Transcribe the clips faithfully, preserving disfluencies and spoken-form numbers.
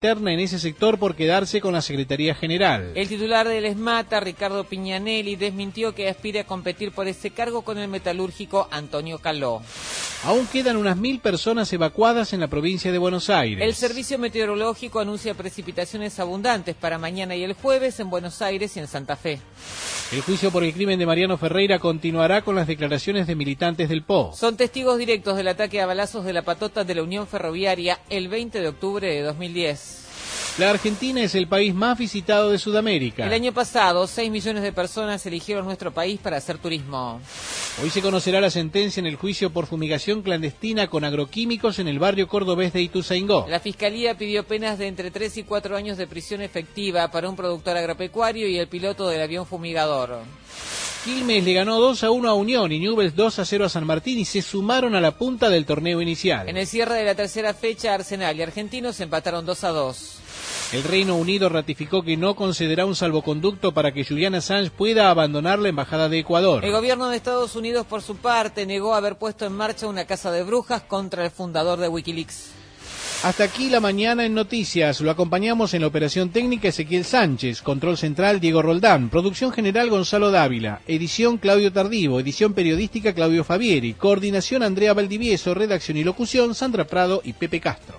interna en ese sector por quedarse con la Secretaría General. El titular del ESMATA, Ricardo Piñanelli, desmintió que aspire a competir por ese cargo con el metalúrgico Antonio Caló. Aún quedan unas mil personas evacuadas en la provincia de Buenos Aires. El Servicio Meteorológico anuncia precipitaciones abundantes para mañana y el jueves en Buenos Aires y en Santa Fe. El juicio por el crimen de Mariano Ferreira continuará con las declaraciones de militantes del P O. Son testigos directos del ataque a balazos de la patota de la Unión Ferroviaria el veinte de octubre de dos mil diez. La Argentina es el país más visitado de Sudamérica. El año pasado, seis millones de personas eligieron nuestro país para hacer turismo. Hoy se conocerá la sentencia en el juicio por fumigación clandestina con agroquímicos en el barrio cordobés de Ituzaingó. La Fiscalía pidió penas de entre tres y cuatro años de prisión efectiva para un productor agropecuario y el piloto del avión fumigador. Quilmes le ganó dos a uno a Unión y Newell's dos a cero a San Martín y se sumaron a la punta del torneo inicial. En el cierre de la tercera fecha, Arsenal y Argentinos empataron dos a dos. El Reino Unido ratificó que no concederá un salvoconducto para que Julian Assange pueda abandonar la embajada de Ecuador. El gobierno de Estados Unidos, por su parte, negó haber puesto en marcha una casa de brujas contra el fundador de Wikileaks. Hasta aquí la mañana en Noticias. Lo acompañamos en la operación técnica Ezequiel Sánchez, control central Diego Roldán, producción general Gonzalo Dávila, edición Claudio Tardivo, edición periodística Claudio Fabieri, coordinación Andrea Valdivieso, redacción y locución Sandra Prado y Pepe Castro.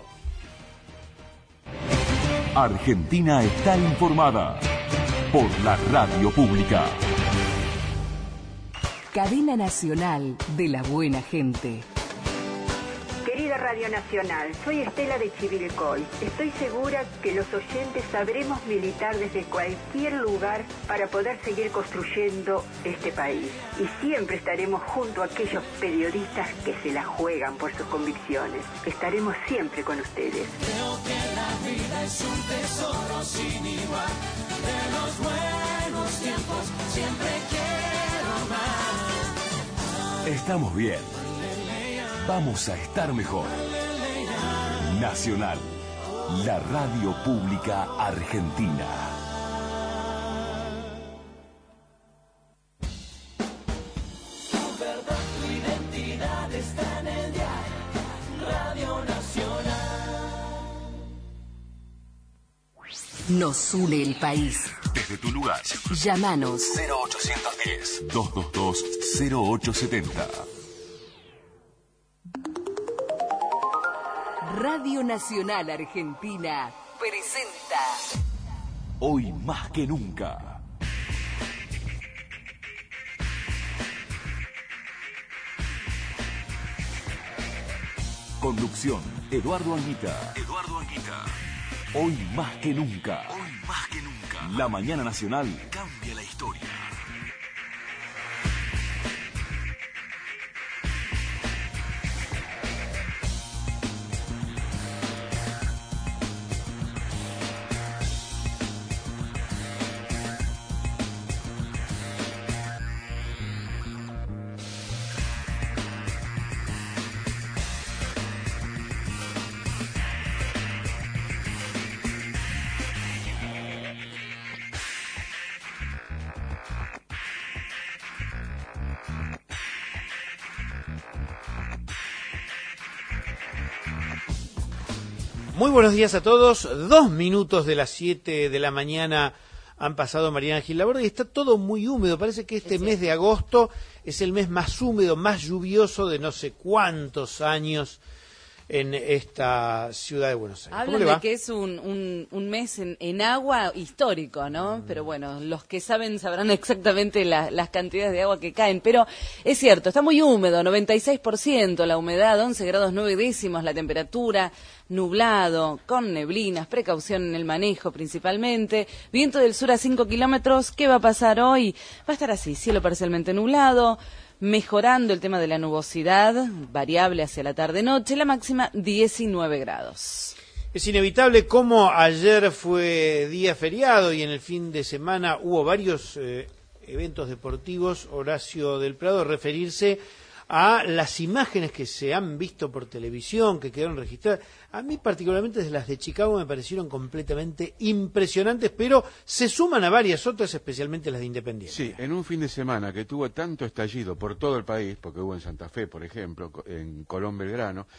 Argentina está informada por la radio pública. Cadena Nacional de la Buena Gente. Querida Radio Nacional, soy Estela de Chivilcoy. Estoy segura que los oyentes sabremos militar desde cualquier lugar para poder seguir construyendo este país. Y siempre estaremos junto a aquellos periodistas que se la juegan por sus convicciones. Estaremos siempre con ustedes. Creo que la vida es un tesoro sin igual. De los buenos tiempos siempre quiero más. Estamos bien. Vamos a estar mejor. Nacional, la radio pública argentina. Tu verdad, tu identidad está en el diario Radio Nacional. Nos une el país. Desde tu lugar. Llámanos. cero ochocientos diez, doscientos veintidós, cero ocho setenta. Radio Nacional Argentina presenta Hoy más que nunca. Conducción, Eduardo Anguita. Eduardo Anguita. Hoy más que nunca. Hoy más que nunca. La mañana nacional cambia la historia. Muy buenos días a todos. Dos minutos de las siete de la mañana han pasado, Mariana Gil Laborde, y está todo muy húmedo. Parece que este mes de agosto es el mes más húmedo, más lluvioso de no sé cuántos años en esta ciudad de Buenos Aires. Hablan de que es un, un, un mes en, en agua histórico, ¿no? Mm. Pero bueno, los que saben sabrán exactamente la, las cantidades de agua que caen. Pero es cierto, está muy húmedo, noventa y seis por ciento la humedad, once grados nueve décimos la temperatura, nublado, con neblinas, precaución en el manejo principalmente, viento del sur a cinco kilómetros. ¿Qué va a pasar hoy? Va a estar así, cielo parcialmente nublado, mejorando el tema de la nubosidad, variable hacia la tarde-noche, la máxima diecinueve grados. Es inevitable como ayer fue día feriado y en el fin de semana hubo varios eh, eventos deportivos. Horacio del Prado, referirse a las imágenes que se han visto por televisión, que quedaron registradas. A mí particularmente desde las de Chicago me parecieron completamente impresionantes, pero se suman a varias otras, especialmente las de Independiente. Sí, en un fin de semana que tuvo tanto estallido por todo el país, porque hubo en Santa Fe, por ejemplo, en Colón Belgrano,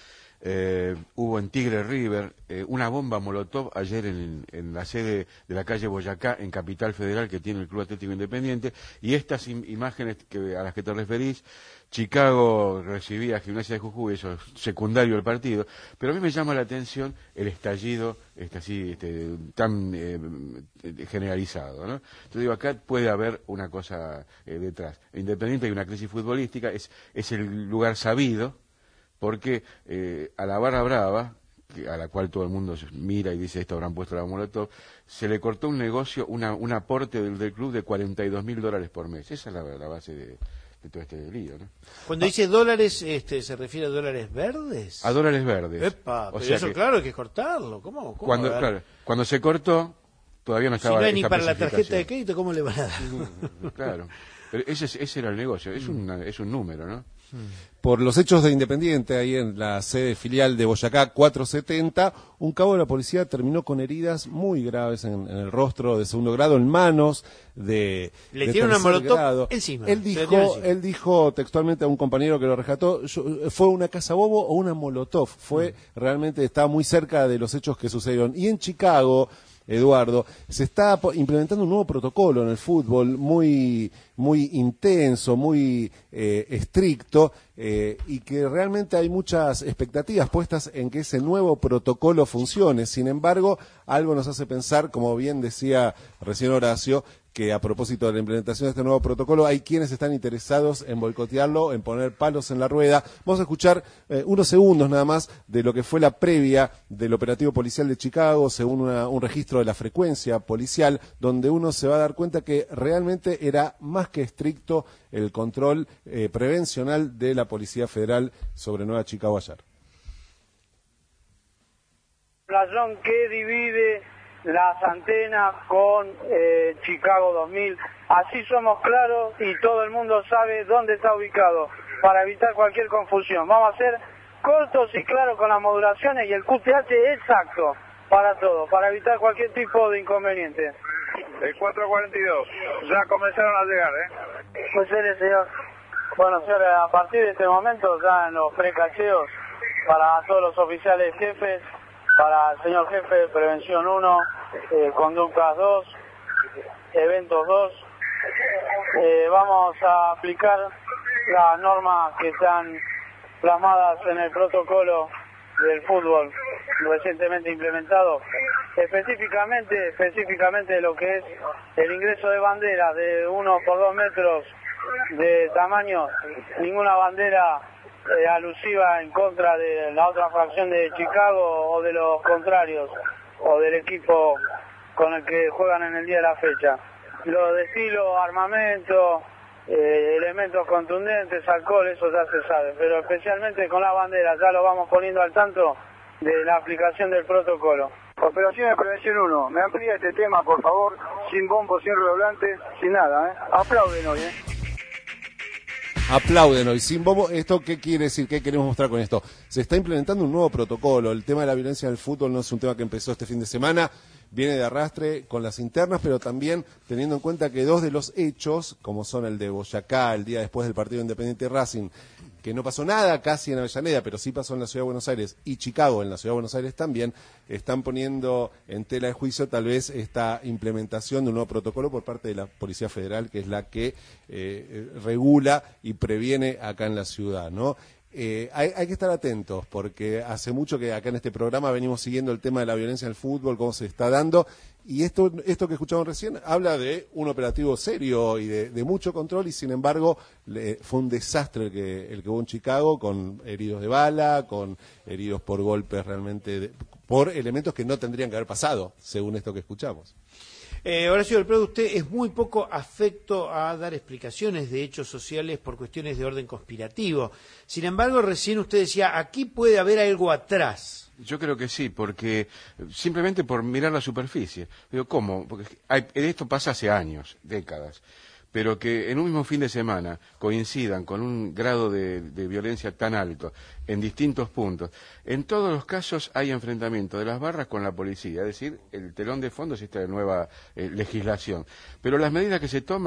eh, hubo en Tigre River eh, una bomba molotov ayer en, en la sede de la calle Boyacá, en Capital Federal, que tiene el Club Atlético Independiente, y estas im imágenes que, a las que te referís, Chicago recibía a Gimnasia de Jujuy, eso es secundario del partido, pero a mí me llama la atención el estallido este, así, este, tan eh, generalizado, ¿no? Entonces digo, acá puede haber una cosa eh, detrás. Independiente hay una crisis futbolística, es, es el lugar sabido, porque eh, a la barra brava, que, a la cual todo el mundo mira y dice esto habrán puesto la molotov, se le cortó un negocio, una, un aporte del, del club de cuarenta y dos mil dólares por mes. Esa es la, la base de, de todo este lío, ¿no? Cuando dice dólares, este, ¿se refiere a dólares verdes? A dólares verdes. Epa, o pero sea eso que, claro hay que cortarlo. ¿Cómo? ¿Cómo cuando, claro, cuando se cortó, todavía no estaba. Si no hay ni para la especificación. tarjeta de crédito, ¿cómo le van a dar? Claro. Pero ese, ese era el negocio, es, una, es un número, ¿no? Por los hechos de Independiente, ahí en la sede filial de Boyacá cuatrocientos setenta, un cabo de la policía terminó con heridas muy graves en, en el rostro de segundo grado, en manos de Le de tiene una tercer molotov grado. encima. Él Se le tiene dijo, encima. él dijo textualmente a un compañero que lo rescató, yo- fue una cazabobo o una molotov. Fue Mm. realmente, estaba muy cerca de los hechos que sucedieron. Y en Chicago, Eduardo, se está po- implementando un nuevo protocolo en el fútbol muy muy intenso, muy eh, estricto, eh, y que realmente hay muchas expectativas puestas en que ese nuevo protocolo funcione. Sin embargo, algo nos hace pensar, como bien decía recién Horacio, que a propósito de la implementación de este nuevo protocolo hay quienes están interesados en boicotearlo, en poner palos en la rueda. Vamos a escuchar eh, unos segundos nada más de lo que fue la previa del operativo policial de Chicago, según una- un registro de la frecuencia policial, donde uno se va a dar cuenta que realmente era más que estricto el control eh, prevencional de la Policía Federal sobre Nueva Chicago ayer. Playón que divide las antenas con eh, Chicago dos mil. Así somos claros y todo el mundo sabe dónde está ubicado para evitar cualquier confusión. Vamos a ser cortos y claros con las modulaciones y el Q T H exacto para todo, para evitar cualquier tipo de inconveniente. El cuatro cuarenta y dos, ya comenzaron a llegar, ¿eh? Muy serio, señor. Bueno, señores, a partir de este momento, ya en los precacheos, para todos los oficiales jefes, para el señor jefe de Prevención uno, eh, Conductas dos, Eventos dos, eh, vamos a aplicar las normas que están plasmadas en el protocolo del fútbol recientemente implementado, específicamente, específicamente lo que es el ingreso de banderas de uno por dos metros de tamaño, ninguna bandera eh, alusiva en contra de la otra fracción de Chicago o de los contrarios o del equipo con el que juegan en el día de la fecha. Lo de estilo, armamento, eh, elementos contundentes, alcohol, eso ya se sabe, pero especialmente con la bandera ya lo vamos poniendo al tanto de la aplicación del protocolo. Operación de Prevención uno, me amplía este tema, por favor, sin bombo, sin redoblante, sin nada, ¿eh? Aplauden hoy, ¿eh? Aplauden hoy, sin bombo. ¿Esto qué quiere decir? ¿Qué queremos mostrar con esto? Se está implementando un nuevo protocolo. El tema de la violencia en el fútbol no es un tema que empezó este fin de semana, viene de arrastre con las internas, pero también teniendo en cuenta que dos de los hechos, como son el de Boyacá, el día después del partido Independiente Racing, que no pasó nada casi en Avellaneda, pero sí pasó en la Ciudad de Buenos Aires, y Chicago en la Ciudad de Buenos Aires también, están poniendo en tela de juicio tal vez esta implementación de un nuevo protocolo por parte de la Policía Federal, que es la que eh, regula y previene acá en la ciudad, ¿no? Eh, hay, hay que estar atentos, porque hace mucho que acá en este programa venimos siguiendo el tema de la violencia en el fútbol, cómo se está dando, y esto, esto que escuchamos recién habla de un operativo serio y de, de mucho control, y sin embargo le, fue un desastre el que, el que hubo en Chicago, con heridos de bala, con heridos por golpes realmente, de, por elementos que no tendrían que haber pasado, según esto que escuchamos. Eh, Horacio del Prado, usted es muy poco afecto a dar explicaciones de hechos sociales por cuestiones de orden conspirativo. Sin embargo, recién usted decía, aquí puede haber algo atrás. Yo creo que sí, porque simplemente por mirar la superficie. Digo, ¿cómo? Porque hay, esto pasa hace años, décadas, pero que en un mismo fin de semana coincidan con un grado de, de violencia tan alto en distintos puntos. En todos los casos hay enfrentamiento de las barras con la policía, es decir, el telón de fondo es esta nueva eh, legislación. Pero las medidas que se toman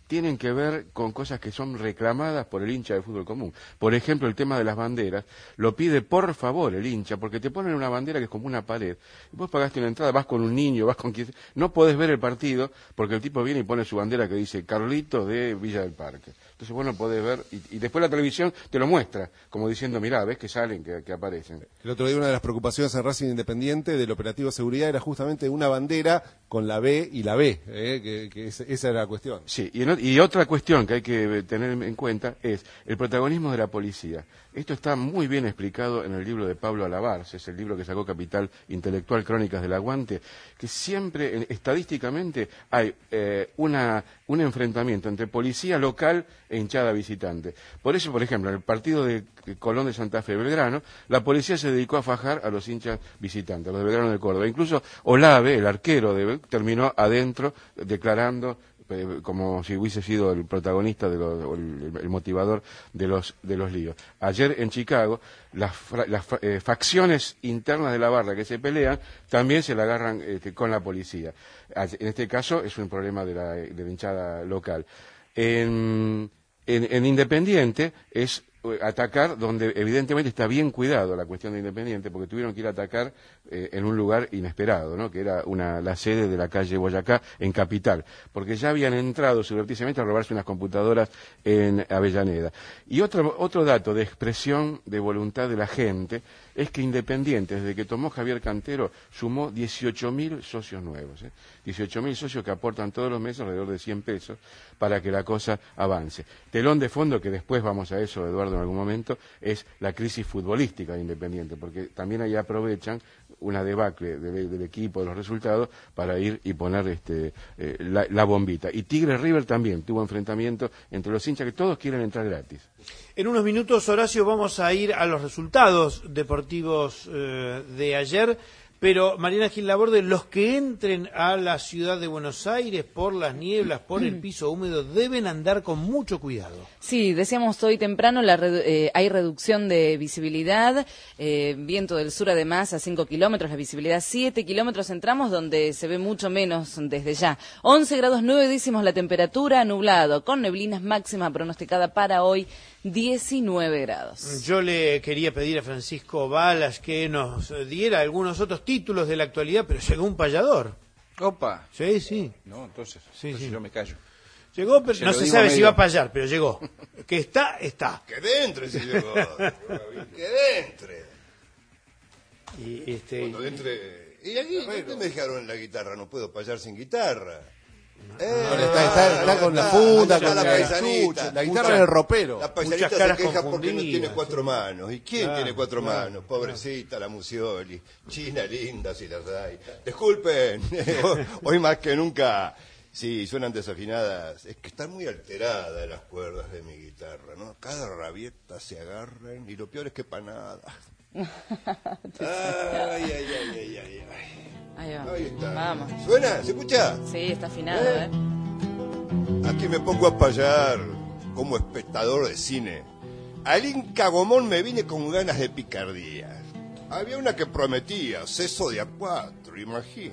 tienen que ver con cosas que son reclamadas por el hincha de fútbol común. Por ejemplo, el tema de las banderas, lo pide por favor el hincha, porque te ponen una bandera que es como una pared. Vos pagaste una entrada, vas con un niño, vas con quien... No podés ver el partido porque el tipo viene y pone su bandera que dice Carlito de Villa del Parque. Entonces vos no podés ver, y, y después la televisión te lo muestra, como diciendo, mirá, ves que salen, que, que aparecen. El otro día una de las preocupaciones en Racing Independiente del operativo de seguridad era justamente una bandera con la B y la B, eh, que, que esa, esa era la cuestión. Sí, y, en, y otra cuestión que hay que tener en cuenta es el protagonismo de la policía. Esto está muy bien explicado en el libro de Pablo Alabarce, es el libro que sacó Capital Intelectual, Crónicas del Aguante, que siempre, estadísticamente, hay eh, una, un enfrentamiento entre policía local e hinchada visitante. Por eso, por ejemplo, en el partido de Colón de Santa Fe, Belgrano, la policía se dedicó a fajar a los hinchas visitantes, a los de Belgrano de Córdoba. Incluso Olave, el arquero, de, terminó adentro declarando como si hubiese sido el protagonista de lo, el, el motivador de los de los líos. Ayer en Chicago las, las eh, facciones internas de la barra que se pelean también se la agarran eh, con la policía. En este caso es un problema de la, de la hinchada local. En, en, en Independiente es atacar donde evidentemente está bien cuidado la cuestión de Independiente, porque tuvieron que ir a atacar eh, en un lugar inesperado, ¿no? Que era una, la sede de la calle Boyacá en Capital, porque ya habían entrado subrepticiamente a robarse unas computadoras en Avellaneda. Y otro, otro dato de expresión de voluntad de la gente es que Independiente, desde que tomó Javier Cantero, sumó dieciocho mil socios nuevos, ¿eh? dieciocho mil socios que aportan todos los meses alrededor de cien pesos para que la cosa avance. Telón de fondo, que después vamos a eso, Eduardo, en algún momento, es la crisis futbolística de Independiente, porque también ahí aprovechan una debacle del, del equipo, de los resultados, para ir y poner este, eh, la, la bombita. Y Tigre River también tuvo enfrentamiento entre los hinchas que todos quieren entrar gratis. En unos minutos, Horacio, vamos a ir a los resultados deportivos eh, de ayer. Pero, Mariana Gil Laborde, los que entren a la ciudad de Buenos Aires por las nieblas, por el piso húmedo, deben andar con mucho cuidado. Sí, decíamos hoy temprano, la redu eh, hay reducción de visibilidad, eh, viento del sur además a cinco kilómetros, la visibilidad siete kilómetros en tramos donde se ve mucho menos desde ya. once grados nueve décimos la temperatura, nublado, con neblinas máxima pronosticada para hoy, diecinueve grados. Yo le quería pedir a Francisco Balas que nos diera algunos otros títulos de la actualidad, pero llegó un payador. Opa. Sí, sí. No, entonces, sí, entonces sí. yo me callo. Llegó, pero se no se sabe medio. Si va a payar, pero llegó. Que está, está. Que entre si llegó. Que entre. Y este. Cuando entre. Y aquí, ¿dónde me dejaron la guitarra? No puedo payar sin guitarra. Eh, no, está, está, está con la funda, con la, la paisanita. La guitarra en el ropero. La paisanita se queja porque no tiene cuatro manos. ¿Y quién claro, tiene cuatro claro, manos? Pobrecita claro. La Musioli. China linda si las hay. Disculpen, hoy más que nunca, sí, suenan desafinadas. Es que están muy alteradas las cuerdas de mi guitarra, ¿no? Cada rabieta se agarran y lo peor es que para nada. Ay, ay, ay, ay, ay, ay. Ahí va. Ahí está. Vamos. ¿Suena? ¿Se escucha? Sí, está afinado, ¿eh? ¿eh? Aquí me pongo a payar como espectador de cine. Al Inca Gomón me vine con ganas de picardía. Había una que prometía, seso de a cuatro, imagínate.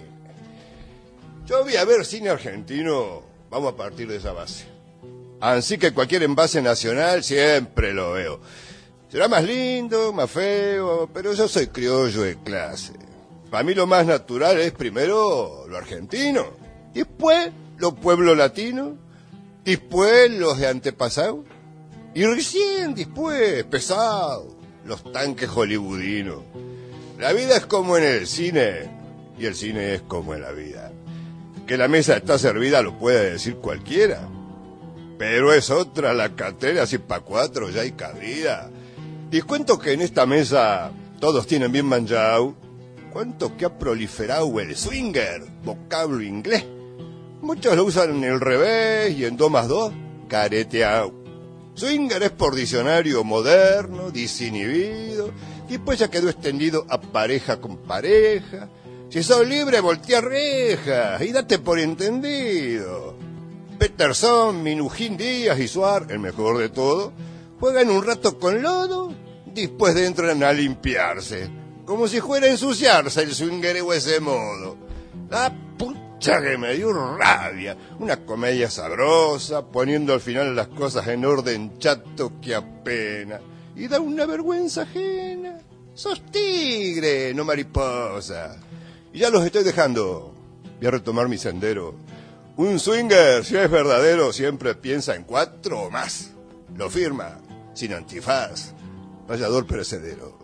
Yo voy a ver cine argentino, vamos a partir de esa base. Así que cualquier envase nacional siempre lo veo. Será más lindo, más feo, pero yo soy criollo de clase. Para mí lo más natural es primero lo argentino, después los pueblos latinos, después los de antepasado, y recién después, pesado, los tanques hollywoodinos. La vida es como en el cine, y el cine es como en la vida. Que la mesa está servida lo puede decir cualquiera, pero es otra la cartera, así pa' cuatro ya hay cabida. Les cuento que en esta mesa todos tienen bien manchado. ¿Cuánto que ha proliferado el swinger, vocablo inglés? Muchos lo usan en el revés y en dos más dos, careteado. Swinger es por diccionario moderno, desinhibido, y después ya quedó extendido a pareja con pareja. Si sos libre, voltea rejas y date por entendido. Peterson, Minujín Díaz y Suar, el mejor de todo, juegan un rato con lodo, después entran a limpiarse. Como si fuera a ensuciarse el swinguero de ese modo. La pucha pucha que me dio rabia. Una comedia sabrosa, poniendo al final las cosas en orden chato que apena. Y da una vergüenza ajena. Sos tigre, no mariposa. Y ya los estoy dejando. Voy a retomar mi sendero. Un swinger, si es verdadero, siempre piensa en cuatro o más. Lo firma, sin antifaz. Vallador perecedero.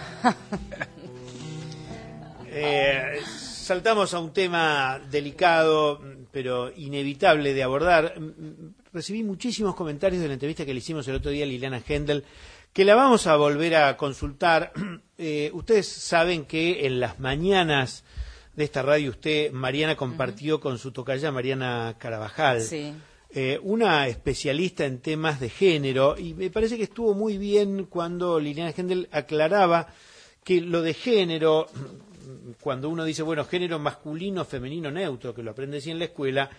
eh, saltamos a un tema delicado, pero inevitable de abordar. Recibí muchísimos comentarios de la entrevista que le hicimos el otro día a Liliana Hendel, que la vamos a volver a consultar. Eh, ustedes saben que en las mañanas de esta radio usted, Mariana, compartió uh-huh. con su tocaya Mariana Carabajal, sí. eh, una especialista en temas de género, y me parece que estuvo muy bien cuando Liliana Hendel aclaraba que lo de género, cuando uno dice, bueno, género masculino, femenino, neutro, que lo aprende así en la escuela,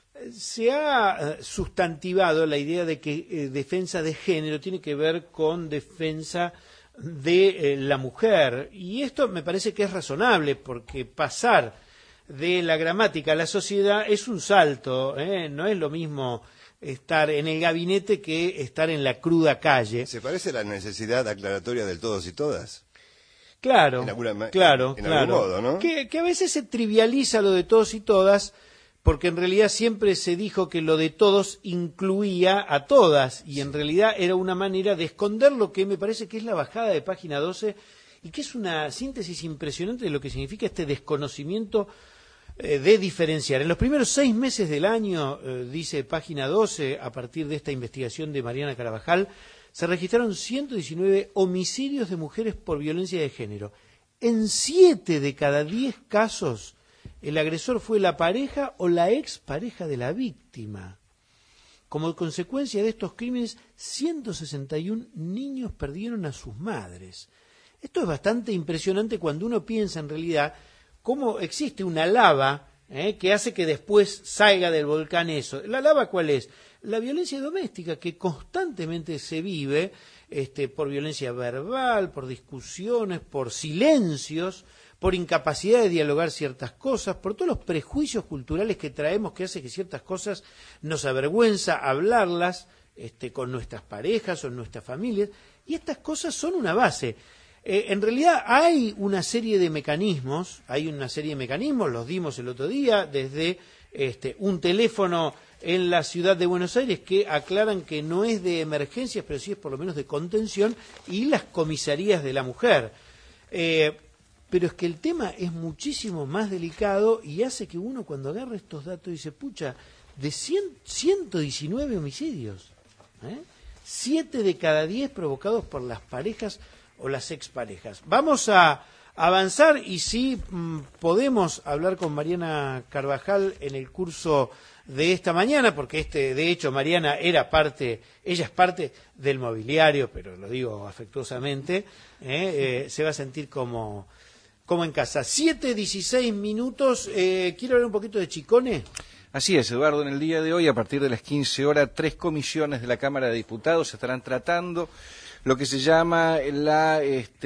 se ha sustantivado la idea de que eh, defensa de género tiene que ver con defensa de eh, la mujer, y esto me parece que es razonable, porque pasar de la gramática a la sociedad es un salto, ¿eh? No es lo mismo estar en el gabinete que estar en la cruda calle. ¿Se parece a la necesidad aclaratoria del todos y todas? Claro, en alguna, claro, en, en claro. algún modo, ¿no? Que, que a veces se trivializa lo de todos y todas, porque en realidad siempre se dijo que lo de todos incluía a todas, y en realidad era una manera de esconder lo que me parece que es la bajada de página doce, y que es una síntesis impresionante de lo que significa este desconocimiento eh, de diferenciar. En los primeros seis meses del año, eh, dice página doce, a partir de esta investigación de Mariana Carabajal, se registraron ciento diecinueve homicidios de mujeres por violencia de género. En siete de cada diez casos, el agresor fue la pareja o la expareja de la víctima. Como consecuencia de estos crímenes, ciento sesenta y uno niños perdieron a sus madres. Esto es bastante impresionante cuando uno piensa en realidad cómo existe una lava ¿eh? que hace que después salga del volcán eso. ¿La lava cuál es? La violencia doméstica, que constantemente se vive este, por violencia verbal, por discusiones, por silencios, por incapacidad de dialogar ciertas cosas, por todos los prejuicios culturales que traemos que hace que ciertas cosas nos avergüenza hablarlas este, con nuestras parejas o en nuestras familias, y estas cosas son una base. Eh, en realidad hay una serie de mecanismos, hay una serie de mecanismos, los dimos el otro día, desde este, un teléfono en la ciudad de Buenos Aires que aclaran que no es de emergencias, pero sí es por lo menos de contención, y las comisarías de la mujer. Eh, Pero es que el tema es muchísimo más delicado y hace que uno cuando agarra estos datos dice, pucha, de cien, ciento diecinueve homicidios, ¿eh? siete de cada diez provocados por las parejas o las exparejas. Vamos a avanzar y si mmm, podemos hablar con Mariana Carvajal en el curso de esta mañana, porque este, de hecho, Mariana era parte, ella es parte del mobiliario, pero lo digo afectuosamente, ¿eh? Eh, se va a sentir como... como en casa. siete dieciséis minutos. Eh, ¿Quiero hablar un poquito de Chicone? Así es, Eduardo. En el día de hoy, a partir de las quince horas, tres comisiones de la Cámara de Diputados estarán tratando lo que se llama la,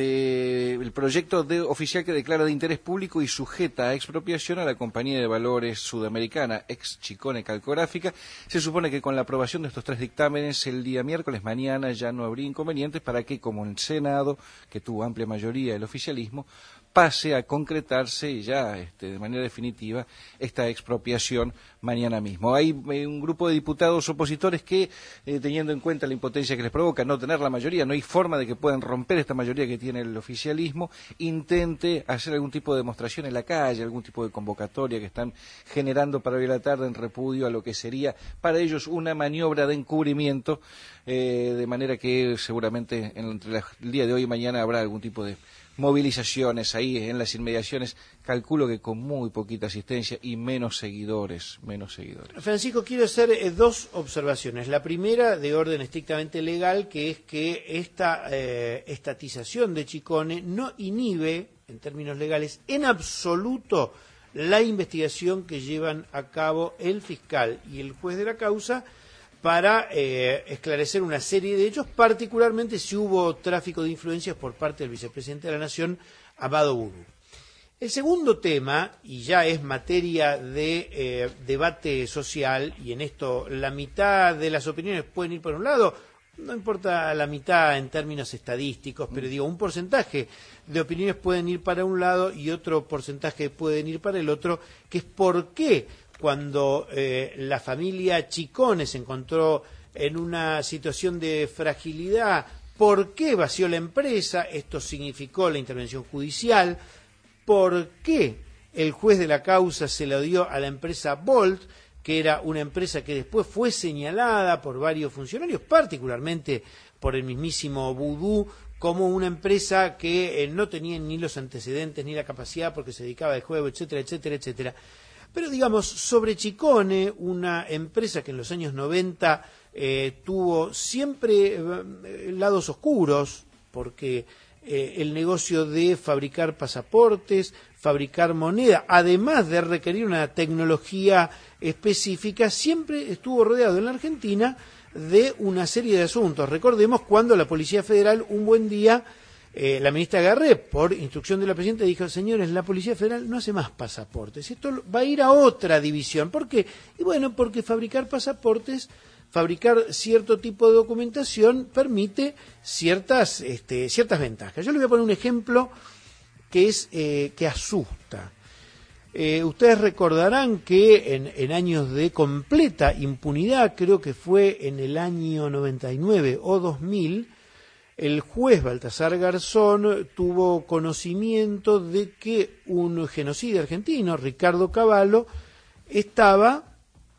este, el proyecto de, oficial que declara de interés público y sujeta a expropiación a la compañía de valores sudamericana, ex Chicone Calcográfica. Se supone que con la aprobación de estos tres dictámenes, el día miércoles, mañana, ya no habría inconvenientes para que, como en el Senado, que tuvo amplia mayoría el oficialismo, pase a concretarse ya este, de manera definitiva esta expropiación mañana mismo. Hay eh, un grupo de diputados opositores que, eh, teniendo en cuenta la impotencia que les provoca no tener la mayoría, no hay forma de que puedan romper esta mayoría que tiene el oficialismo, intente hacer algún tipo de demostración en la calle, algún tipo de convocatoria que están generando para hoy a la tarde en repudio a lo que sería para ellos una maniobra de encubrimiento, eh, de manera que seguramente entre el día de hoy y mañana habrá algún tipo de movilizaciones ahí en las inmediaciones, calculo que con muy poquita asistencia y menos seguidores, menos seguidores. Francisco, quiero hacer eh, dos observaciones. La primera, de orden estrictamente legal, que es que esta eh, estatización de Chicone no inhibe, en términos legales, en absoluto la investigación que llevan a cabo el fiscal y el juez de la causa para eh, esclarecer una serie de hechos, particularmente si hubo tráfico de influencias por parte del vicepresidente de la Nación, Amado Boudou. El segundo tema, y ya es materia de eh, debate social, y en esto la mitad de las opiniones pueden ir por un lado, no importa la mitad en términos estadísticos, pero digo, un porcentaje de opiniones pueden ir para un lado y otro porcentaje pueden ir para el otro, que es por qué cuando eh, la familia Chicone se encontró en una situación de fragilidad, por qué vació la empresa, esto significó la intervención judicial, por qué el juez de la causa se la dio a la empresa Bolt, que era una empresa que después fue señalada por varios funcionarios, particularmente por el mismísimo Vudú, como una empresa que eh, no tenía ni los antecedentes ni la capacidad porque se dedicaba al juego, etcétera, etcétera, etcétera. Pero digamos, sobre Chicone, una empresa que en los años noventa eh, tuvo siempre eh, lados oscuros, porque eh, el negocio de fabricar pasaportes, fabricar moneda, además de requerir una tecnología específica, siempre estuvo rodeado en la Argentina de una serie de asuntos. Recordemos cuando la Policía Federal un buen día, eh, la ministra Garré, por instrucción de la presidenta, dijo: señores, la Policía Federal no hace más pasaportes, esto va a ir a otra división. ¿Por qué? Y bueno, porque fabricar pasaportes, fabricar cierto tipo de documentación permite ciertas, este, ciertas ventajas. Yo le voy a poner un ejemplo que es eh, que asusta. Eh, ustedes recordarán que en, en años de completa impunidad, creo que fue en el año noventa y nueve o dos mil, el juez Baltasar Garzón tuvo conocimiento de que un genocida argentino, Ricardo Cavallo, estaba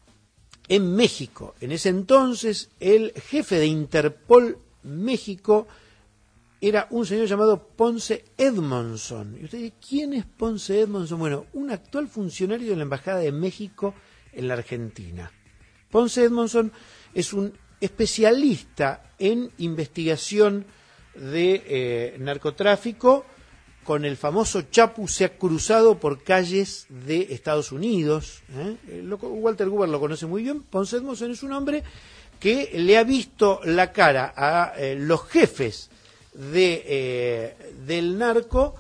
en México. En ese entonces, el jefe de Interpol México era un señor llamado Ponce Edmondson. Y usted dice, ¿quién es Ponce Edmondson? Bueno, un actual funcionario de la Embajada de México en la Argentina. Ponce Edmondson es un especialista en investigación de eh, narcotráfico. Con el famoso Chapu se ha cruzado por calles de Estados Unidos. ¿eh? Walter Guber lo conoce muy bien. Ponce Edmondson es un hombre que le ha visto la cara a eh, los jefes de eh, del narco,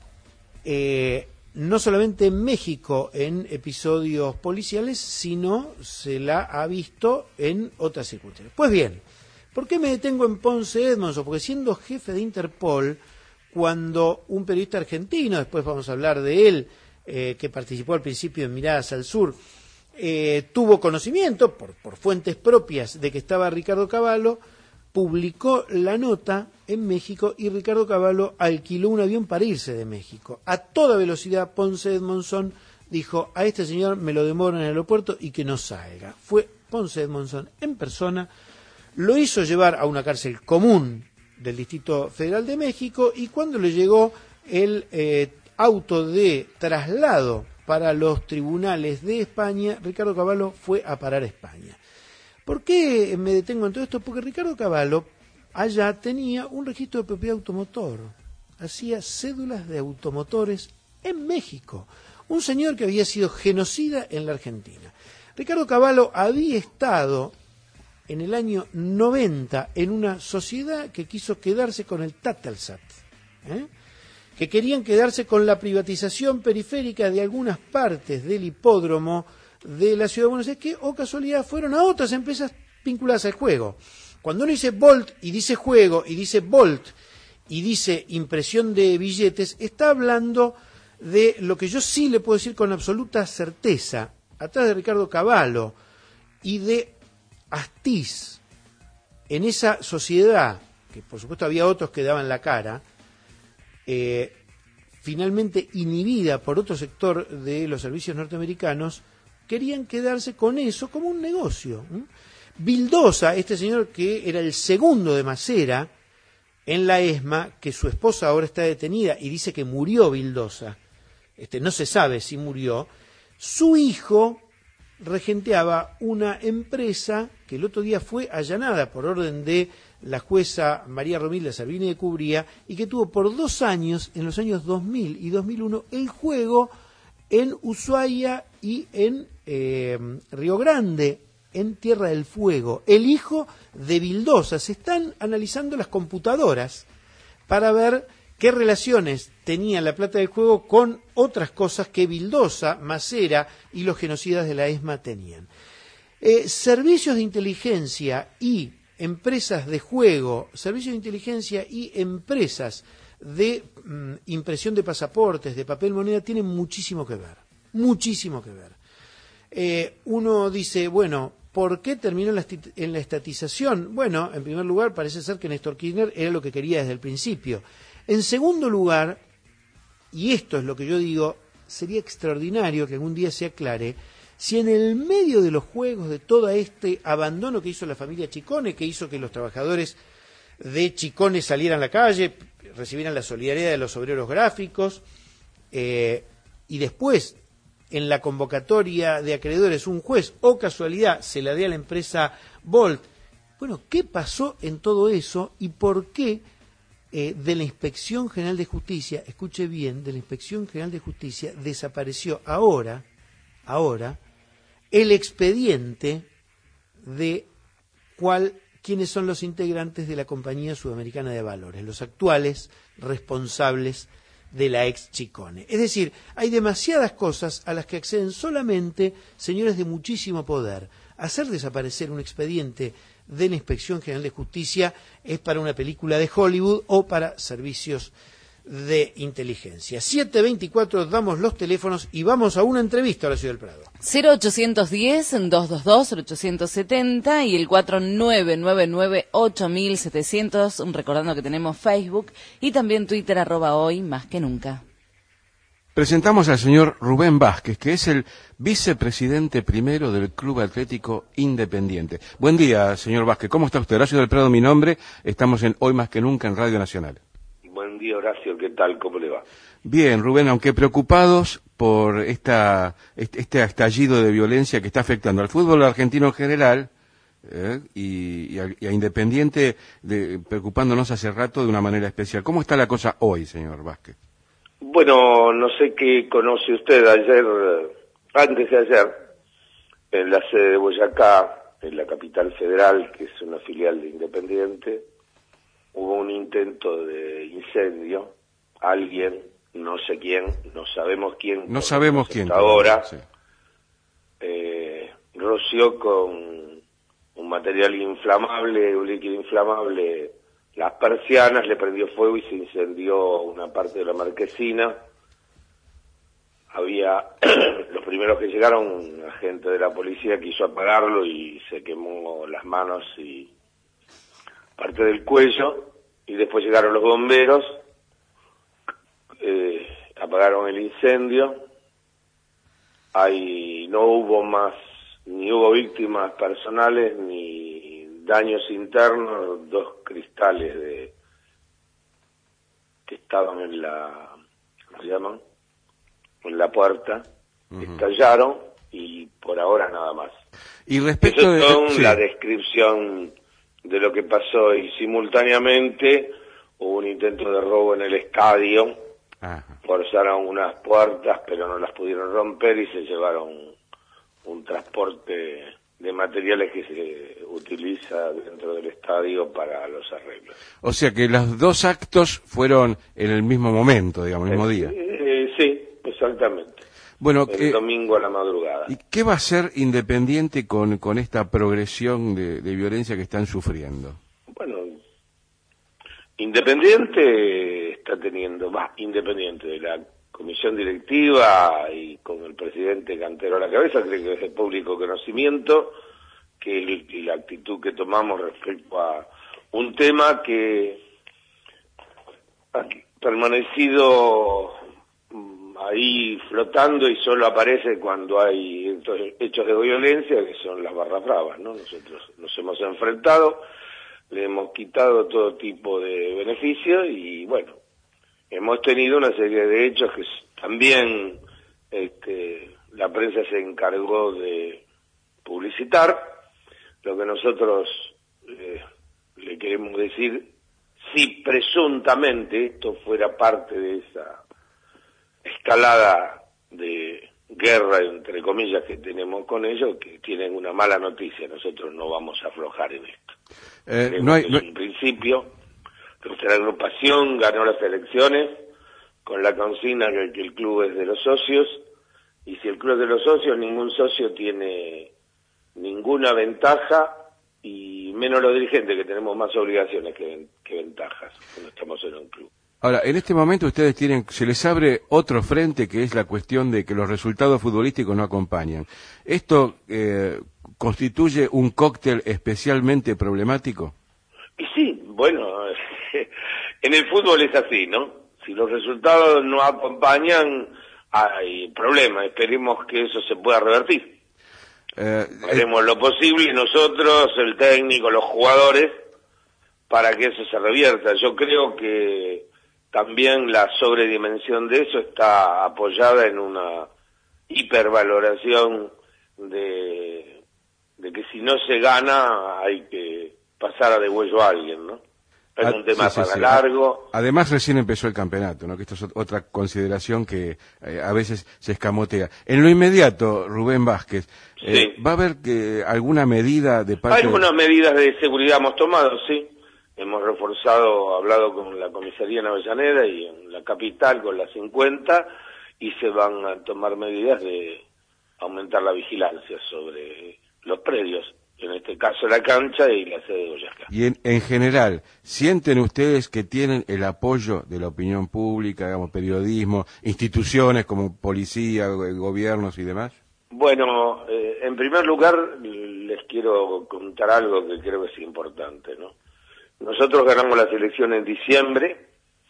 eh, no solamente en México en episodios policiales, sino se la ha visto en otras circunstancias. Pues bien, ¿por qué me detengo en Ponce Edmondson? Porque siendo jefe de Interpol, cuando un periodista argentino, después vamos a hablar de él, eh, que participó al principio en Miradas al Sur, eh, tuvo conocimiento por, por fuentes propias de que estaba Ricardo Cavallo, publicó la nota en México y Ricardo Cavallo alquiló un avión para irse de México. A toda velocidad, Ponce Edmondson dijo: a este señor me lo demoro en el aeropuerto y que no salga. Fue Ponce Edmondson en persona, lo hizo llevar a una cárcel común del Distrito Federal de México, y cuando le llegó el eh, auto de traslado para los tribunales de España, Ricardo Cavallo fue a parar a España. ¿Por qué me detengo en todo esto? Porque Ricardo Cavallo allá tenía un registro de propiedad automotor, hacía cédulas de automotores en México, un señor que había sido genocida en la Argentina. Ricardo Cavallo había estado en el año noventa en una sociedad que quiso quedarse con el Tatelsat, ¿eh? que querían quedarse con la privatización periférica de algunas partes del hipódromo de la ciudad de Buenos Aires, que, o casualidad, fueron a otras empresas vinculadas al juego. Cuando uno dice Bolt y dice juego y dice Bolt y dice impresión de billetes, está hablando de lo que yo sí le puedo decir con absoluta certeza. Atrás de Ricardo Cavallo y de Astiz, en esa sociedad, que por supuesto había otros que daban la cara, eh, finalmente inhibida por otro sector de los servicios norteamericanos, querían quedarse con eso como un negocio. ¿eh? Vildosa, este señor que era el segundo de Macera en la ESMA, que su esposa ahora está detenida y dice que murió Vildosa, este, no se sabe si murió, su hijo regenteaba una empresa que el otro día fue allanada por orden de la jueza María Romilda Salvini de Cubría, y que tuvo por dos años, en los años dos mil y dos mil uno, el juego en Ushuaia y en eh, Río Grande, en Tierra del Fuego. El hijo de Vildosa. Se están analizando las computadoras para ver qué relaciones tenía la plata del juego con otras cosas que Vildosa, Macera y los genocidas de la ESMA tenían. Eh, servicios de inteligencia y empresas de juego, servicios de inteligencia y empresas de mm, impresión de pasaportes, de papel moneda, tienen muchísimo que ver, muchísimo que ver. Eh, uno dice, bueno, ¿por qué terminó en la, en la estatización? Bueno, en primer lugar, parece ser que Néstor Kirchner era lo que quería desde el principio. En segundo lugar, y esto es lo que yo digo, sería extraordinario que algún día se aclare, si en el medio de los juegos, de todo este abandono que hizo la familia Chicone, que hizo que los trabajadores de Chicone salieran a la calle, recibieran la solidaridad de los obreros gráficos, eh, y después, en la convocatoria de acreedores, un juez, o casualidad, se la dé a la empresa Volt. Bueno, ¿qué pasó en todo eso y por qué eh, de la Inspección General de Justicia, escuche bien, de la Inspección General de Justicia desapareció ahora, ahora, el expediente de cuál, quiénes son los integrantes de la Compañía Sudamericana de Valores, los actuales responsables de la ex Chicone? Es decir, hay demasiadas cosas a las que acceden solamente señores de muchísimo poder. Hacer desaparecer un expediente de la Inspección General de Justicia es para una película de Hollywood o para servicios de inteligencia. siete veinticuatro, damos los teléfonos y vamos a una entrevista a la Ciudad del Prado. cero ochocientos diez, doscientos veintidós, ochocientos setenta y el cuatro nueve nueve nueve, ocho mil setecientos, recordando que tenemos Facebook y también Twitter, arroba hoy más que nunca. Presentamos al señor Rubén Vázquez, que es el vicepresidente primero del Club Atlético Independiente. Buen día, señor Vázquez. ¿Cómo está usted? Horacio del Prado, mi nombre. Estamos en Hoy Más que Nunca en Radio Nacional. Buen día, Horacio, ¿qué tal? ¿Cómo le va? Bien, Rubén, aunque preocupados por esta, este, este estallido de violencia que está afectando al fútbol argentino en general eh, y, y, a, y a Independiente, de, preocupándonos hace rato de una manera especial. ¿Cómo está la cosa hoy, señor Vázquez? Bueno, no sé qué conoce usted. Ayer, antes de ayer, en la sede de Boyacá, en la capital federal, que es una filial de Independiente, hubo un intento de incendio. Alguien, no sé quién, no sabemos quién. No sabemos quién. Ahora, sí. eh, roció con un material inflamable, un líquido inflamable, las persianas, le prendió fuego y se incendió una parte de la marquesina. Había, los primeros que llegaron, la gente de la policía quiso apagarlo y se quemó las manos y parte del cuello, y después llegaron los bomberos, eh, apagaron el incendio. Ahí no hubo más, ni hubo víctimas personales, ni daños internos. Dos cristales de que estaban en la, ¿cómo se llaman? En la puerta, uh-huh. estallaron, y por ahora nada más. Y respecto Eso de son sí. la descripción de lo que pasó, y simultáneamente hubo un intento de robo en el estadio. Ajá. Forzaron unas puertas pero no las pudieron romper y se llevaron un transporte de materiales que se utiliza dentro del estadio para los arreglos. O sea que los dos actos fueron en el mismo momento, digamos, el mismo eh, día. Eh, sí, exactamente. Bueno, el eh, domingo a la madrugada. ¿Y qué va a hacer Independiente con, con esta progresión de, de violencia que están sufriendo? Bueno, Independiente está teniendo, más Independiente de la comisión directiva y con el presidente Cantero a la cabeza, creo que es de público conocimiento que el, la actitud que tomamos respecto a un tema que ha permanecido ahí flotando y solo aparece cuando hay estos hechos de violencia, que son las barras bravas, ¿no? Nosotros nos hemos enfrentado, le hemos quitado todo tipo de beneficios y bueno, hemos tenido una serie de hechos que también este, la prensa se encargó de publicitar. Lo que nosotros eh, le queremos decir, si presuntamente esto fuera parte de esa escalada de guerra, entre comillas, que tenemos con ellos, que tienen una mala noticia, nosotros no vamos a aflojar en esto. Eh, no hay, no... En principio Nuestra agrupación ganó las elecciones con la consigna que, que el club es de los socios, y si el club es de los socios, ningún socio tiene ninguna ventaja, y menos los dirigentes, que tenemos más obligaciones que, que ventajas cuando estamos en un club. Ahora, en este momento ustedes tienen, se les abre otro frente, que es la cuestión de que los resultados futbolísticos no acompañan. ¿Esto eh, constituye un cóctel especialmente problemático? Y sí, bueno, en el fútbol es así, ¿no? Si los resultados no acompañan, hay problemas. Esperemos que eso se pueda revertir. Eh, Haremos eh... lo posible nosotros, el técnico, los jugadores, para que eso se revierta. Yo creo que también la sobredimensión de eso está apoyada en una hipervaloración de, de que si no se gana hay que pasar a degüello a alguien, ¿no? Es ah, un tema sí, sí, para sí. largo. Además recién empezó el campeonato, ¿no? Que esto es otra consideración que eh, a veces se escamotea. En lo inmediato, Rubén Vázquez, eh, sí. ¿va a haber que alguna medida de parte? Algunas medidas de seguridad hemos tomado, sí. Hemos reforzado, hablado con la comisaría en Avellaneda y en la capital con las cincuenta, y se van a tomar medidas de aumentar la vigilancia sobre los predios, en este caso la cancha y la sede de Boyacá. Y en, en general, ¿sienten ustedes que tienen el apoyo de la opinión pública, digamos, periodismo, instituciones como policía, gobiernos y demás? Bueno, eh, en primer lugar les quiero contar algo que creo que es importante, ¿no? Nosotros ganamos las elecciones en diciembre,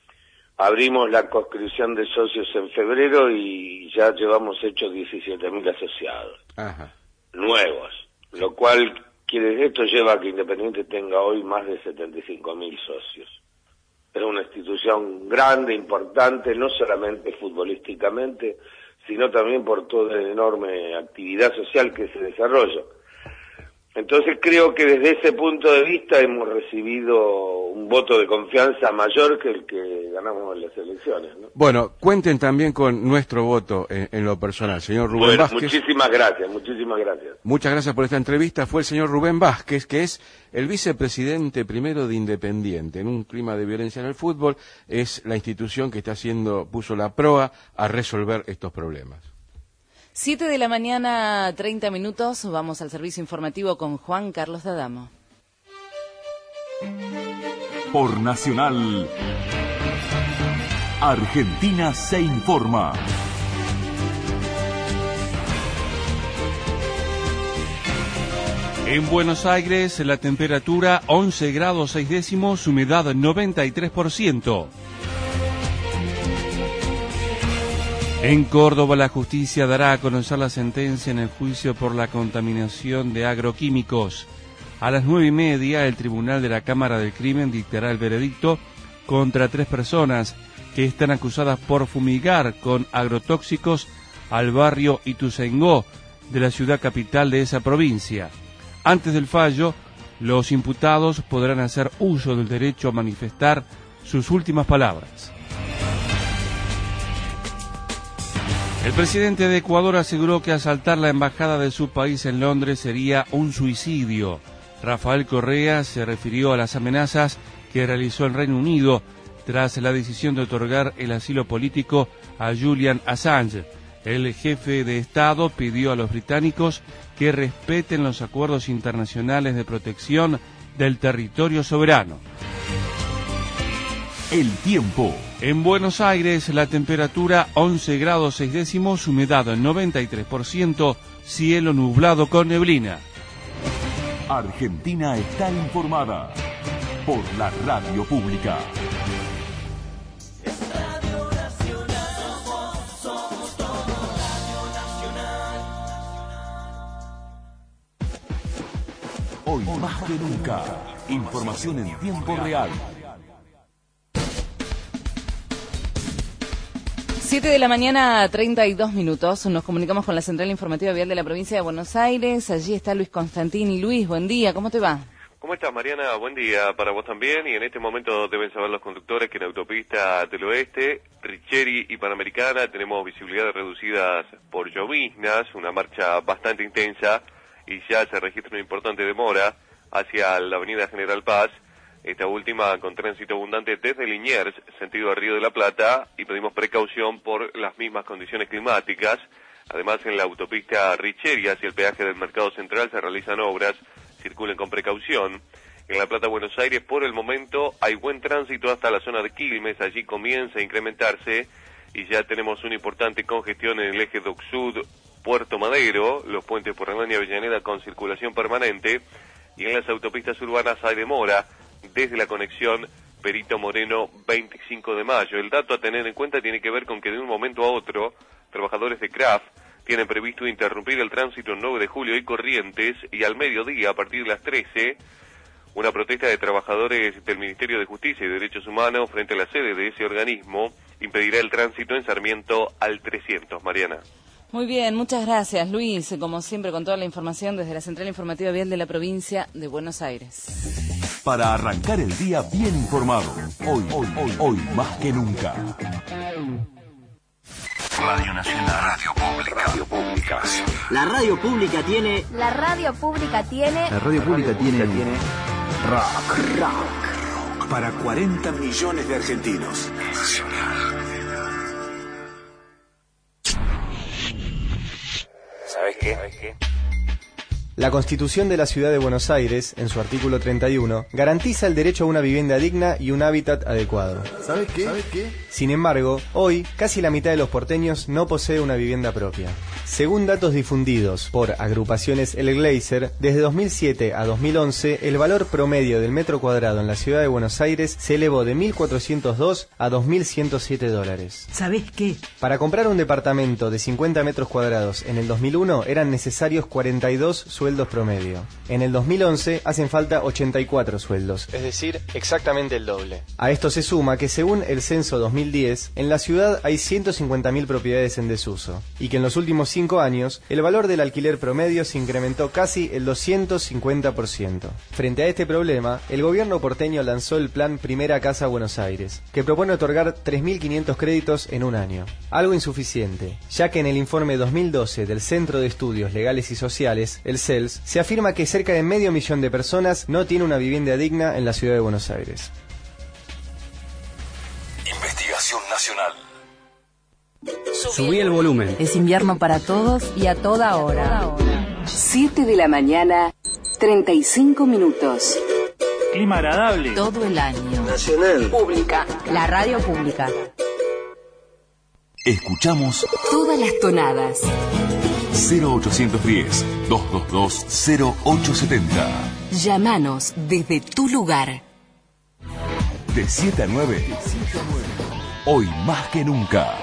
abrimos la conscripción de socios en febrero y ya llevamos hechos diecisiete mil asociados. Ajá. Nuevos, lo cual quiere esto lleva a que Independiente tenga hoy más de setenta y cinco mil socios. Es una institución grande, importante, no solamente futbolísticamente, sino también por toda la enorme actividad social que se desarrolla. Entonces creo que desde ese punto de vista hemos recibido un voto de confianza mayor que el que ganamos en las elecciones, ¿no? Bueno, cuenten también con nuestro voto en, en lo personal, señor Rubén bueno, Vázquez. Muchísimas gracias, muchísimas gracias. Muchas gracias por esta entrevista. Fue el señor Rubén Vázquez, que es el vicepresidente primero de Independiente. En un clima de violencia en el fútbol, es la institución que está haciendo, puso la proa a resolver estos problemas. Siete de la mañana, treinta minutos, vamos al servicio informativo con Juan Carlos D'Adamo. Por Nacional, Argentina se informa. En Buenos Aires, la temperatura once grados seis décimos, humedad noventa y tres por ciento. En Córdoba, la justicia dará a conocer la sentencia en el juicio por la contaminación de agroquímicos. A las nueve y media, el Tribunal de la Cámara del Crimen dictará el veredicto contra tres personas que están acusadas por fumigar con agrotóxicos al barrio Ituzaingó de la ciudad capital de esa provincia. Antes del fallo, los imputados podrán hacer uso del derecho a manifestar sus últimas palabras. El presidente de Ecuador aseguró que asaltar la embajada de su país en Londres sería un suicidio. Rafael Correa se refirió a las amenazas que realizó el Reino Unido tras la decisión de otorgar el asilo político a Julian Assange. El jefe de Estado pidió a los británicos que respeten los acuerdos internacionales de protección del territorio soberano. El tiempo. En Buenos Aires, la temperatura once grados seis décimos, humedad noventa y tres por ciento, cielo nublado con neblina. Argentina está informada por la radio pública. Hoy más que nunca, información en tiempo real. Siete de la mañana, treinta y dos minutos. Nos comunicamos con la Central Informativa Vial de la Provincia de Buenos Aires. Allí está Luis Constantini. Luis, buen día. ¿Cómo te va? ¿Cómo estás, Mariana? Buen día para vos también. Y en este momento deben saber los conductores que en Autopista del Oeste, Richeri y Panamericana tenemos visibilidades reducidas por lloviznas, una marcha bastante intensa y ya se registra una importante demora hacia la Avenida General Paz. esta última con tránsito abundante desde Liniers, sentido a Río de la Plata, y pedimos precaución por las mismas condiciones climáticas. Además, en la autopista Richeri hacia el peaje del Mercado Central se realizan obras, circulen con precaución. En La Plata, Buenos Aires, por el momento hay buen tránsito hasta la zona de Quilmes, allí comienza a incrementarse y ya tenemos una importante congestión en el eje Dock Sud, Puerto Madero, los puentes por Hernán y Avellaneda con circulación permanente, y en las autopistas urbanas hay demora desde la conexión Perito Moreno veinticinco de mayo. El dato a tener en cuenta tiene que ver con que de un momento a otro, trabajadores de Craft tienen previsto interrumpir el tránsito en nueve de julio y Corrientes, y al mediodía, a partir de las trece, una protesta de trabajadores del Ministerio de Justicia y Derechos Humanos frente a la sede de ese organismo impedirá el tránsito en Sarmiento al trescientos. Mariana. Muy bien, muchas gracias, Luis, como siempre con toda la información desde la Central Informativa Vial de la provincia de Buenos Aires. Para arrancar el día bien informado, hoy, hoy, hoy, hoy más que nunca. Radio Nacional, Radio Pública, Radio Pública. La radio pública tiene... La radio pública tiene... La radio pública tiene... tiene rock. Rock. Para cuarenta millones de argentinos. Nacional. ¿Sabes qué? ¿Sabes qué? La Constitución de la Ciudad de Buenos Aires, en su artículo treinta y uno, garantiza el derecho a una vivienda digna y un hábitat adecuado. ¿Sabes qué? ¿Sabes qué? Sin embargo, hoy, casi la mitad de los porteños no posee una vivienda propia. Según datos difundidos por agrupaciones El Glazer, desde dos mil siete a dos mil once, el valor promedio del metro cuadrado en la Ciudad de Buenos Aires se elevó de mil cuatrocientos dos a dos mil ciento siete dólares. ¿Sabes qué? Para comprar un departamento de cincuenta metros cuadrados en el dos mil uno eran necesarios cuarenta y dos sueldos promedio. En el dos mil once hacen falta ochenta y cuatro sueldos, es decir, exactamente el doble. A esto se suma que según el censo dos mil diez, en la ciudad hay ciento cincuenta mil propiedades en desuso, y que en los últimos cinco años el valor del alquiler promedio se incrementó casi el doscientos cincuenta por ciento. Frente a este problema, el gobierno porteño lanzó el plan Primera Casa Buenos Aires, que propone otorgar tres mil quinientos créditos en un año. Algo insuficiente, ya que en el informe dos mil doce del Centro de Estudios Legales y Sociales, el C E L S, se afirma que cerca de medio millón de personas no tiene una vivienda digna en la Ciudad de Buenos Aires. Investigación Nacional. Subí el volumen. Es invierno para todos y a toda hora. siete de la mañana, treinta y cinco minutos. Clima agradable. Todo el año. Nacional. Pública. La radio pública. Escuchamos Todas las tonadas. cero ochocientos diez, doscientos veintidós, cero ochocientos setenta. Llámanos desde tu lugar. De siete a nueve. Hoy más que nunca.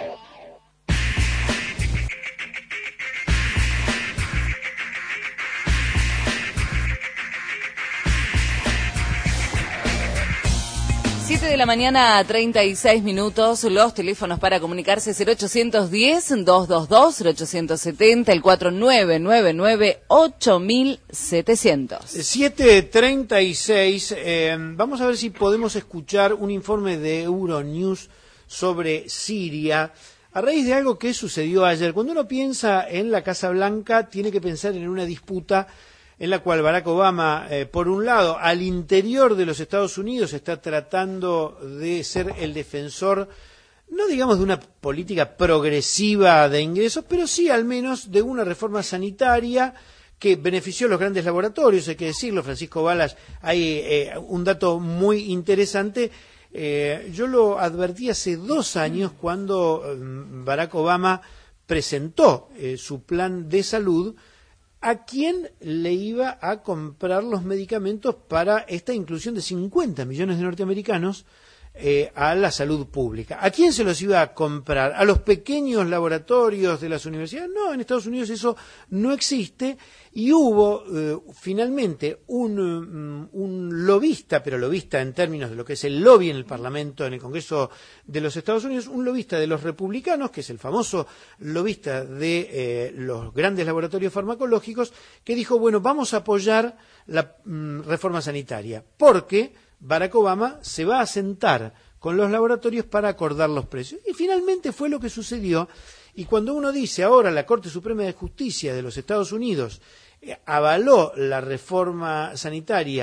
siete de la mañana, treinta y seis minutos, los teléfonos para comunicarse cero ochocientos diez, doscientos veintidós, cero ochocientos setenta, el cuatro nueve nueve nueve, ocho mil setecientos. siete treinta y seis, eh, vamos a ver si podemos escuchar un informe de Euronews sobre Siria, a raíz de algo que sucedió ayer. Cuando uno piensa en la Casa Blanca, tiene que pensar en una disputa en la cual Barack Obama, eh, por un lado, al interior de los Estados Unidos está tratando de ser el defensor, no digamos de una política progresiva de ingresos, pero sí al menos de una reforma sanitaria que benefició a los grandes laboratorios, hay que decirlo. Francisco Balas, hay eh, un dato muy interesante. Eh, yo lo advertí hace dos años cuando eh, Barack Obama presentó eh, su plan de salud, a quién le iba a comprar los medicamentos para esta inclusión de cincuenta millones de norteamericanos eh, a la salud pública. ¿A quién se los iba a comprar? ¿A los pequeños laboratorios de las universidades? No, en Estados Unidos eso no existe, y hubo eh, finalmente un, um, un lobista, pero lobista en términos de lo que es el lobby en el Parlamento, en el Congreso de los Estados Unidos, un lobista de los republicanos, que es el famoso lobista de eh, los grandes laboratorios farmacológicos, que dijo, bueno, vamos a apoyar la mm, reforma sanitaria, porque Barack Obama se va a sentar con los laboratorios para acordar los precios. Y finalmente fue lo que sucedió. Y cuando uno dice ahora la Corte Suprema de Justicia de los Estados Unidos eh, avaló la reforma sanitaria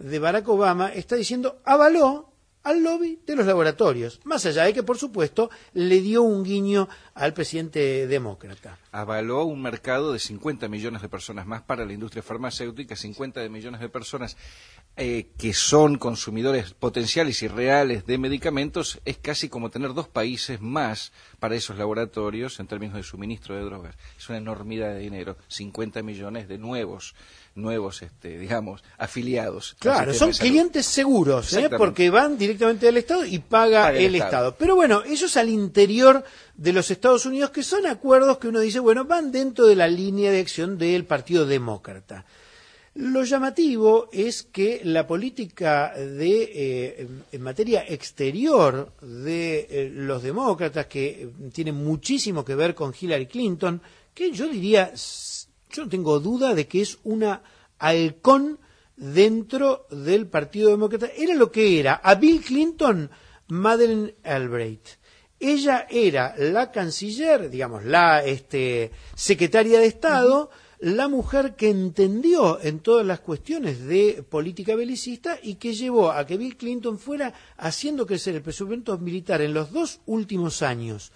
de Barack Obama está diciendo avaló al lobby de los laboratorios, más allá de que, por supuesto, le dio un guiño al presidente demócrata. Avaló un mercado de cincuenta millones de personas más para la industria farmacéutica, cincuenta millones de personas eh, que son consumidores potenciales y reales de medicamentos. Es casi como tener dos países más para esos laboratorios en términos de suministro de drogas. Es una enormidad de dinero, cincuenta millones de nuevos nuevos, este, digamos, afiliados. Claro, son clientes seguros, ¿eh? Porque van directamente del Estado y paga, paga el, el Estado. Estado. Pero bueno, ellos al interior de los Estados Unidos, que son acuerdos que uno dice, bueno, van dentro de la línea de acción del Partido Demócrata. Lo llamativo es que la política de eh, en materia exterior de eh, los demócratas, que eh, tiene muchísimo que ver con Hillary Clinton, que yo diría... Yo no tengo duda de que es una halcón dentro del Partido Demócrata. Era lo que era. A Bill Clinton, Madeleine Albright. Ella era la canciller, digamos, la este, secretaria de Estado, uh-huh. la mujer que entendió en todas las cuestiones de política belicista y que llevó a que Bill Clinton fuera haciendo crecer el presupuesto militar en los dos últimos años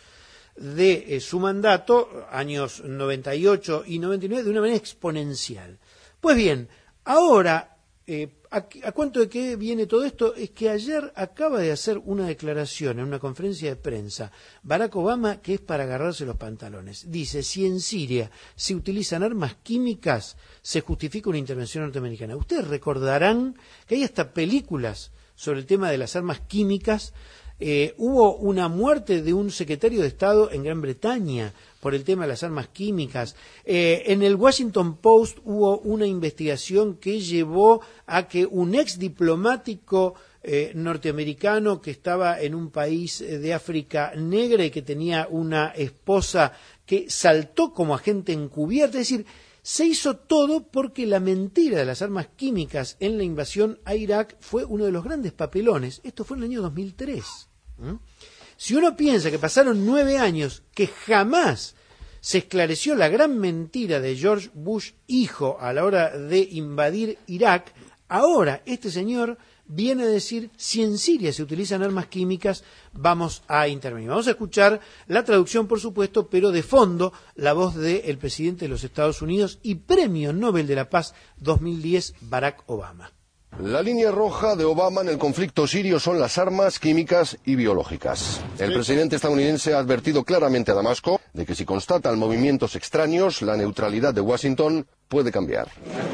de eh, su mandato, años noventa y ocho y noventa y nueve, de una manera exponencial. Pues bien, ahora, eh, ¿a, ¿a cuánto de qué viene todo esto? Es que ayer acaba de hacer una declaración en una conferencia de prensa Barack Obama, que es para agarrarse los pantalones. Dice, si en Siria se utilizan armas químicas, se justifica una intervención norteamericana. Ustedes recordarán que hay hasta películas sobre el tema de las armas químicas. Eh, hubo una muerte de un secretario de Estado en Gran Bretaña por el tema de las armas químicas. Eh, en el Washington Post hubo una investigación que llevó a que un ex diplomático eh, norteamericano que estaba en un país de África negra y que tenía una esposa que saltó como agente encubierta, es decir, se hizo todo porque la mentira de las armas químicas en la invasión a Irak fue uno de los grandes papelones. Esto fue en el año dos mil tres. ¿Mm? Si uno piensa que pasaron nueve años que jamás se esclareció la gran mentira de George Bush hijo a la hora de invadir Irak, ahora este señor viene a decir, si en Siria se utilizan armas químicas, vamos a intervenir. Vamos a escuchar la traducción, por supuesto, pero de fondo la voz del presidente de los Estados Unidos y Premio Nobel de la Paz dos mil diez, Barack Obama. La línea roja de Obama en el conflicto sirio son las armas químicas y biológicas. El presidente estadounidense ha advertido claramente a Damasco de que si constatan movimientos extraños, la neutralidad de Washington puede cambiar.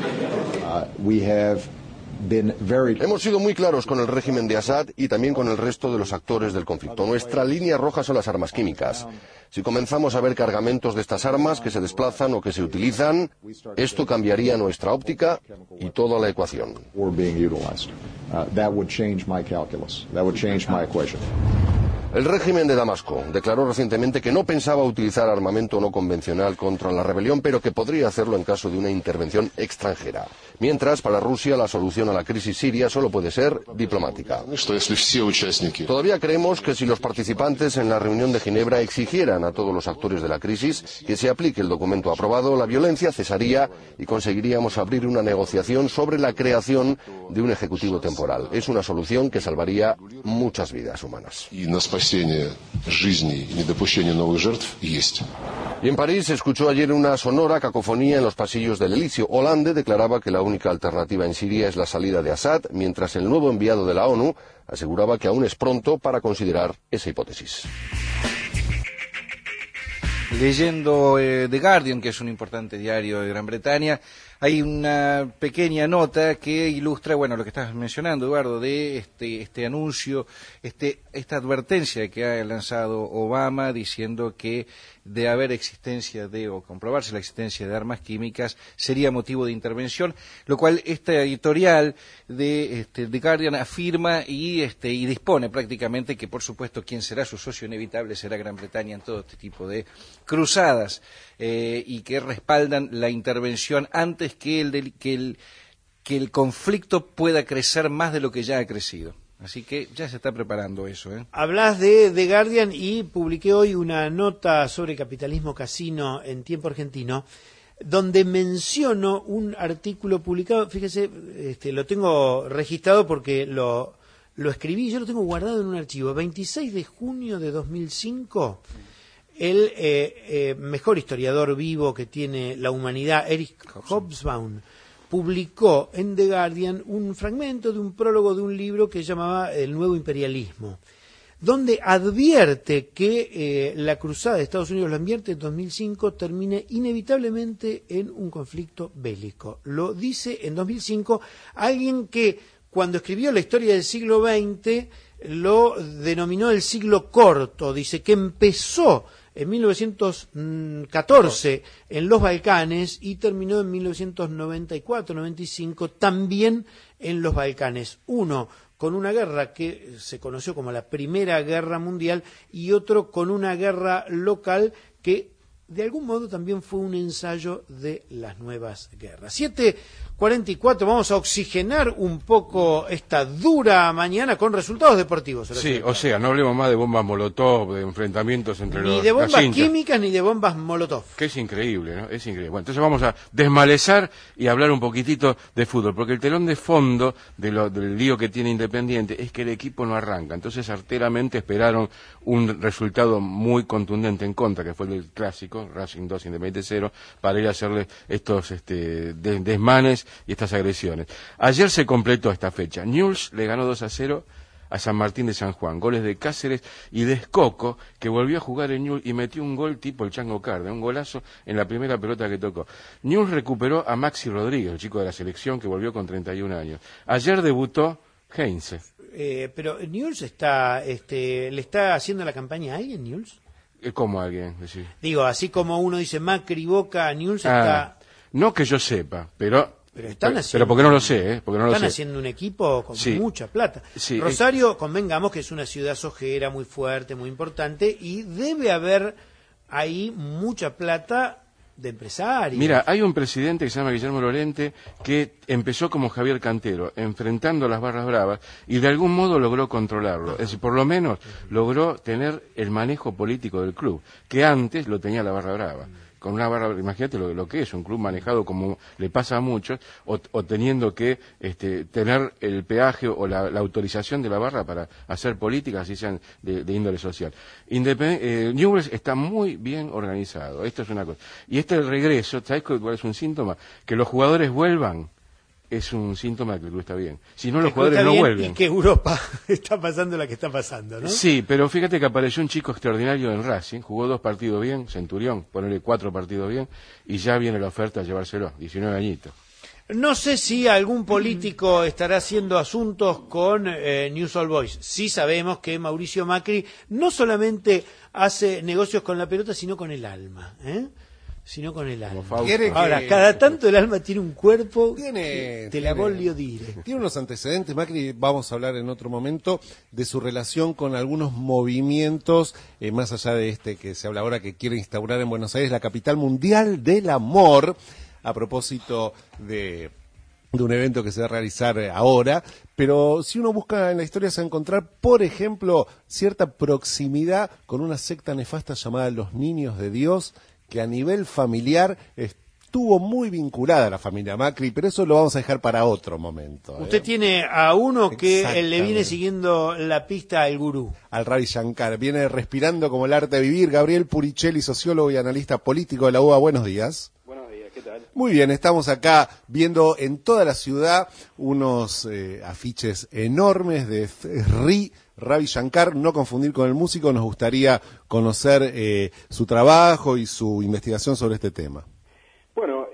Uh, we have Very... Hemos sido muy claros con el régimen de Assad y también con el resto de los actores del conflicto. Nuestra línea roja son las armas químicas. Si comenzamos a ver cargamentos de estas armas que se desplazan o que se utilizan, esto cambiaría nuestra óptica y toda la ecuación. El régimen de Damasco declaró recientemente que no pensaba utilizar armamento no convencional contra la rebelión, pero que podría hacerlo en caso de una intervención extranjera. Mientras, para Rusia, la solución a la crisis siria solo puede ser diplomática. Todavía creemos que si los participantes en la reunión de Ginebra exigieran a todos los actores de la crisis que se aplique el documento aprobado, la violencia cesaría y conseguiríamos abrir una negociación sobre la creación de un ejecutivo temporal. Es una solución que salvaría muchas vidas humanas. Y en París se escuchó ayer una sonora cacofonía en los pasillos del Elíseo. Hollande declaraba que la única alternativa en Siria es la salida de Assad, mientras el nuevo enviado de la ONU aseguraba que aún es pronto para considerar esa hipótesis. Leyendo eh, The Guardian, que es un importante diario de Gran Bretaña, hay una pequeña nota que ilustra, bueno, lo que estás mencionando, Eduardo, de este, este anuncio, este, esta advertencia que ha lanzado Obama diciendo que de haber existencia de, o comprobarse la existencia de armas químicas, sería motivo de intervención, lo cual esta editorial de este, The Guardian afirma y, este, y dispone prácticamente que, por supuesto, quien será su socio inevitable será Gran Bretaña en todo este tipo de cruzadas, eh, y que respaldan la intervención antes que el, del, que, el, que el conflicto pueda crecer más de lo que ya ha crecido. Así que ya se está preparando eso, ¿eh? Hablas de The Guardian y publiqué hoy una nota sobre capitalismo casino en Tiempo Argentino, donde menciono un artículo publicado, fíjese, este, lo tengo registrado porque lo, lo escribí, yo lo tengo guardado en un archivo, veintiséis de junio de dos mil cinco, el eh, eh, mejor historiador vivo que tiene la humanidad, Eric Hobsbawm, publicó en The Guardian un fragmento de un prólogo de un libro que llamaba El Nuevo Imperialismo, donde advierte que eh, la cruzada de Estados Unidos, la advierte en dos mil cinco, termine inevitablemente en un conflicto bélico. Lo dice en dos mil cinco alguien que cuando escribió la historia del siglo veinte lo denominó el siglo corto, dice que empezó en mil novecientos catorce en los Balcanes y terminó en mil novecientos noventa y cuatro noventa y cinco también en los Balcanes. Uno con una guerra que se conoció como la Primera Guerra Mundial y otro con una guerra local que de algún modo también fue un ensayo de las nuevas guerras. siete cuarenta y cuatro, vamos a oxigenar un poco esta dura mañana con resultados deportivos. Sí, o sea, no hablemos más de bombas molotov, de enfrentamientos entre los Ni de bombas las hinchas, químicas ni de bombas molotov. que es increíble, ¿no? Es increíble. Bueno, entonces vamos a desmalezar y hablar un poquitito de fútbol, porque el telón de fondo de lo, del lío que tiene Independiente es que el equipo no arranca. Entonces, arteramente esperaron un resultado muy contundente en contra, que fue el del clásico, Racing dos, Independiente cero, para ir a hacerle estos este, des desmanes y estas agresiones. Ayer se completó esta fecha. Newell's le ganó dos a cero a San Martín de San Juan. Goles de Cáceres y de Escoco, que volvió a jugar en Newell's y metió un gol tipo el Chango Carde, un golazo en la primera pelota que tocó. Newell's recuperó a Maxi Rodríguez, el chico de la selección que volvió con treinta y un años. Ayer debutó Heinze. Eh, pero Newell's está, este, ¿le está haciendo la campaña a alguien, Newell's? ¿Cómo alguien? Decir. Digo, así como uno dice Macri, Boca, Newell's Ah, está... no que yo sepa, pero... Pero están pero, haciendo, pero porque no lo sé, ¿eh? Porque no lo están sé. haciendo un equipo con Sí. mucha plata. Sí, Rosario, convengamos que es una ciudad sojera, muy fuerte, muy importante, y debe haber ahí mucha plata de empresarios. Mira, hay un presidente que se llama Guillermo Lorente que empezó como Javier Cantero, enfrentando las barras bravas, y de algún modo logró controlarlo. Es decir, por lo menos logró tener el manejo político del club, que antes lo tenía la barra brava. Con una barra, imagínate lo, lo que es, un club manejado como le pasa a muchos, o, o teniendo que este, tener el peaje o la, la autorización de la barra para hacer políticas, así sean de, de índole social. Independ eh, Newell's está muy bien organizado, esto es una cosa. Y este regreso, ¿sabes cuál es un síntoma? Que los jugadores vuelvan, es un síntoma de que el club está bien. Si no, los Que el club jugadores está no bien vuelven. Y que Europa está pasando la que está pasando, ¿no? Sí, pero fíjate que apareció un chico extraordinario en Racing, jugó dos partidos bien, Centurión, ponerle cuatro partidos bien, y ya viene la oferta a llevárselo, diecinueve añitos. No sé si algún político estará haciendo asuntos con eh, Newell's Old Boys. Sí sabemos que Mauricio Macri no solamente hace negocios con la pelota, sino con el alma, ¿eh? Sino con el alma. Ahora, que- cada tanto el alma tiene un cuerpo Tiene, que te tiene- la voglio dire. Tiene unos antecedentes, Macri, vamos a hablar en otro momento de su relación con algunos movimientos, eh, más allá de este que se habla ahora, que quiere instaurar en Buenos Aires la capital mundial del amor, a propósito de, de un evento que se va a realizar eh, ahora, pero si uno busca en la historia se va a encontrar, por ejemplo, cierta proximidad con una secta nefasta llamada Los Niños de Dios, que a nivel familiar estuvo muy vinculada a la familia Macri, pero eso lo vamos a dejar para otro momento. ¿eh? Usted tiene a uno que eh, le Exactamente. viene siguiendo la pista al gurú. Al Ravi Shankar, viene respirando como el arte de vivir. Gabriel Puricelli, sociólogo y analista político de la U B A, buenos días. Buenos días, ¿qué tal? Muy bien, estamos acá viendo en toda la ciudad unos eh, afiches enormes de Sri Ravi Shankar, no confundir con el músico. Nos gustaría conocer eh, su trabajo y su investigación sobre este tema. Bueno,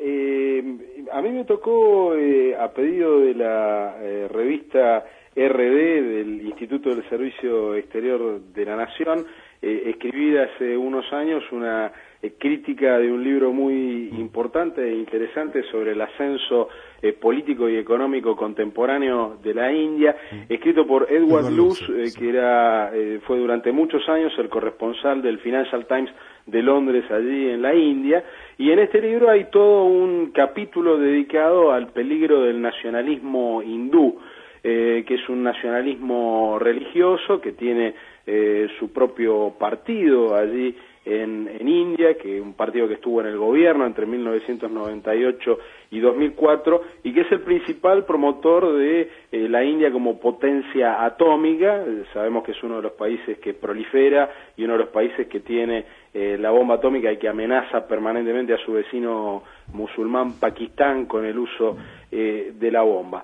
eh, a mí me tocó, eh, a pedido de la eh, revista R D del Instituto del Servicio Exterior de la Nación, eh, escribir hace unos años una eh, crítica de un libro muy importante e interesante sobre el ascenso eh, político y económico contemporáneo de la India, escrito por Edward, Edward Luce, Luce, eh, que era eh, fue durante muchos años el corresponsal del Financial Times de Londres, allí en la India, y en este libro hay todo un capítulo dedicado al peligro del nacionalismo hindú, eh, que es un nacionalismo religioso que tiene eh, su propio partido allí en, en India, que un partido que estuvo en el gobierno entre mil novecientos noventa y ocho y dos mil cuatro, y que es el principal promotor de eh, la India como potencia atómica. Eh, sabemos que es uno de los países que prolifera y uno de los países que tiene eh, la bomba atómica y que amenaza permanentemente a su vecino musulmán Pakistán con el uso eh, de la bomba.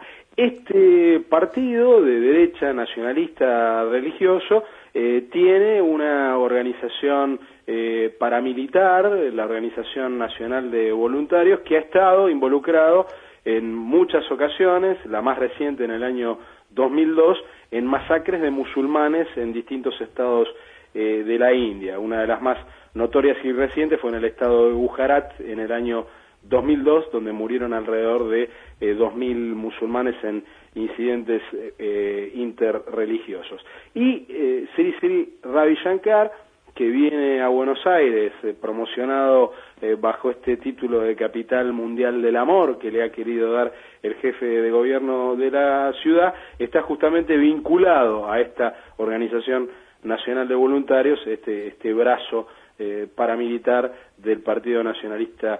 Este partido de derecha nacionalista religioso eh, tiene una organización eh, paramilitar, la Organización Nacional de Voluntarios, que ha estado involucrado en muchas ocasiones, la más reciente en el año dos mil dos, en masacres de musulmanes en distintos estados eh, de la India. Una de las más notorias y recientes fue en el estado de Gujarat en el año dos mil dos, donde murieron alrededor de eh, dos mil musulmanes en incidentes eh, interreligiosos. Y eh, Sri Sri Ravi Shankar, que viene a Buenos Aires eh, promocionado eh, bajo este título de Capital Mundial del Amor que le ha querido dar el jefe de gobierno de la ciudad, está justamente vinculado a esta Organización Nacional de Voluntarios, este, este brazo eh, paramilitar del Partido Nacionalista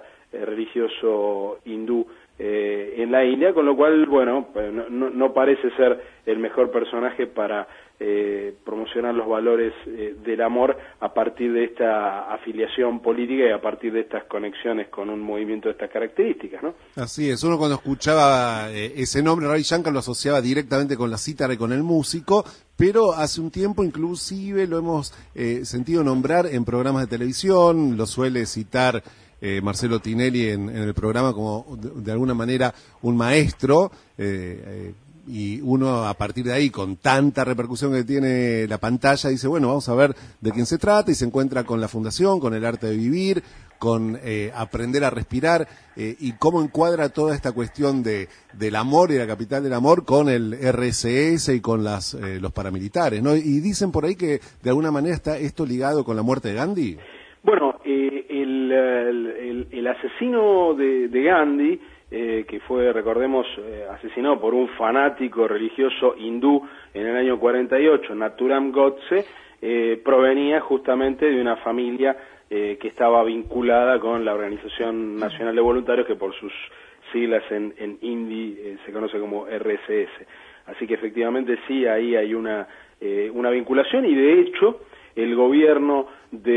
religioso hindú eh, en la India, con lo cual, bueno, no, no parece ser el mejor personaje para eh, promocionar los valores eh, del amor a partir de esta afiliación política y a partir de estas conexiones con un movimiento de estas características, ¿no? Así es, uno cuando escuchaba eh, ese nombre, Ravi Shankar, lo asociaba directamente con la cítara y con el músico, pero hace un tiempo inclusive lo hemos eh, sentido nombrar en programas de televisión, lo suele citar Eh, Marcelo Tinelli en, en el programa como de, de alguna manera un maestro, eh, eh, y uno a partir de ahí, con tanta repercusión que tiene la pantalla, dice, bueno, vamos a ver de quién se trata, y se encuentra con la Fundación, con el arte de vivir, con eh, aprender a respirar, eh, y cómo encuadra toda esta cuestión de del amor y la capital del amor con el R S S y con las eh, los paramilitares, ¿no? Y dicen por ahí que de alguna manera está esto ligado con la muerte de Gandhi. Bueno, eh, el, el, el asesino de, de Gandhi, eh, que fue, recordemos, eh, asesinado por un fanático religioso hindú en el año cuarenta y ocho, Nathuram Godse, eh, provenía justamente de una familia eh, que estaba vinculada con la Organización Nacional de Voluntarios, que por sus siglas en, en hindi eh, se conoce como R S S. Así que efectivamente sí, ahí hay una, eh, una vinculación, y de hecho el gobierno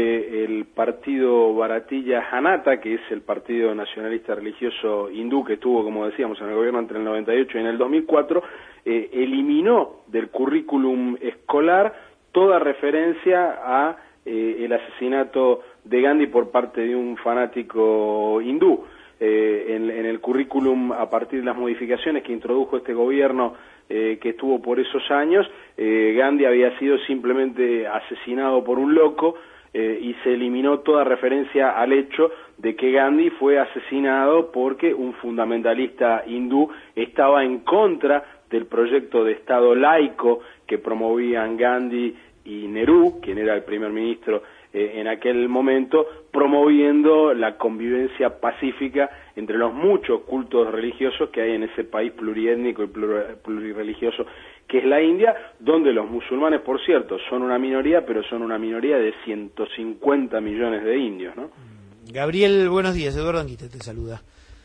del partido Bharatiya Janata, que es el partido nacionalista religioso hindú que estuvo, como decíamos, en el gobierno entre el noventa y ocho y en el dos mil cuatro, eh, eliminó del currículum escolar toda referencia a eh, el asesinato de Gandhi por parte de un fanático hindú. Eh, en, en el currículum, a partir de las modificaciones que introdujo este gobierno eh, que estuvo por esos años, eh, Gandhi había sido simplemente asesinado por un loco, eh, y se eliminó toda referencia al hecho de que Gandhi fue asesinado porque un fundamentalista hindú estaba en contra del proyecto de Estado laico que promovían Gandhi y Nehru, quien era el primer ministro eh, en aquel momento, promoviendo la convivencia pacífica entre los muchos cultos religiosos que hay en ese país pluriétnico y plurireligioso que es la India, donde los musulmanes, por cierto, son una minoría, pero son una minoría de ciento cincuenta millones de indios, ¿no? Gabriel, buenos días. Eduardo Anguita te saluda.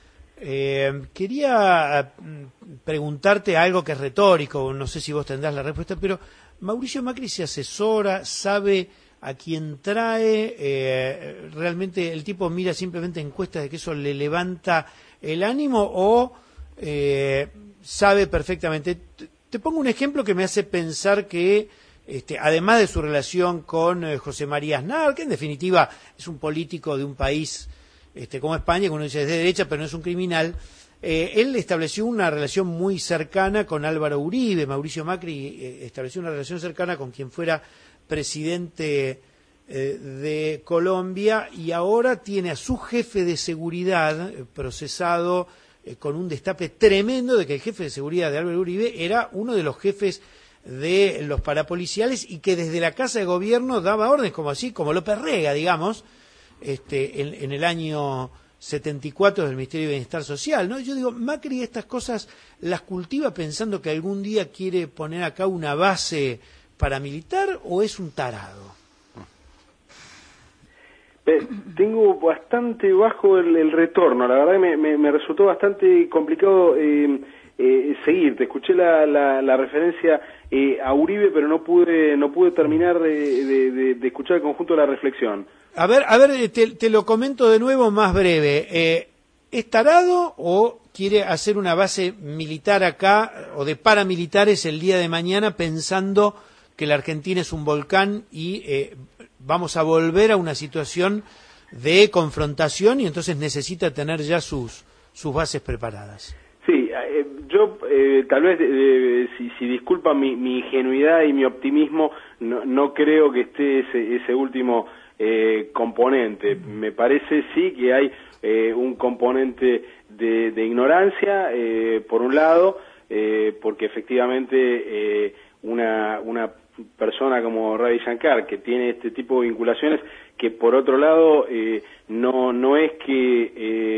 Eh, quería preguntarte algo que es retórico, no sé si vos tendrás la respuesta, pero Mauricio Macri se asesora, sabe a quién trae, eh, realmente el tipo mira simplemente encuestas de que eso le levanta el ánimo, o eh, sabe perfectamente. Te pongo un ejemplo que me hace pensar que, este, además de su relación con eh, José María Aznar, que en definitiva es un político de un país este, como España, que uno dice es de derecha, pero no es un criminal, eh, él estableció una relación muy cercana con Álvaro Uribe. Mauricio Macri eh, estableció una relación cercana con quien fuera presidente eh, de Colombia, y ahora tiene a su jefe de seguridad eh, procesado eh, con un destape tremendo de que el jefe de seguridad de Álvaro Uribe era uno de los jefes de los parapoliciales y que desde la Casa de Gobierno daba órdenes, como así, como López Rega, digamos, este, en, en el año setenta y cuatro del Ministerio de Bienestar Social, ¿no? Yo digo, Macri estas cosas las cultiva pensando que algún día quiere poner acá una base paramilitar, ¿o es un tarado? Eh, tengo bastante bajo el, el retorno, la verdad que me, me, me resultó bastante complicado eh, eh, seguir. Te escuché la, la, la referencia eh, a Uribe, pero no pude no pude terminar de, de, de, de escuchar el conjunto de la reflexión. A ver, a ver, te, te lo comento de nuevo más breve. Eh, ¿Es tarado o quiere hacer una base militar acá o de paramilitares el día de mañana pensando que la Argentina es un volcán y eh, vamos a volver a una situación de confrontación y entonces necesita tener ya sus, sus bases preparadas? Sí, eh, yo eh, tal vez, eh, si, si disculpa mi, mi ingenuidad y mi optimismo, no, no creo que esté ese, ese último eh, componente. Me parece sí que hay eh, un componente de, de ignorancia, eh, por un lado, eh, porque efectivamente eh, una, una persona como Ravi Shankar, que tiene este tipo de vinculaciones, que por otro lado eh, no no es que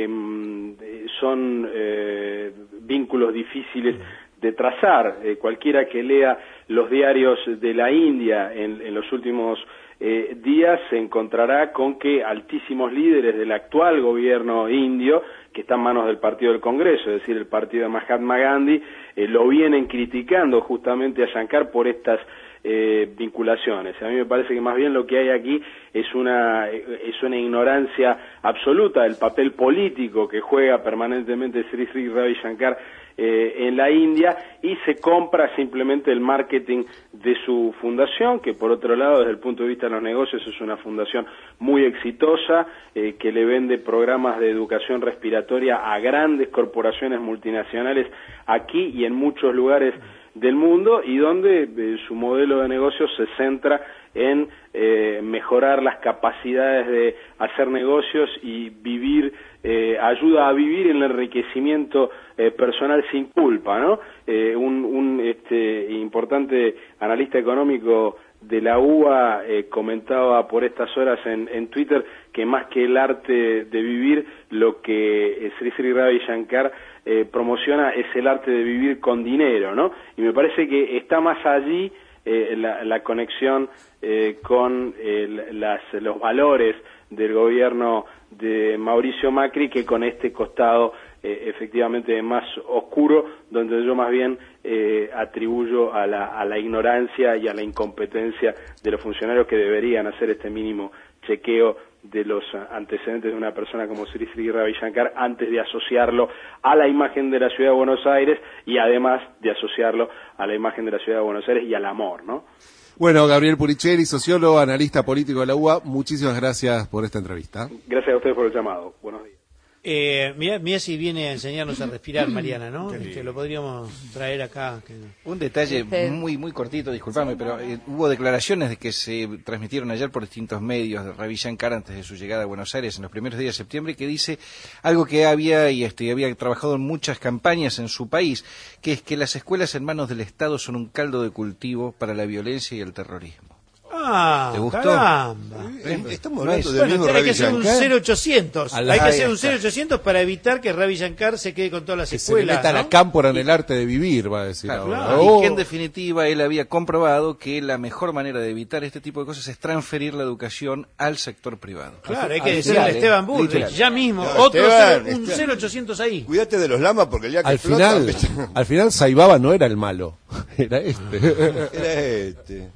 eh, son eh, vínculos difíciles de trazar. Eh, cualquiera que lea los diarios de la India en, en los últimos eh, días se encontrará con que altísimos líderes del actual gobierno indio, que está en manos del Partido del Congreso, es decir, el partido de Mahatma Gandhi, eh, lo vienen criticando justamente a Shankar por estas Eh, vinculaciones. A mí me parece que más bien lo que hay aquí es una es una ignorancia absoluta del papel político que juega permanentemente Sri Sri Ravi Shankar eh, en la India, y se compra simplemente el marketing de su fundación, que por otro lado desde el punto de vista de los negocios es una fundación muy exitosa, eh, que le vende programas de educación respiratoria a grandes corporaciones multinacionales aquí y en muchos lugares del mundo, y donde eh, su modelo de negocio se centra en eh, mejorar las capacidades de hacer negocios y vivir, eh, ayuda a vivir en el enriquecimiento eh, personal sin culpa, ¿no? Eh, un, un este, importante analista económico de la U B A eh, comentaba por estas horas en, en Twitter que más que el arte de vivir, lo que eh, Sri Sri Ravi Shankar eh, promociona es el arte de vivir con dinero, ¿no? Y me parece que está más allí eh, la, la conexión eh, con eh, las, los valores del gobierno de Mauricio Macri que con este costado eh, efectivamente más oscuro, donde yo más bien eh, atribuyo a la, a la ignorancia y a la incompetencia de los funcionarios que deberían hacer este mínimo chequeo de los antecedentes de una persona como Sri Sri Ravi Shankar antes de asociarlo a la imagen de la ciudad de Buenos Aires y además de asociarlo a la imagen de la ciudad de Buenos Aires y al amor, ¿no? Bueno, Gabriel Puricheri, sociólogo, analista político de la U B A, muchísimas gracias por esta entrevista. Gracias a ustedes por el llamado. Buenos días. Eh, mira, mira si viene a enseñarnos a respirar, Mariana, ¿no? Este, lo podríamos traer acá. Que... Un detalle muy muy cortito, disculpame, pero eh, hubo declaraciones de que se transmitieron ayer por distintos medios de Ravi Shankar antes de su llegada a Buenos Aires en los primeros días de septiembre, que dice algo que había y este, había trabajado en muchas campañas en su país, que es que las escuelas en manos del Estado son un caldo de cultivo para la violencia y el terrorismo. Ah, ¿te gustó? Caramba. Estamos No hablando es, del bueno, mismo hay Ravi que hacer un Shankar. cero ochocientos. A la- Hay que ahí hacer un está. cero ochocientos para evitar que Ravi Shankar se quede con todas las Que se le escuelas. meta ¿no? la cámpora en el arte de vivir, va a decir Claro, ahora. claro. Oh. Y que en definitiva él había comprobado que la mejor manera de evitar este tipo de cosas es transferir la educación al sector privado. Claro, hay que Al decirle a final, Esteban ¿eh? Bullrich, Literal. ya mismo, No, otro Esteban, cero- un Esteban. cero ochocientos ahí. Cuídate de los lamas porque el día que Al explota, final, al final Saibaba no era el malo, era este. era este.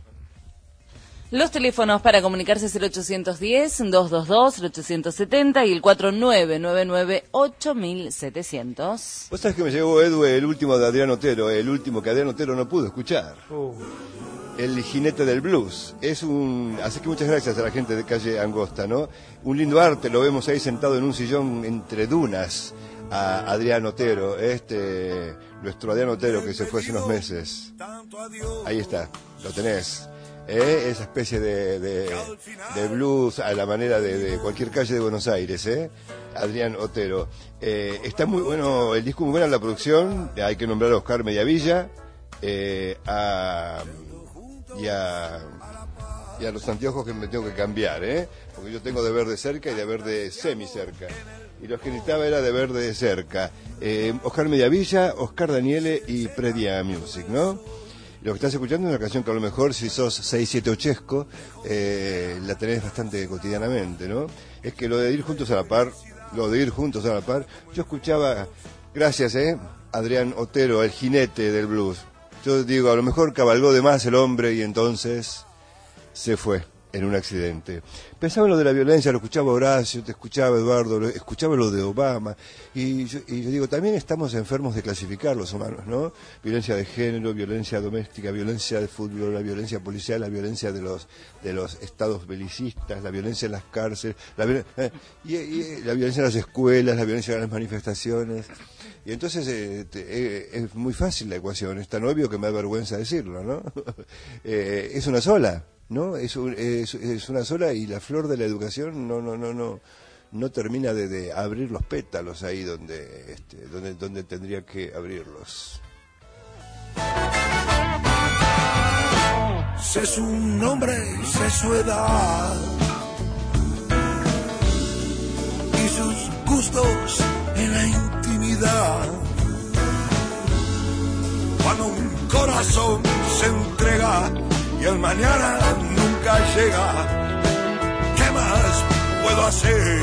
Los teléfonos para comunicarse cero ochocientos diez, doscientos veintidós, cero ochocientos setenta y el cuatro nueve nueve nueve, ocho mil setecientos. Vos sabés que me llegó, Edu, el último de Adrián Otero, el último que Adrián Otero no pudo escuchar. Uh. El jinete del blues. Es un, así que muchas gracias a la gente de Calle Angosta, ¿no? Un lindo arte, lo vemos ahí sentado en un sillón entre dunas a Adrián Otero, este, nuestro Adrián Otero que se fue hace unos meses. Ahí está, lo tenés. ¿Eh? Esa especie de, de, de blues a la manera de, de cualquier calle de Buenos Aires, ¿eh? Adrián Otero. Eh, está muy bueno, el disco muy bueno, la producción, hay que nombrar a Oscar Mediavilla, eh, a, y, a, y a los anteojos que me tengo que cambiar, ¿eh? Porque yo tengo de ver de cerca y de ver de semi cerca. Y los que necesitaba era de ver de cerca. Eh, Oscar Mediavilla, Oscar Daniele y Predia Music, ¿no? Lo que estás escuchando es una canción que a lo mejor si sos seis siete ochesco, eh, la tenés bastante cotidianamente, ¿no? Es que lo de ir juntos a la par, lo de ir juntos a la par, yo escuchaba, gracias, ¿eh? Adrián Otero, el jinete del blues. Yo digo, a lo mejor cabalgó de más el hombre y entonces se fue en un accidente. Pensaba en lo de la violencia, lo escuchaba Horacio, te escuchaba Eduardo, lo, escuchaba lo de Obama, y yo, y yo digo, también estamos enfermos de clasificar los humanos, ¿no? Violencia de género, violencia doméstica, violencia de fútbol, la violencia policial, la violencia de los de los estados belicistas, la violencia en las cárceles, la, eh, y, y, la violencia en las escuelas, la violencia en las manifestaciones. Y entonces eh, te, eh, es muy fácil la ecuación, es tan obvio que me da vergüenza decirlo, ¿no? eh, es una sola. ¿No? Es, un, es, es una sola, y la flor de la educación no no no no no termina de, de abrir los pétalos ahí donde este, donde donde tendría que abrirlos. Sé su nombre, sé su edad y sus gustos en la intimidad. Cuando un corazón se entrega y el mañana nunca llega, ¿qué más puedo hacer?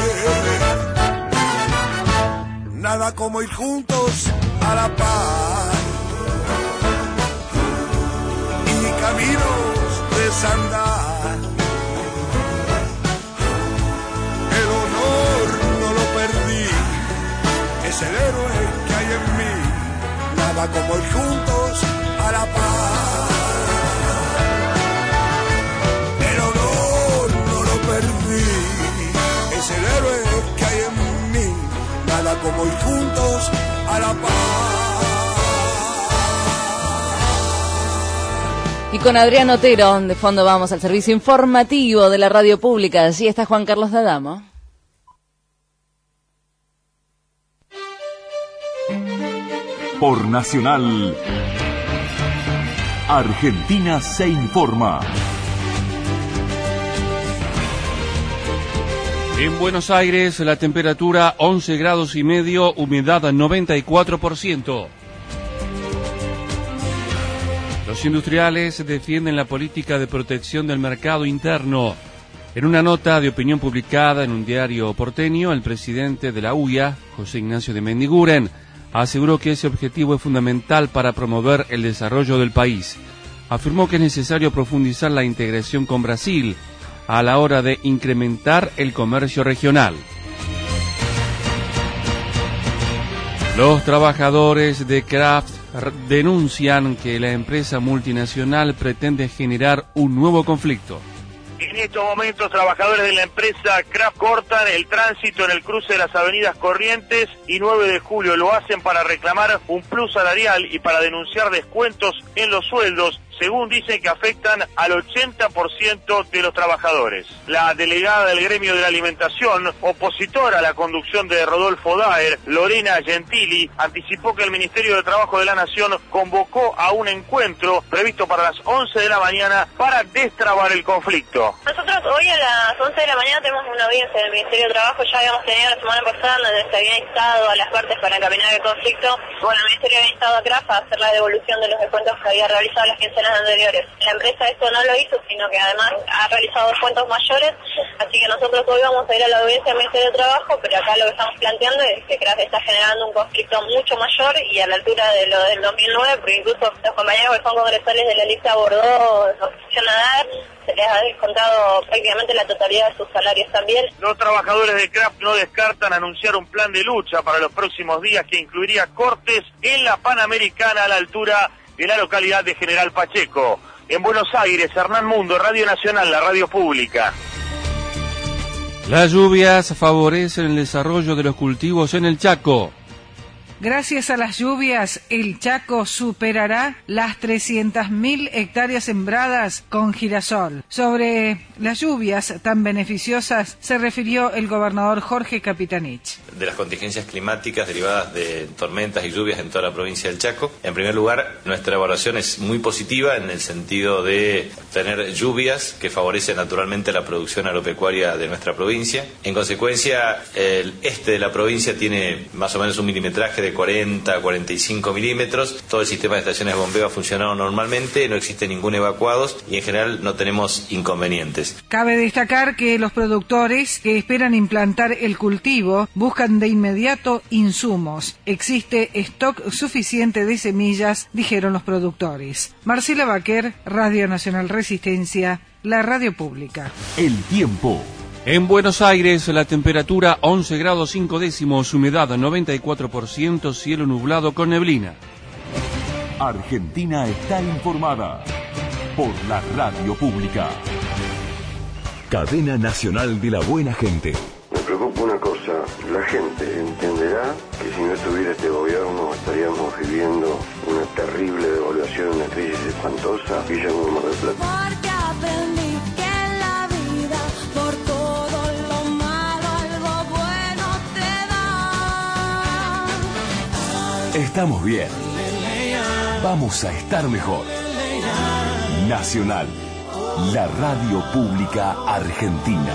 Nada como ir juntos a la paz y caminos desandar. El honor no lo perdí, es el héroe que hay en mí. Nada como ir juntos a la paz. Es el héroe que hay en mí, nada como ir juntos a la paz. Y con Adrián Otero, de fondo vamos al servicio informativo de la radio pública. Allí está Juan Carlos D'Adamo. Por Nacional, Argentina se informa. En Buenos Aires, la temperatura once grados y medio, humedad noventa y cuatro por ciento. Los industriales defienden la política de protección del mercado interno. En una nota de opinión publicada en un diario porteño, el presidente de la U I A, José Ignacio de Mendiguren, aseguró que ese objetivo es fundamental para promover el desarrollo del país. Afirmó que es necesario profundizar la integración con Brasil a la hora de incrementar el comercio regional. Los trabajadores de Kraft denuncian que la empresa multinacional pretende generar un nuevo conflicto. En estos momentos, trabajadores de la empresa Kraft cortan el tránsito en el cruce de las avenidas Corrientes y nueve de julio. Lo hacen para reclamar un plus salarial y para denunciar descuentos en los sueldos, según dicen que afectan al ochenta por ciento de los trabajadores. La delegada del gremio de la alimentación, opositora a la conducción de Rodolfo Daer, Lorena Gentili, anticipó que el Ministerio de Trabajo de la Nación convocó a un encuentro previsto para las once de la mañana para destrabar el conflicto. Nosotros hoy a las once de la mañana tenemos una audiencia del Ministerio de Trabajo. Ya habíamos tenido la semana pasada donde se había instado a las partes para encaminar el conflicto. Bueno, el Ministerio había instado a Kraft a hacer la devolución de los descuentos que había realizado las quincenas anteriores. La empresa esto no lo hizo, sino que además ha realizado descuentos mayores, así que nosotros hoy vamos a ir a la audiencia del Ministerio de Trabajo, pero acá lo que estamos planteando es que Kraft está generando un conflicto mucho mayor y a la altura de lo del dos mil nueve, porque incluso los compañeros que son congresales de la lista Bordeaux, oposición a dar, se les ha descontado prácticamente la totalidad de sus salarios también. Los trabajadores de Kraft no descartan anunciar un plan de lucha para los próximos días que incluiría cortes en la Panamericana a la altura de la localidad de General Pacheco. En Buenos Aires, Hernán Mundo, Radio Nacional, la radio pública. Las lluvias favorecen el desarrollo de los cultivos en el Chaco. Gracias a las lluvias, el Chaco superará las trescientas mil hectáreas sembradas con girasol. Sobre las lluvias tan beneficiosas se refirió el gobernador Jorge Capitanich. De las contingencias climáticas derivadas de tormentas y lluvias en toda la provincia del Chaco. En primer lugar, nuestra evaluación es muy positiva en el sentido de tener lluvias que favorecen naturalmente la producción agropecuaria de nuestra provincia. En consecuencia, el este de la provincia tiene más o menos un milimetraje de de cuarenta a cuarenta y cinco milímetros. Todo el sistema de estaciones de bombeo ha funcionado normalmente, no existe ningún evacuado y en general no tenemos inconvenientes. Cabe destacar que los productores que esperan implantar el cultivo buscan de inmediato insumos. Existe stock suficiente de semillas, dijeron los productores. Marcela Baquer, Radio Nacional Resistencia, la radio pública. El tiempo. En Buenos Aires, la temperatura once grados cinco décimos, humedad noventa y cuatro por ciento, cielo nublado con neblina. Argentina está informada por la radio pública. Cadena Nacional de la Buena Gente. Me preocupa una cosa, la gente entenderá que si no estuviera este gobierno estaríamos viviendo una terrible devaluación, una crisis espantosa, y ya no Mar del Plata. Porque aprendí que en la vida, por todo lo malo, algo bueno te da. Estamos bien. Vamos a estar mejor. Nacional, la radio pública argentina.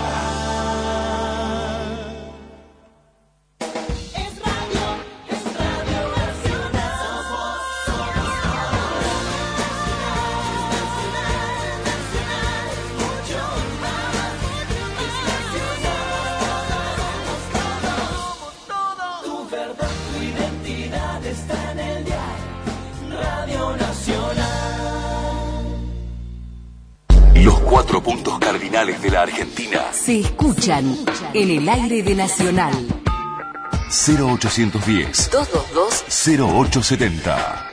Los cuatro puntos cardinales de la Argentina se escuchan en el aire de Nacional. cero ochocientos diez, dos dos dos, cero ocho setenta.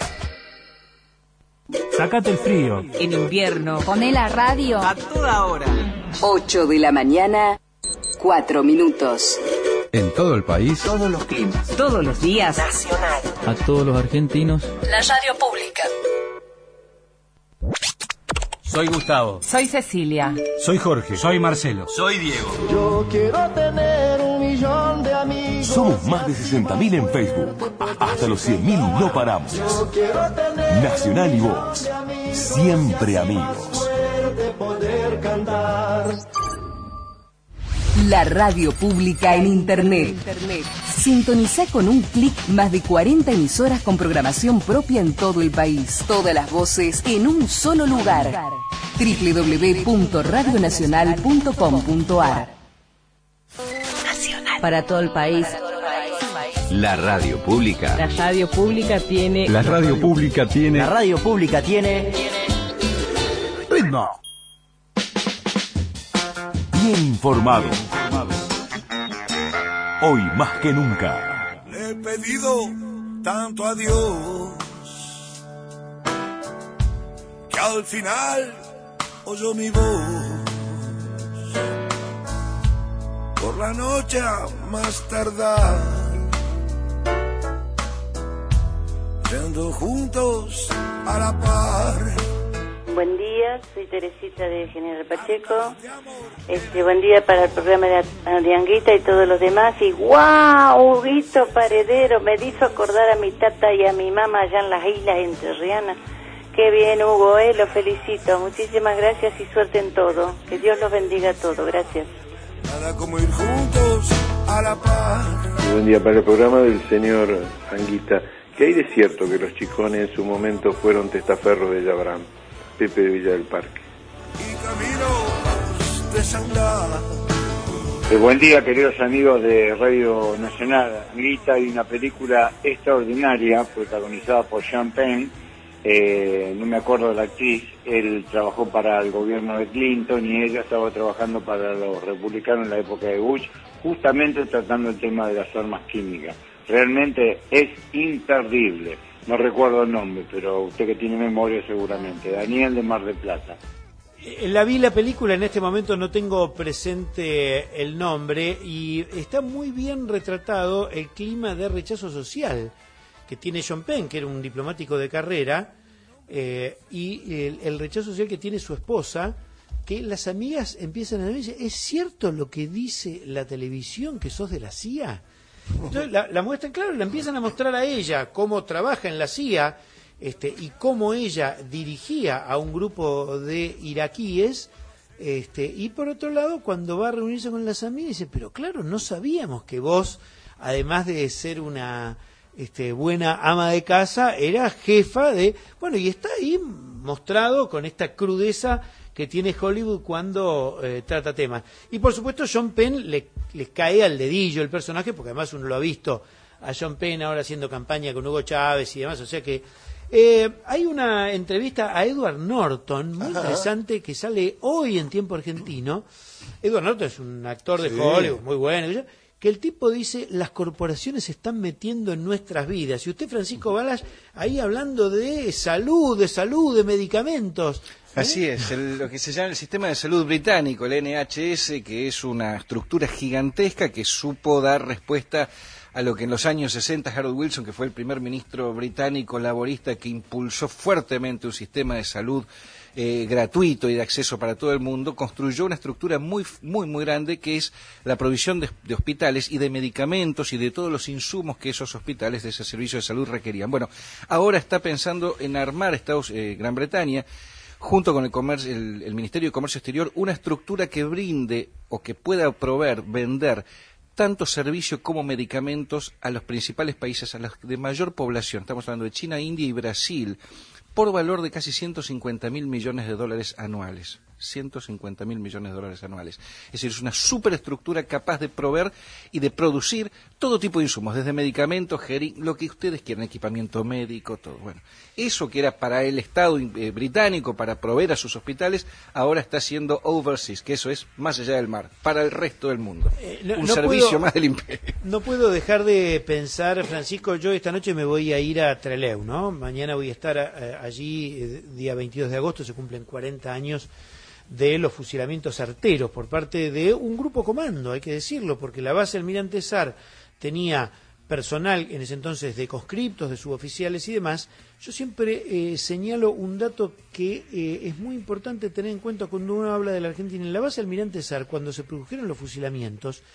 Sácate el frío. En invierno, poné la radio a toda hora. ocho de la mañana, cuatro minutos. En todo el país, todos los climas, todos los días. Nacional. A todos los argentinos, la radio pública. Soy Gustavo. Soy Cecilia. Soy Jorge. Soy Marcelo. Soy Diego. Yo quiero tener un millón de amigos. Somos más de sesenta mil en Facebook. Hasta los cien mil no paramos. Yo quiero tener Nacional y vos. Siempre amigos. suerte poder cantar. La radio pública en Internet. Sintoniza con un clic más de cuarenta emisoras con programación propia en todo el país. Todas las voces en un solo lugar. doble u doble u doble u punto radio nacional punto com punto a r. Para todo el país. La radio pública. La radio pública tiene... La radio pública tiene... La radio pública tiene... ritmo. Bien informado. Hoy más que nunca. Le he pedido tanto a Dios que al final oyó mi voz. Por la noche a más tardar, yendo juntos a la par. Buen día, soy Teresita de General Pacheco. Este, buen día para el programa de, de Anguita y todos los demás. Y ¡guau! Huguito Paredero me hizo acordar a mi tata y a mi mamá allá en las Islas Entrerrianas. Qué bien, Hugo, eh, lo felicito. Muchísimas gracias y suerte en todo. Que Dios los bendiga a todos. Gracias. Nada como ir juntos a la par. Buen día para el programa del señor Anguita. ¿Qué hay de cierto que los chicones en su momento fueron testaferros de Yabrán? Pepe de Villa del Parque. Eh, buen día, queridos amigos de Radio Nacional. Anguita, hay una película extraordinaria protagonizada por Sean Penn. Eh, no me acuerdo de la actriz. Él trabajó para el gobierno de Clinton y ella estaba trabajando para los republicanos en la época de Bush, justamente tratando el tema de las armas químicas. Realmente es imperdible. No recuerdo el nombre, pero usted que tiene memoria seguramente. Daniel de Mar del Plata. La vi la película, en este momento no tengo presente el nombre, y está muy bien retratado el clima de rechazo social que tiene Sean Penn, que era un diplomático de carrera, eh, y el, el rechazo social que tiene su esposa, que las amigas empiezan a decir, ¿es cierto lo que dice la televisión, que sos de la C I A? Entonces la, la muestran, claro, la empiezan a mostrar a ella cómo trabaja en la C I A, este, y cómo ella dirigía a un grupo de iraquíes, este, y por otro lado, cuando va a reunirse con las amigas, dice, pero claro, no sabíamos que vos, además de ser una este, buena ama de casa, era jefa de... Bueno, y está ahí mostrado con esta crudeza que tiene Hollywood cuando eh, trata temas. Y por supuesto Sean Penn le, le cae al dedillo el personaje, porque además uno lo ha visto a Sean Penn ahora haciendo campaña con Hugo Chávez y demás, o sea que eh, hay una entrevista a Edward Norton muy Ajá. interesante que sale hoy en Tiempo Argentino. Edward Norton es un actor de sí. Hollywood muy bueno, que el tipo dice, las corporaciones se están metiendo en nuestras vidas. Y usted, Francisco Balas, ahí hablando de salud, de salud, de medicamentos. ¿Eh? Así es, el, lo que se llama el sistema de salud británico, el N H S, que es una estructura gigantesca que supo dar respuesta a lo que en los años sesenta Harold Wilson, que fue el primer ministro británico laborista que impulsó fuertemente un sistema de salud eh, gratuito y de acceso para todo el mundo, construyó una estructura muy, muy, muy grande que es la provisión de, de hospitales y de medicamentos y de todos los insumos que esos hospitales de ese servicio de salud requerían. Bueno, ahora está pensando en armar Estados, eh, Gran Bretaña, junto con el, comercio, el, el Ministerio de Comercio Exterior, una estructura que brinde o que pueda proveer, vender tanto servicio como medicamentos a los principales países, a los de mayor población. Estamos hablando de China, India y Brasil, por valor de casi ciento cincuenta mil millones de dólares anuales. ciento cincuenta mil millones de dólares anuales. Es decir, es una superestructura capaz de proveer y de producir todo tipo de insumos, desde medicamentos, gerin, lo que ustedes quieran, equipamiento médico, todo. Bueno, eso que era para el Estado eh, británico, para proveer a sus hospitales, ahora está siendo overseas, que eso es más allá del mar, para el resto del mundo. Eh, no, Un no servicio puedo, más del imperio. No puedo dejar de pensar, Francisco, yo esta noche me voy a ir a Trelew, ¿no? Mañana voy a estar eh, allí, eh, día veintidós de agosto, se cumplen cuarenta años de los fusilamientos arteros por parte de un grupo comando, hay que decirlo, porque la base Almirante Sar tenía personal en ese entonces de conscriptos, de suboficiales y demás. Yo siempre eh, señalo un dato que eh, es muy importante tener en cuenta cuando uno habla de la Argentina. En la base Almirante Sar, cuando se produjeron los fusilamientos,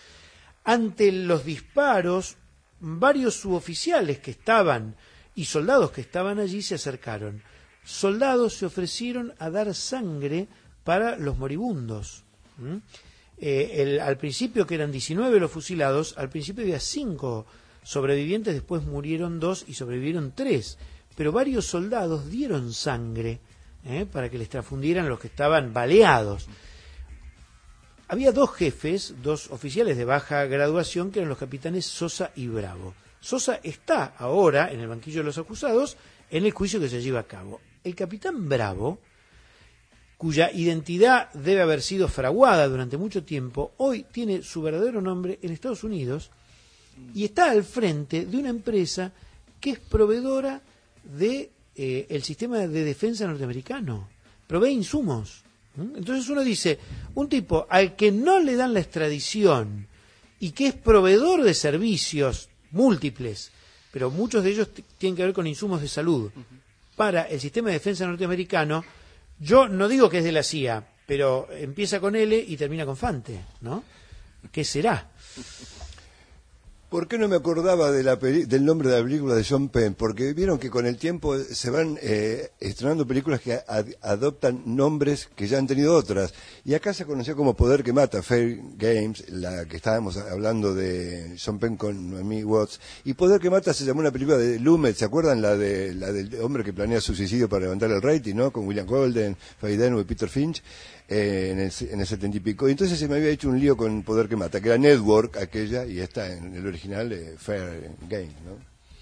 ante los disparos, varios suboficiales que estaban y soldados que estaban allí se acercaron. Soldados se ofrecieron a dar sangre para los moribundos. ¿Mm? Eh, el, al principio, que eran diecinueve los fusilados, al principio había cinco sobrevivientes, después murieron dos y sobrevivieron tres. Pero varios soldados dieron sangre ¿eh? para que les transfundieran los que estaban baleados. Había dos jefes, dos oficiales de baja graduación, que eran los capitanes Sosa y Bravo. Sosa está ahora en el banquillo de los acusados en el juicio que se lleva a cabo. El capitán Bravo, cuya identidad debe haber sido fraguada durante mucho tiempo, hoy tiene su verdadero nombre en Estados Unidos y está al frente de una empresa que es proveedora de eh, el sistema de defensa norteamericano, provee insumos. ¿Mm? Entonces uno dice, un tipo al que no le dan la extradición y que es proveedor de servicios múltiples, pero muchos de ellos t- tienen que ver con insumos de salud, uh-huh. para el sistema de defensa norteamericano. Yo no digo que es de la C I A, pero empieza con L y termina con Fante, ¿no? ¿Qué será? ¿Por qué no me acordaba de la peli- del nombre de la película de Sean Penn? Porque vieron que con el tiempo se van eh, estrenando películas que ad- adoptan nombres que ya han tenido otras. Y acá se conoció como Poder que Mata, Fair Games, la que estábamos hablando de Sean Penn con Noemí Watts. Y Poder que Mata se llamó una película de Lumet, ¿se acuerdan? La, de, la del hombre que planea su suicidio para levantar el rating, ¿no? Con William Holden, Faye Dunaway y Peter Finch. Eh, en, el, en el setenta y pico. Y entonces se me había hecho un lío con Poder que Mata, que era Network aquella, y está en el original eh, Fair Game, ¿no?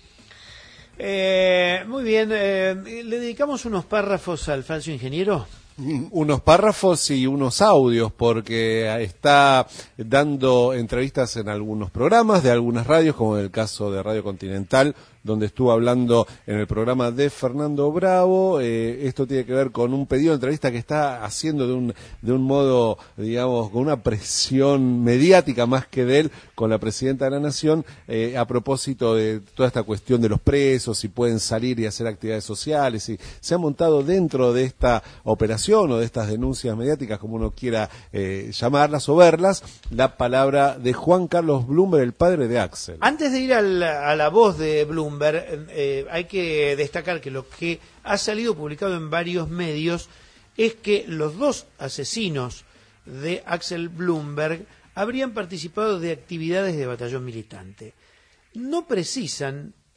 Eh, muy bien, eh, ¿le dedicamos unos párrafos al falso ingeniero? Unos párrafos y unos audios, porque está dando entrevistas en algunos programas de algunas radios, como en el caso de Radio Continental, donde estuvo hablando en el programa de Fernando Bravo. Eh, esto tiene que ver con un pedido de entrevista que está haciendo de un de un modo, digamos, con una presión mediática más que de él, con la presidenta de la Nación, eh, a propósito de toda esta cuestión de los presos, si pueden salir y hacer actividades sociales, y se ha montado dentro de esta operación o de estas denuncias mediáticas, como uno quiera eh, llamarlas o verlas, la palabra de Juan Carlos Bloomberg, el padre de Axel. Antes de ir a la, a la voz de Bloomberg, Eh, hay que destacar que lo que ha salido publicado en varios medios es que los dos asesinos de Axel Bloomberg habrían participado de actividades de batallón militante. No precisan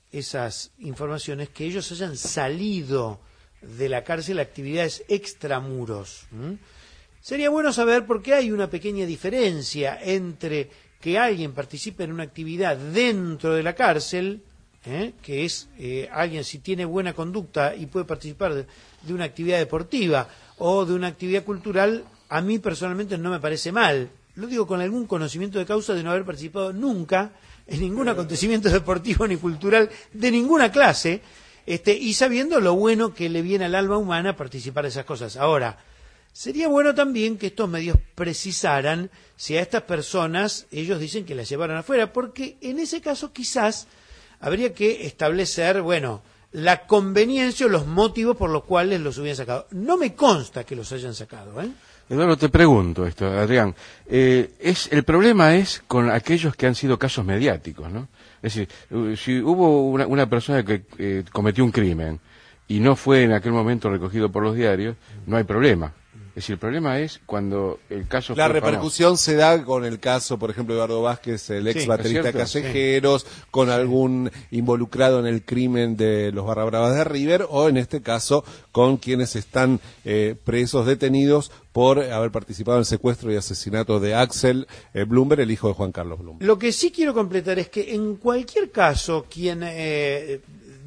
esas informaciones que ellos hayan salido de la cárcel a actividades extramuros. ¿Mm? Sería bueno saber por qué hay una pequeña diferencia entre que alguien participe en una actividad dentro de la cárcel, ¿eh? que es eh, alguien si tiene buena conducta y puede participar de, de una actividad deportiva o de una actividad cultural, a mí personalmente no me parece mal. Lo digo con algún conocimiento de causa de no haber participado nunca en ningún acontecimiento deportivo ni cultural de ninguna clase, este, y sabiendo lo bueno que le viene al alma humana participar de esas cosas. Ahora, sería bueno también que estos medios precisaran si a estas personas ellos dicen que las llevaron afuera, porque en ese caso quizás habría que establecer, bueno, la conveniencia o los motivos por los cuales los hubieran sacado. No me consta que los hayan sacado, ¿eh? Eduardo, te pregunto esto, Adrián. Eh, es, el problema es con aquellos que han sido casos mediáticos, ¿no? Es decir, si hubo una, una persona que eh, cometió un crimen y no fue en aquel momento recogido por los diarios, no hay problema. Es decir, el problema es cuando el caso La fue repercusión famoso. se da con el caso, por ejemplo, de Eduardo Vázquez, el ex Sí, baterista ¿es cierto? Callejeros, Sí. con algún involucrado en el crimen de los Barra Bravas de River, o en este caso con quienes están eh, presos, detenidos por haber participado en el secuestro y asesinato de Axel eh, Blumberg, el hijo de Juan Carlos Blumberg. Lo que sí quiero completar es que en cualquier caso quien eh,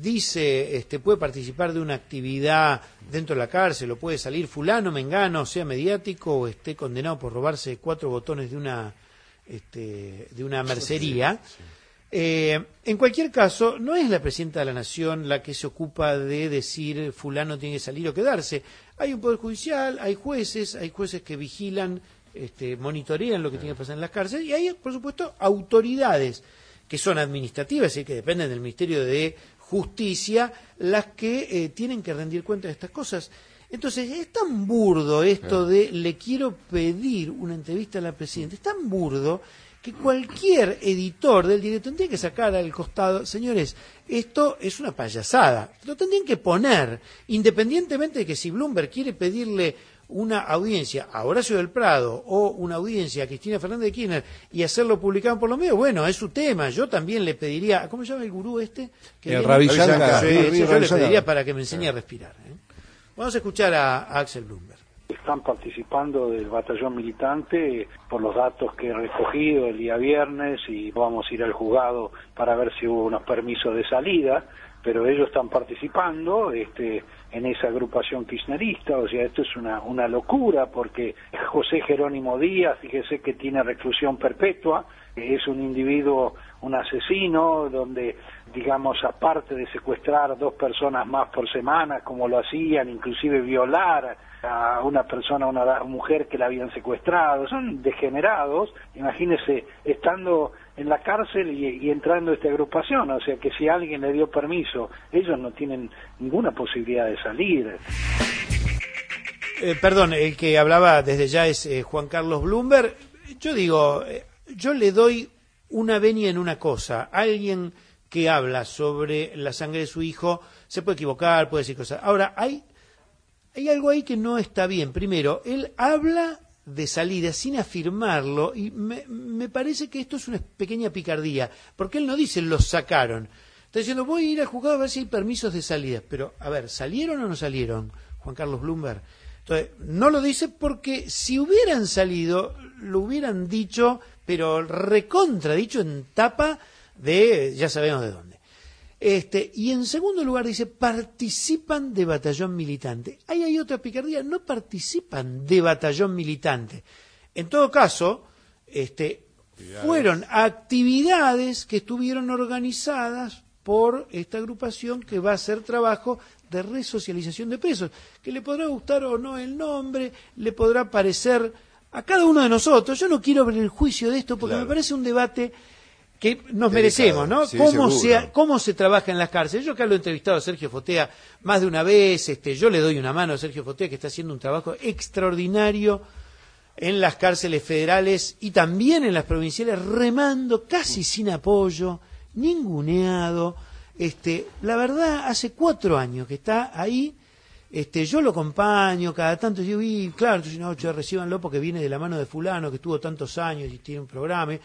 dice este puede participar de una actividad dentro de la cárcel o puede salir fulano, mengano, sea mediático o esté condenado por robarse cuatro botones de una este, de una mercería, sí, sí. Eh, en cualquier caso no es la presidenta de la Nación la que se ocupa de decir fulano tiene que salir o quedarse. Hay un poder judicial, hay jueces, hay jueces que vigilan, este, monitorean lo que tiene que pasar en las cárceles, y hay, por supuesto, autoridades que son administrativas y que dependen del Ministerio de Justicia, las que eh, tienen que rendir cuenta de estas cosas. Entonces, es tan burdo esto de le quiero pedir una entrevista a la presidenta, es tan burdo que cualquier editor del diario tendría que sacar al costado, señores, esto es una payasada, lo tendrían que poner, independientemente de que si Bloomberg quiere pedirle una audiencia a Horacio del Prado o una audiencia a Cristina Fernández de Kirchner y hacerlo publicado por los medios, bueno, es su tema. Yo también le pediría, ¿cómo se llama el gurú este? Que el Ravi Shankar. Sí, sí, yo le pediría para que me enseñe a respirar. ¿eh? Vamos a escuchar a, a Axel Blumberg. Están participando del batallón militante por los datos que he recogido el día viernes, y vamos a ir al juzgado para ver si hubo unos permisos de salida, pero ellos están participando este, en esa agrupación kirchnerista. O sea, esto es una, una locura, porque José Jerónimo Díaz, fíjese que tiene reclusión perpetua, es un individuo, un asesino, donde, digamos, aparte de secuestrar dos personas más por semana, como lo hacían, inclusive violar a una persona, a una mujer que la habían secuestrado, son degenerados. Imagínese, estando en la cárcel y, y entrando a esta agrupación, o sea que si alguien le dio permiso, ellos no tienen ninguna posibilidad de salir. Eh, perdón, el que hablaba desde ya es eh, Juan Carlos Blumberg. Yo digo, eh, yo le doy una venia en una cosa. Alguien que habla sobre la sangre de su hijo se puede equivocar, puede decir cosas. Ahora, hay, hay algo ahí que no está bien. Primero, él habla de salida sin afirmarlo, y me, me parece que esto es una pequeña picardía, porque él no dice los sacaron. Está diciendo, voy a ir al juzgado a ver si hay permisos de salida. Pero, a ver, ¿salieron o no salieron, Juan Carlos Blumberg? Entonces, no lo dice porque si hubieran salido, lo hubieran dicho, pero recontra dicho en tapa de ya sabemos de dónde. Este, y en segundo lugar dice, participan de batallón militante. Ahí hay otra picardía, no participan de batallón militante. En todo caso, este, fueron actividades que estuvieron organizadas por esta agrupación que va a hacer trabajo de resocialización de presos, que le podrá gustar o no el nombre, le podrá parecer a cada uno de nosotros. Yo no quiero ver el juicio de esto porque claro, me parece un debate que nos delicado, merecemos, ¿no? Sí, ¿Cómo, se, ¿Cómo se trabaja en las cárceles? Yo acá lo he entrevistado a Sergio Fotea más de una vez, este, yo le doy una mano a Sergio Fotea, que está haciendo un trabajo extraordinario en las cárceles federales y también en las provinciales, remando casi sin apoyo, ninguneado. Este, la verdad, hace cuatro años que está ahí. Este, yo lo acompaño cada tanto, digo, y claro, no, che, recíbanlo porque viene de la mano de fulano que estuvo tantos años y tiene un programa.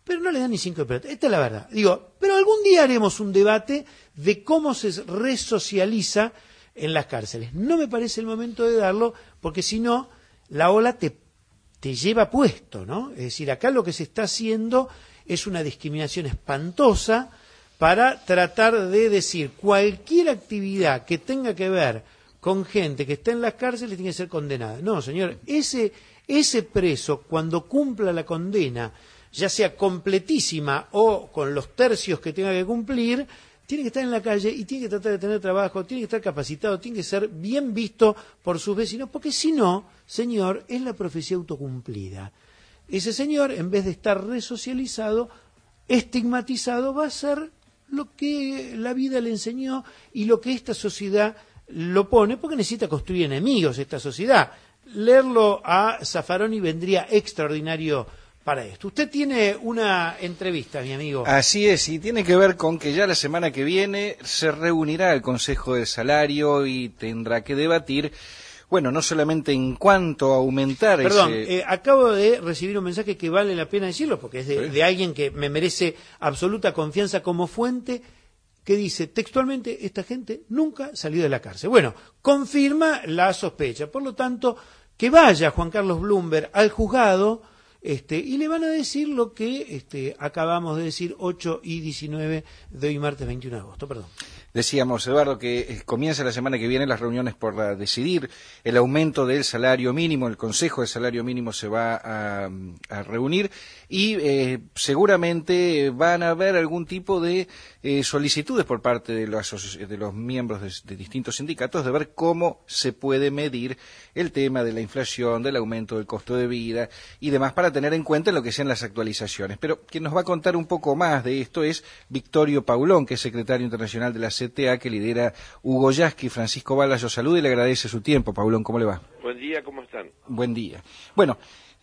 pero no le dan ni cinco de pelota. Esta es la verdad. Digo, pero algún día haremos un debate de cómo se resocializa en las cárceles. No me parece el momento de darlo, porque si no, la ola te, te lleva puesto, ¿no? Es decir, acá lo que se está haciendo es una discriminación espantosa para tratar de decir cualquier actividad que tenga que ver con gente que está en las cárceles tiene que ser condenada. No, señor, ese, ese preso, cuando cumpla la condena, ya sea completísima o con los tercios que tenga que cumplir, tiene que estar en la calle y tiene que tratar de tener trabajo, tiene que estar capacitado, tiene que ser bien visto por sus vecinos, porque si no, señor, es la profecía autocumplida. Ese señor, en vez de estar resocializado, estigmatizado, va a ser lo que la vida le enseñó y lo que esta sociedad lo pone, porque necesita construir enemigos esta sociedad. Leerlo a Zaffaroni vendría extraordinario para esto. Usted tiene una entrevista, mi amigo. Así es, y tiene que ver con que ya la semana que viene se reunirá el Consejo de Salario y tendrá que debatir, bueno, no solamente en cuanto a aumentar Perdón, ese... eh, acabo de recibir un mensaje que vale la pena decirlo, porque es de, ¿Sí? de alguien que me merece absoluta confianza como fuente, que dice textualmente, esta gente nunca salió de la cárcel. Bueno, confirma la sospecha. Por lo tanto, que vaya Juan Carlos Bloomberg al juzgado este, y le van a decir lo que este, acabamos de decir, ocho y diecinueve de hoy martes veintiuno de agosto. Perdón. Decíamos, Eduardo, que eh, comienza la semana que viene las reuniones por la, decidir el aumento del salario mínimo. El Consejo de Salario Mínimo se va a, a reunir y eh, seguramente van a haber algún tipo de eh, solicitudes por parte de los, de los miembros de, de distintos sindicatos de ver cómo se puede medir el tema de la inflación, del aumento del costo de vida y demás para tener en cuenta lo que sean las actualizaciones. Pero quien nos va a contar un poco más de esto es Victorio Paulón, que es secretario internacional de la C T A, que lidera Hugo Yasky. Francisco Balas lo saluda y le agradece su tiempo. Paulón, ¿cómo le va? Buen día, ¿cómo están? Buen día. Bueno,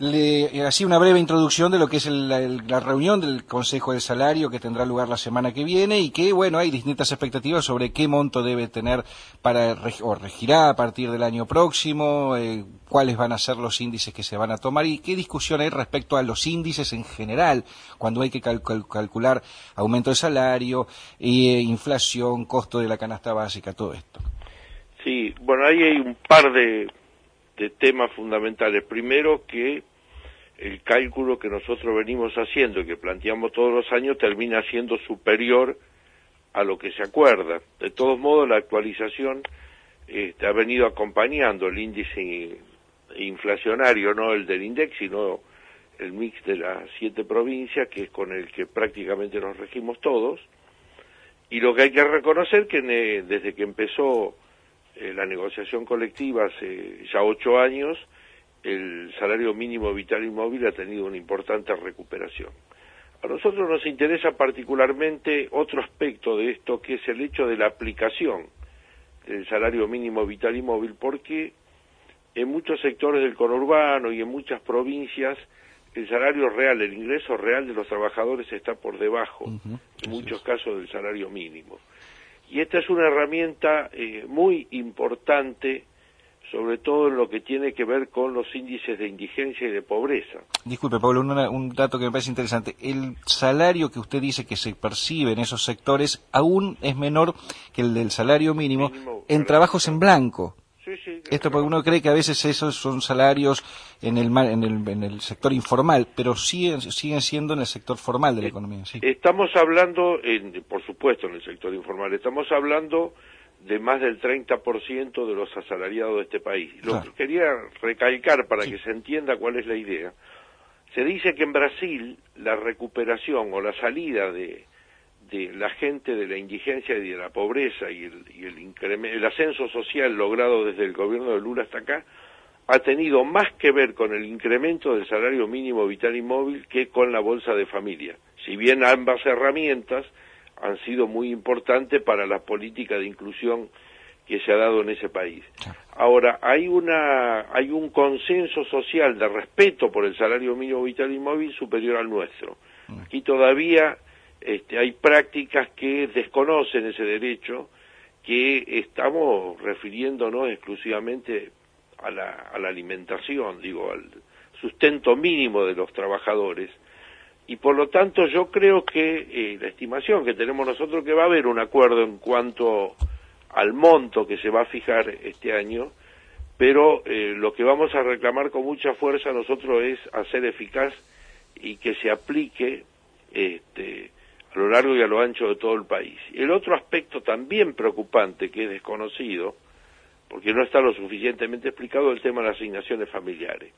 le hacía una breve introducción de lo que es el, el, la reunión del Consejo del Salario que tendrá lugar la semana que viene y que, bueno, hay distintas expectativas sobre qué monto debe tener para o regirá a partir del año próximo, eh, cuáles van a ser los índices que se van a tomar y qué discusión hay respecto a los índices en general cuando hay que cal cal calcular aumento de salario, eh, inflación, costo de la canasta básica, todo esto. Sí, bueno, ahí hay un par de, de temas fundamentales. Primero, que el cálculo que nosotros venimos haciendo y que planteamos todos los años termina siendo superior a lo que se acuerda. De todos modos, la actualización este, ha venido acompañando el índice inflacionario, no el del INDEC, sino el mix de las siete provincias, que es con el que prácticamente nos regimos todos. Y lo que hay que reconocer que ne, desde que empezó eh, la negociación colectiva hace ya ocho años, el salario mínimo vital y móvil ha tenido una importante recuperación. A nosotros nos interesa particularmente otro aspecto de esto, que es el hecho de la aplicación del salario mínimo vital y móvil, porque en muchos sectores del conurbano y en muchas provincias el salario real, el ingreso real de los trabajadores está por debajo, uh-huh. en muchos casos, del salario mínimo. Y esta es una herramienta eh, muy importante, sobre todo en lo que tiene que ver con los índices de indigencia y de pobreza. Disculpe, Pablo, un, un dato que me parece interesante. El salario que usted dice que se percibe en esos sectores aún es menor que el del salario mínimo, mínimo en trabajos en blanco. Sí, sí, Esto porque uno cree que a veces esos son salarios en el en el, en el sector informal, pero siguen, siguen siendo en el sector formal de la economía. Sí. Estamos hablando, en, por supuesto, en el sector informal, estamos hablando de más del treinta por ciento de los asalariados de este país. Lo claro. que quería recalcar para sí. que se entienda cuál es la idea. Se dice que en Brasil la recuperación o la salida de, de la gente de la indigencia y de la pobreza y el, y el, incremento, el ascenso social logrado desde el gobierno de Lula hasta acá ha tenido más que ver con el incremento del salario mínimo vital y móvil que con la bolsa de familia. Si bien ambas herramientas han sido muy importantes para la política de inclusión que se ha dado en ese país. Ahora, hay una hay un consenso social de respeto por el salario mínimo vital y móvil superior al nuestro. Aquí todavía este, hay prácticas que desconocen ese derecho, que estamos refiriéndonos exclusivamente a la, a la alimentación, digo, al sustento mínimo de los trabajadores. y por lo tanto yo creo que eh, la estimación que tenemos nosotros que va a haber un acuerdo en cuanto al monto que se va a fijar este año, pero eh, lo que vamos a reclamar con mucha fuerza nosotros es hacer eficaz y que se aplique este, a lo largo y a lo ancho de todo el país. El otro aspecto también preocupante, que es desconocido, porque no está lo suficientemente explicado, el tema de las asignaciones familiares.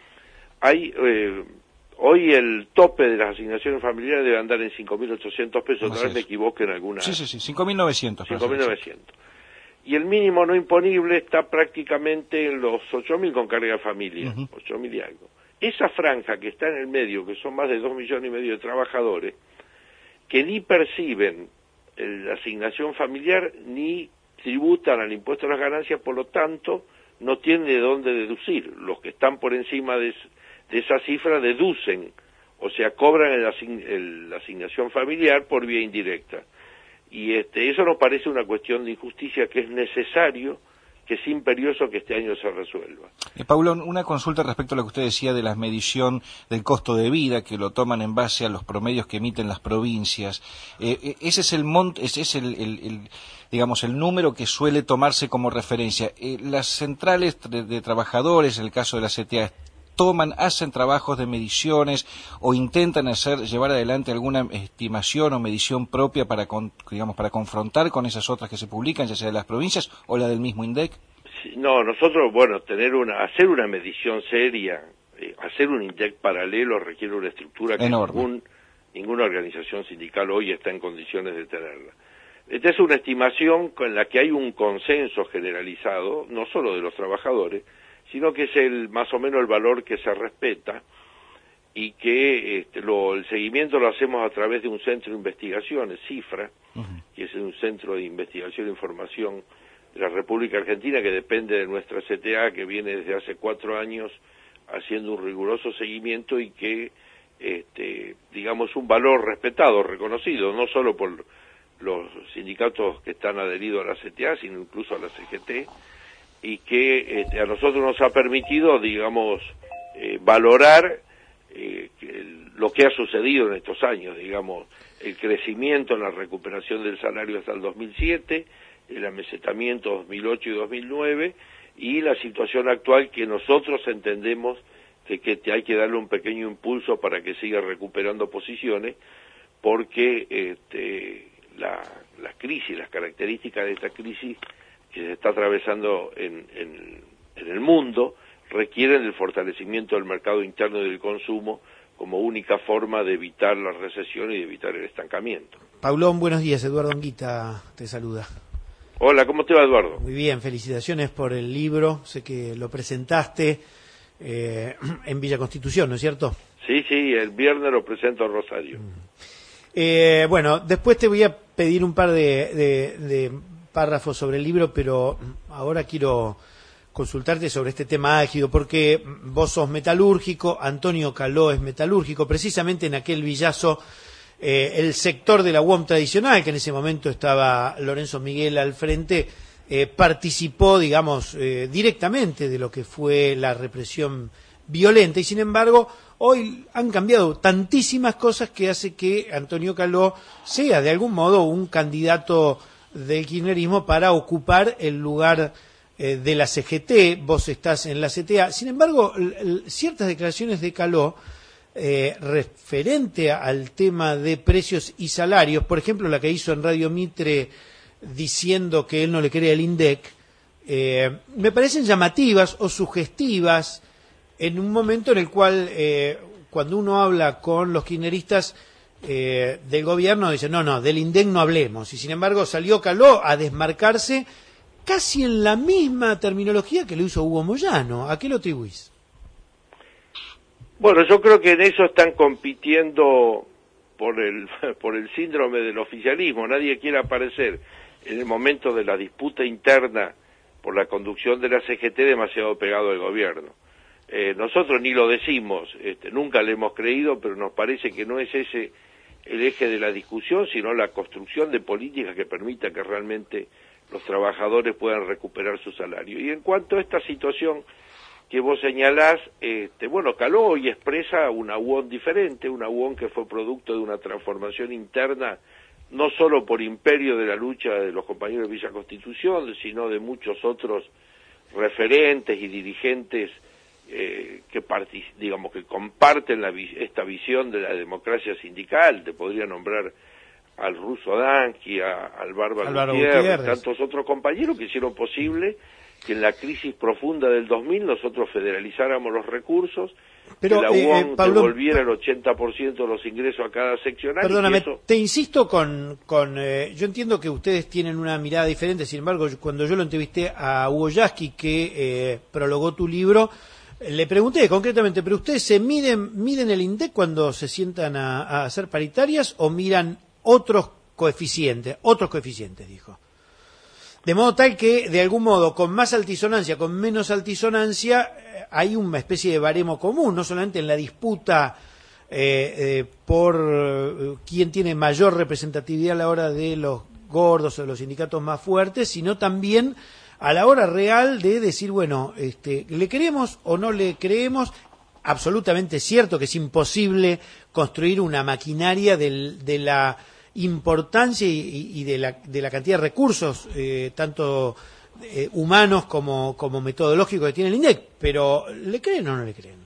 Hay eh, hoy el tope de las asignaciones familiares debe andar en cinco mil ochocientos pesos, tal vez me equivoque en alguna... Sí, sí, sí, cinco mil novecientos. cinco mil novecientos. Y el mínimo no imponible está prácticamente en los ocho mil con carga de familia, uh-huh. ocho mil y algo. Esa franja que está en el medio, que son más de dos millones y medio de trabajadores, que ni perciben la asignación familiar ni tributan al impuesto a las ganancias, por lo tanto, no tienen de dónde deducir. Los que están por encima de, de esa cifra deducen, o sea, cobran el asign, el, la asignación familiar por vía indirecta. Y este, eso nos parece una cuestión de injusticia que es necesario, que es imperioso que este año se resuelva. Eh, Paulo, una consulta respecto a lo que usted decía de la medición del costo de vida, que lo toman en base a los promedios que emiten las provincias. Eh, ese es el monto, ese es el, el, el, digamos, el número que suele tomarse como referencia. Eh, las centrales de, de trabajadores, en el caso de la C T A, toman, hacen trabajos de mediciones o intentan hacer, llevar adelante alguna estimación o medición propia para, con, digamos, para confrontar con esas otras que se publican, ya sea de las provincias o la del mismo INDEC. Sí, no, nosotros, bueno, tener una, hacer una medición seria, eh, hacer un INDEC paralelo requiere una estructura que ningún, ninguna organización sindical hoy está en condiciones de tenerla. Esta es una estimación con la que hay un consenso generalizado, no solo de los trabajadores, sino que es el más o menos el valor que se respeta y que este, lo, el seguimiento lo hacemos a través de un centro de investigaciones, CIFRA, uh-huh. que es un centro de investigación e información de la República Argentina que depende de nuestra C T A, que viene desde hace cuatro años haciendo un riguroso seguimiento y que, este, digamos, un valor respetado, reconocido, no solo por los sindicatos que están adheridos a la C T A, sino incluso a la C G T, y que este, a nosotros nos ha permitido, digamos, eh, valorar eh, el, lo que ha sucedido en estos años, digamos, el crecimiento en la recuperación del salario hasta el dos mil siete, el amesetamiento dos mil ocho y dos mil nueve, y la situación actual que nosotros entendemos que, que hay que darle un pequeño impulso para que siga recuperando posiciones, porque este, la, la crisis, las características de esta crisis que se está atravesando en, en, en el mundo, requieren el fortalecimiento del mercado interno y del consumo como única forma de evitar la recesión y de evitar el estancamiento. Paulón, buenos días. Eduardo Anguita te saluda. Hola, ¿cómo te va, Eduardo? Muy bien, felicitaciones por el libro. Sé que lo presentaste eh, en Villa Constitución, ¿no es cierto? Sí, sí, el viernes lo presento a Rosario. Eh, bueno, después te voy a pedir un par de... de, de párrafos sobre el libro, pero ahora quiero consultarte sobre este tema álgido, porque vos sos metalúrgico, Antonio Caló es metalúrgico, precisamente en aquel villazo, eh, el sector de la U O M tradicional, que en ese momento estaba Lorenzo Miguel al frente, eh, participó, digamos, eh, directamente de lo que fue la represión violenta, y sin embargo, hoy han cambiado tantísimas cosas que hace que Antonio Caló sea, de algún modo, un candidato del kirchnerismo para ocupar el lugar eh, de la C G T. Vos estás en la C T A. Sin embargo, l- l- ciertas declaraciones de Caló eh, referente al tema de precios y salarios, por ejemplo, la que hizo en Radio Mitre diciendo que él no le quería el INDEC, eh, me parecen llamativas o sugestivas en un momento en el cual, eh, cuando uno habla con los kirchneristas, Eh, del gobierno, dice, no, no, del INDEC no hablemos, y sin embargo salió Caló a desmarcarse casi en la misma terminología que lo hizo Hugo Moyano. ¿A qué lo atribuís? Bueno, yo creo que en eso están compitiendo por el, por el síndrome del oficialismo. Nadie quiere aparecer en el momento de la disputa interna por la conducción de la C G T demasiado pegado al gobierno. Eh, nosotros ni lo decimos, este, nunca le hemos creído, pero nos parece que no es ese el eje de la discusión, sino la construcción de políticas que permita que realmente los trabajadores puedan recuperar su salario. Y en cuanto a esta situación que vos señalás, este, bueno, caló y expresa una U O N diferente, una U O N que fue producto de una transformación interna, no solo por imperio de la lucha de los compañeros de Villa Constitución, sino de muchos otros referentes y dirigentes eh, que partic- digamos que comparten la vi- esta visión de la democracia sindical. Te podría nombrar al Ruso Dansky, a, al Bárbaro Álvaro Gutiérrez, Gutiérrez, tantos otros compañeros que hicieron posible que en la crisis profunda del dos mil nosotros federalizáramos los recursos, Pero, que la eh, U O N eh, Pablo, devolviera el ochenta por ciento de los ingresos a cada seccional. Perdóname, y eso... te insisto con... con eh, yo entiendo que ustedes tienen una mirada diferente, sin embargo, yo- cuando yo lo entrevisté a Hugo Yasky, que eh, prologó tu libro, eh, le pregunté concretamente, ¿pero ustedes se miden, miden el INDEC cuando se sientan a, a hacer paritarias o miran otros coeficientes? Otros coeficientes, dijo. De modo tal que, de algún modo, con más altisonancia, con menos altisonancia, eh, hay una especie de baremo común, no solamente en la disputa eh, eh, por eh, quién tiene mayor representatividad a la hora de los gordos o de los sindicatos más fuertes, sino también a la hora real de decir, bueno, este, ¿le creemos o no le creemos? Absolutamente cierto que es imposible construir una maquinaria del, de la importancia y, y de, la, de la cantidad de recursos, eh, tanto eh, humanos como, como metodológicos que tiene el INDEC, pero ¿le creen o no le creen?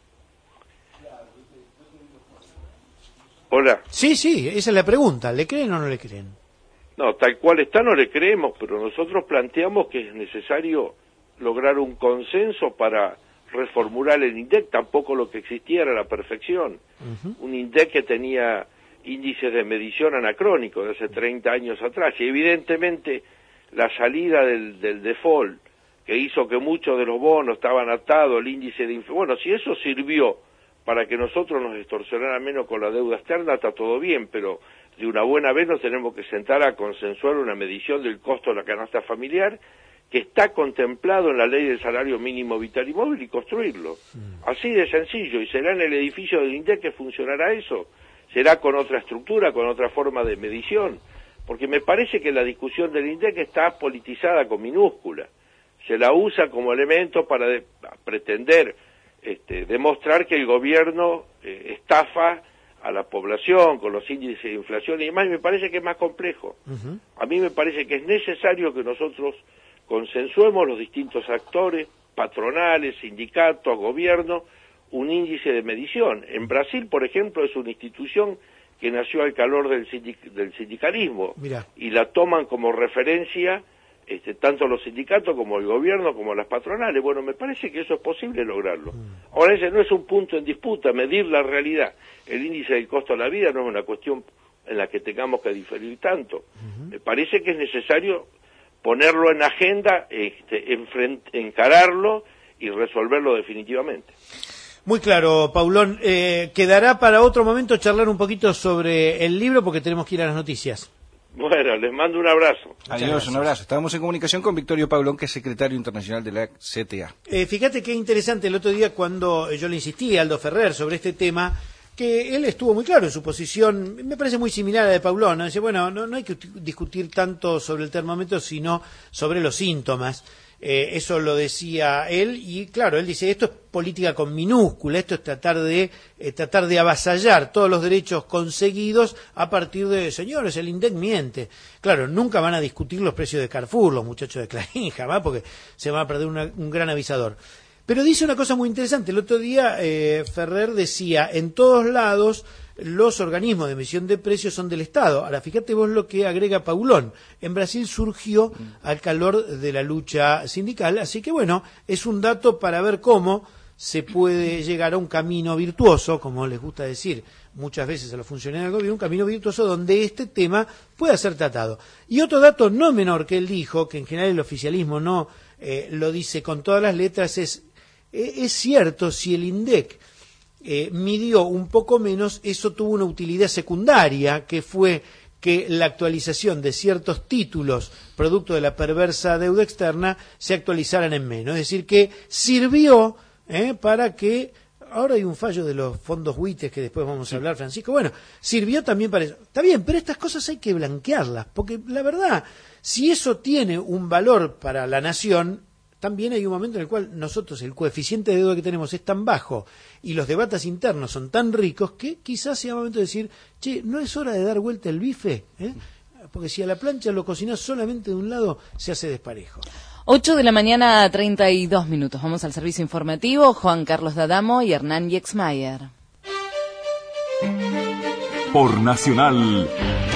Hola. Sí, sí, esa es la pregunta, ¿le creen o no le creen? No, tal cual está no le creemos, pero nosotros planteamos que es necesario lograr un consenso para reformular el INDEC. Tampoco lo que existía era la perfección. Uh-huh. Un INDEC que tenía índices de medición anacrónicos de hace treinta años atrás, y evidentemente la salida del, del default, que hizo que muchos de los bonos estaban atados al índice de inflación, bueno, si eso sirvió para que nosotros nos extorsionaran menos con la deuda externa, está todo bien, pero de una buena vez nos tenemos que sentar a consensuar una medición del costo de la canasta familiar que está contemplado en la ley del salario mínimo vital y móvil y construirlo. Mm. Así de sencillo, y será en el edificio del INDEC que funcionará eso. Será con otra estructura, con otra forma de medición, porque me parece que la discusión del INDEC está politizada con minúscula, se la usa como elemento para de, pretender este, demostrar que el gobierno eh, estafa a la población con los índices de inflación y demás. Me parece que es más complejo. Uh-huh. A mí me parece que es necesario que nosotros consensuemos los distintos actores, patronales, sindicatos, gobierno, un índice de medición. En Brasil, por ejemplo, es una institución que nació al calor del, sindic del sindicalismo. Mirá. Y la toman como referencia este, tanto los sindicatos como el gobierno como las patronales. Bueno, me parece que eso es posible lograrlo. Mm. Ahora, ese no es un punto en disputa, medir la realidad. El índice del costo de la vida no es una cuestión en la que tengamos que diferir tanto. Uh-huh. Me parece que es necesario ponerlo en agenda, este, encararlo y resolverlo definitivamente. Muy claro, Paulón. Eh, quedará para otro momento charlar un poquito sobre el libro porque tenemos que ir a las noticias. Bueno, les mando un abrazo. Adiós, un abrazo. Estábamos en comunicación con Victorio Paulón, que es secretario internacional de la C T A. Eh, fíjate qué interesante el otro día cuando yo le insistí a Aldo Ferrer sobre este tema, que él estuvo muy claro en su posición, me parece muy similar a la de Paulón, ¿no? Dice, bueno, no, no hay que discutir tanto sobre el termómetro, sino sobre los síntomas. Eh, eso lo decía él, y claro, él dice, esto es política con minúscula, esto es tratar de eh, tratar de avasallar todos los derechos conseguidos a partir de, señores, el INDEC miente. Claro, nunca van a discutir los precios de Carrefour, los muchachos de Clarín, jamás, porque se van a perder una, un gran avisador. Pero dice una cosa muy interesante, el otro día eh, Ferrer decía, en todos lados los organismos de emisión de precios son del Estado. Ahora, fíjate vos lo que agrega Paulón. En Brasil surgió al calor de la lucha sindical, así que bueno, es un dato para ver cómo se puede llegar a un camino virtuoso, como les gusta decir muchas veces a los funcionarios del gobierno, un camino virtuoso donde este tema pueda ser tratado. Y otro dato no menor que él dijo, que en general el oficialismo no eh, lo dice con todas las letras, es, eh, es cierto, si el INDEC Eh, midió un poco menos, eso tuvo una utilidad secundaria, que fue que la actualización de ciertos títulos, producto de la perversa deuda externa, se actualizaran en menos. Es decir, que sirvió eh, para que, ahora hay un fallo de los fondos W I T E S que después vamos a hablar, Francisco, bueno, sirvió también para eso. Está bien, pero estas cosas hay que blanquearlas, porque la verdad, si eso tiene un valor para la nación, también hay un momento en el cual nosotros, el coeficiente de deuda que tenemos es tan bajo y los debates internos son tan ricos que quizás sea momento de decir, che, ¿no es hora de dar vuelta el bife? ¿Eh? Porque si a la plancha lo cocinás solamente de un lado, se hace desparejo. ocho de la mañana, treinta y dos minutos. Vamos al servicio informativo. Juan Carlos D'Adamo y Hernán Yexmayer. Por Nacional,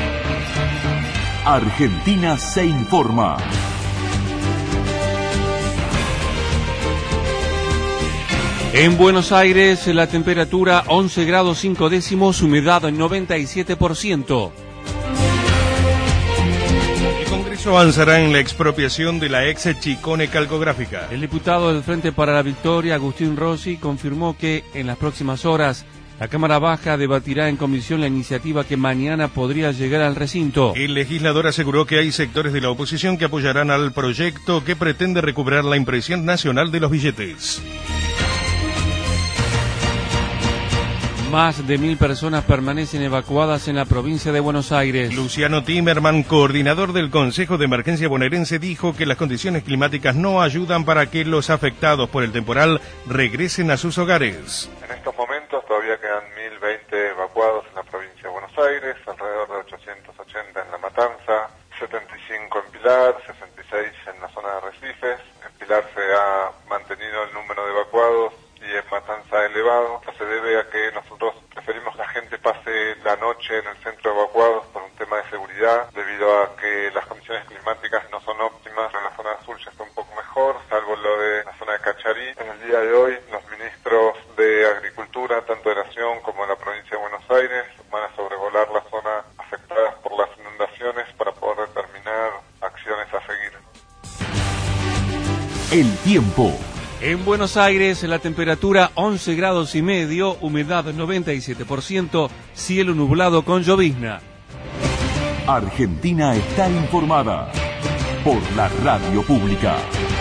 Argentina se informa. En Buenos Aires, la temperatura once grados cinco décimos, humedad noventa y siete por ciento. El Congreso avanzará en la expropiación de la ex Chicone Calcográfica. El diputado del Frente para la Victoria, Agustín Rossi, confirmó que en las próximas horas la Cámara Baja debatirá en comisión la iniciativa que mañana podría llegar al recinto. El legislador aseguró que hay sectores de la oposición que apoyarán al proyecto que pretende recuperar la impresión nacional de los billetes. Más de mil personas permanecen evacuadas en la provincia de Buenos Aires. Luciano Timerman, coordinador del Consejo de Emergencia Bonaerense, dijo que las condiciones climáticas no ayudan para que los afectados por el temporal regresen a sus hogares. En estos momentos todavía quedan mil veinte evacuados en la provincia de Buenos Aires, alrededor de ochocientos ochenta en La Matanza, setenta y cinco en Pilar, sesenta y seis en la zona de Arrecifes. En Pilar se ha mantenido el número de evacuados y en Matanza elevado. Esto se debe a que nosotros preferimos que la gente pase la noche en el centro de evacuados por un tema de seguridad, debido a que las condiciones climáticas no son óptimas. En la zona sur ya está un poco mejor, salvo lo de la zona de Cacharí. En el día de hoy, los ministros de Agricultura, tanto de Nación como de la provincia de Buenos Aires, van a sobrevolar la zona afectada por las inundaciones para poder determinar acciones a seguir. El tiempo. En Buenos Aires, la temperatura once grados y medio, humedad noventa y siete por ciento, cielo nublado con llovizna. Argentina está informada por la radio pública.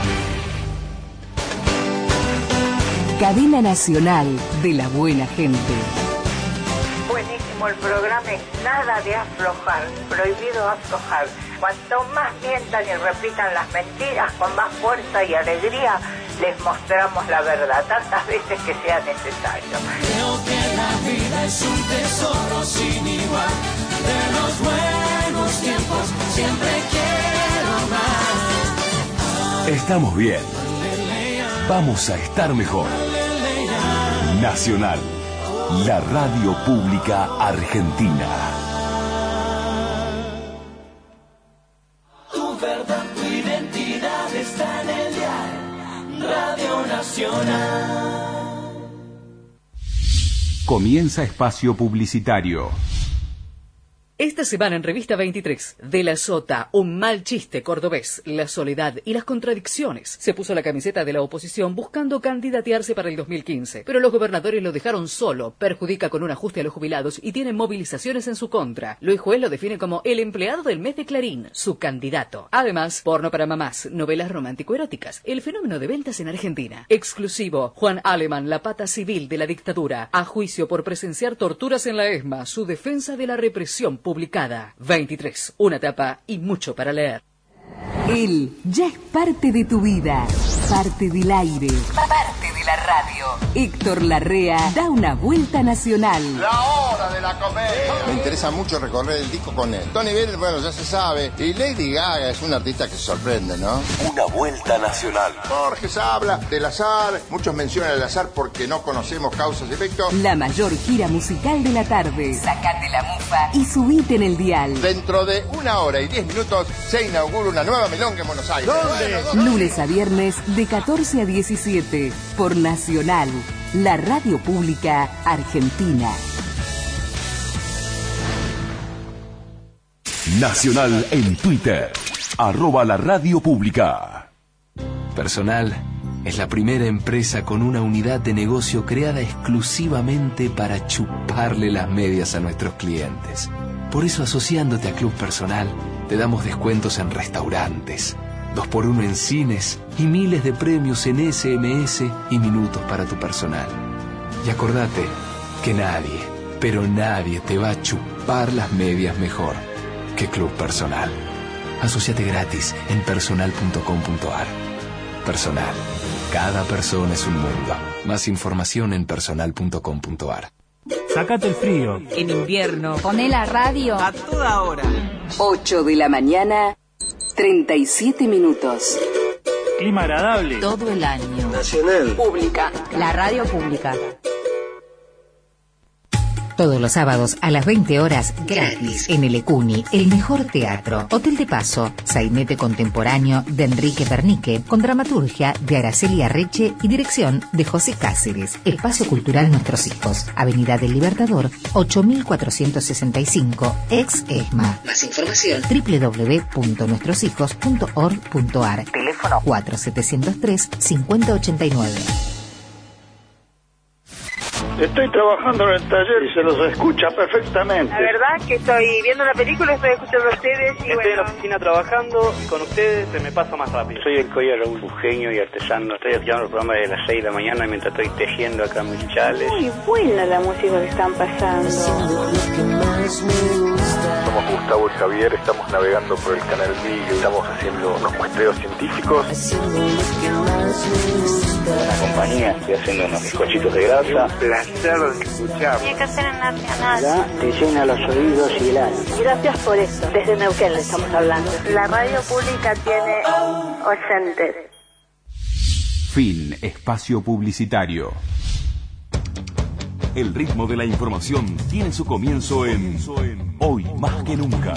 Cadena Nacional de la Buena Gente. Buenísimo el programa, es nada de aflojar, prohibido aflojar. Cuanto más mientan y repitan las mentiras, con más fuerza y alegría, les mostramos la verdad, tantas veces que sea necesario. Creo que la vida es un tesoro sin igual. De los buenos tiempos siempre quiero más. Estamos bien. Vamos a estar mejor. Nacional, la radio pública argentina. Tu verdad, tu identidad está en el diario Radio Nacional. Comienza espacio publicitario. Esta semana en Revista veintitrés, De la Sota, un mal chiste cordobés, la soledad y las contradicciones. Se puso la camiseta de la oposición buscando candidatearse para el dos mil quince, pero los gobernadores lo dejaron solo, perjudica con un ajuste a los jubilados y tiene movilizaciones en su contra. Luis Juez lo define como el empleado del mes de Clarín, su candidato. Además, porno para mamás, novelas romántico-eróticas, el fenómeno de ventas en Argentina. Exclusivo, Juan Aleman, la pata civil de la dictadura, a juicio por presenciar torturas en la ESMA, su defensa de la represión pública. Publicada. veintitrés, una tapa y mucho para leer. Él ya es parte de tu vida, parte del aire, parte de la radio. Héctor Larrea da una vuelta nacional. La hora de la comedia. Me interesa mucho recorrer el disco con él. Tony Bennett, bueno, ya se sabe. Y Lady Gaga es una artista que sorprende, ¿no? Una vuelta nacional. Borges habla del azar. Muchos mencionan el azar porque no conocemos causas y efectos. La mayor gira musical de la tarde. Sacate la mufa y subite en el dial. Dentro de una hora y diez minutos se inaugura una nueva milonga en Buenos Aires. ¿Dónde? Lunes a viernes de catorce a diecisiete por Nacional, la radio pública argentina. Nacional en Twitter, arroba la radio pública. Personal es la primera empresa con una unidad de negocio creada exclusivamente para chuparle las medias a nuestros clientes. Por eso, asociándote a Club Personal, te damos descuentos en restaurantes, dos por uno en cines y miles de premios en ese eme ese y minutos para tu personal. Y acordate que nadie, pero nadie te va a chupar las medias mejor que Club Personal. Asociate gratis en personal punto com punto ar. Personal. Cada persona es un mundo. Más información en personal punto com punto ar. Sácate el frío. En invierno, poné la radio A toda hora. ocho de la mañana, treinta y siete minutos. Clima agradable. Todo el año. Nacional. Pública. La radio pública. Todos los sábados a las veinte horas, gratis, en el Ecuni, el mejor teatro. Hotel de Paso, sainete contemporáneo de Enrique Pernique, con dramaturgia de Araceli Arreche y dirección de José Cáceres. Espacio Cultural Nuestros Hijos, Avenida del Libertador, ocho mil cuatrocientos sesenta y cinco, ex ESMA. Más información, doble u doble u doble u punto nuestros hijos punto org punto ar. Teléfono cuatro siete cero tres, cinco cero ocho nueve. Estoy trabajando en el taller y se los escucha perfectamente. La verdad que estoy viendo la película, estoy escuchando a ustedes y estoy bueno... en la oficina trabajando y con ustedes se me pasa más rápido. Soy el Coya Raúl, bujeño y artesano. Estoy escuchando el programa de las seis de la mañana mientras estoy tejiendo acá mis chales. Muy buena la música que están pasando. Somos Gustavo y Javier, estamos navegando por el canal Beagle, estamos haciendo unos muestreos científicos. La compañía, estoy haciendo unos bizcochitos de grasa. Un placer de escuchar. Tiene que ser en Nacional. Ya te llena los oídos y el alma. Gracias por esto. Desde Neuquén le estamos hablando. La radio pública tiene oyentes. Fin espacio publicitario. El ritmo de la información tiene su comienzo en Hoy Más que Nunca.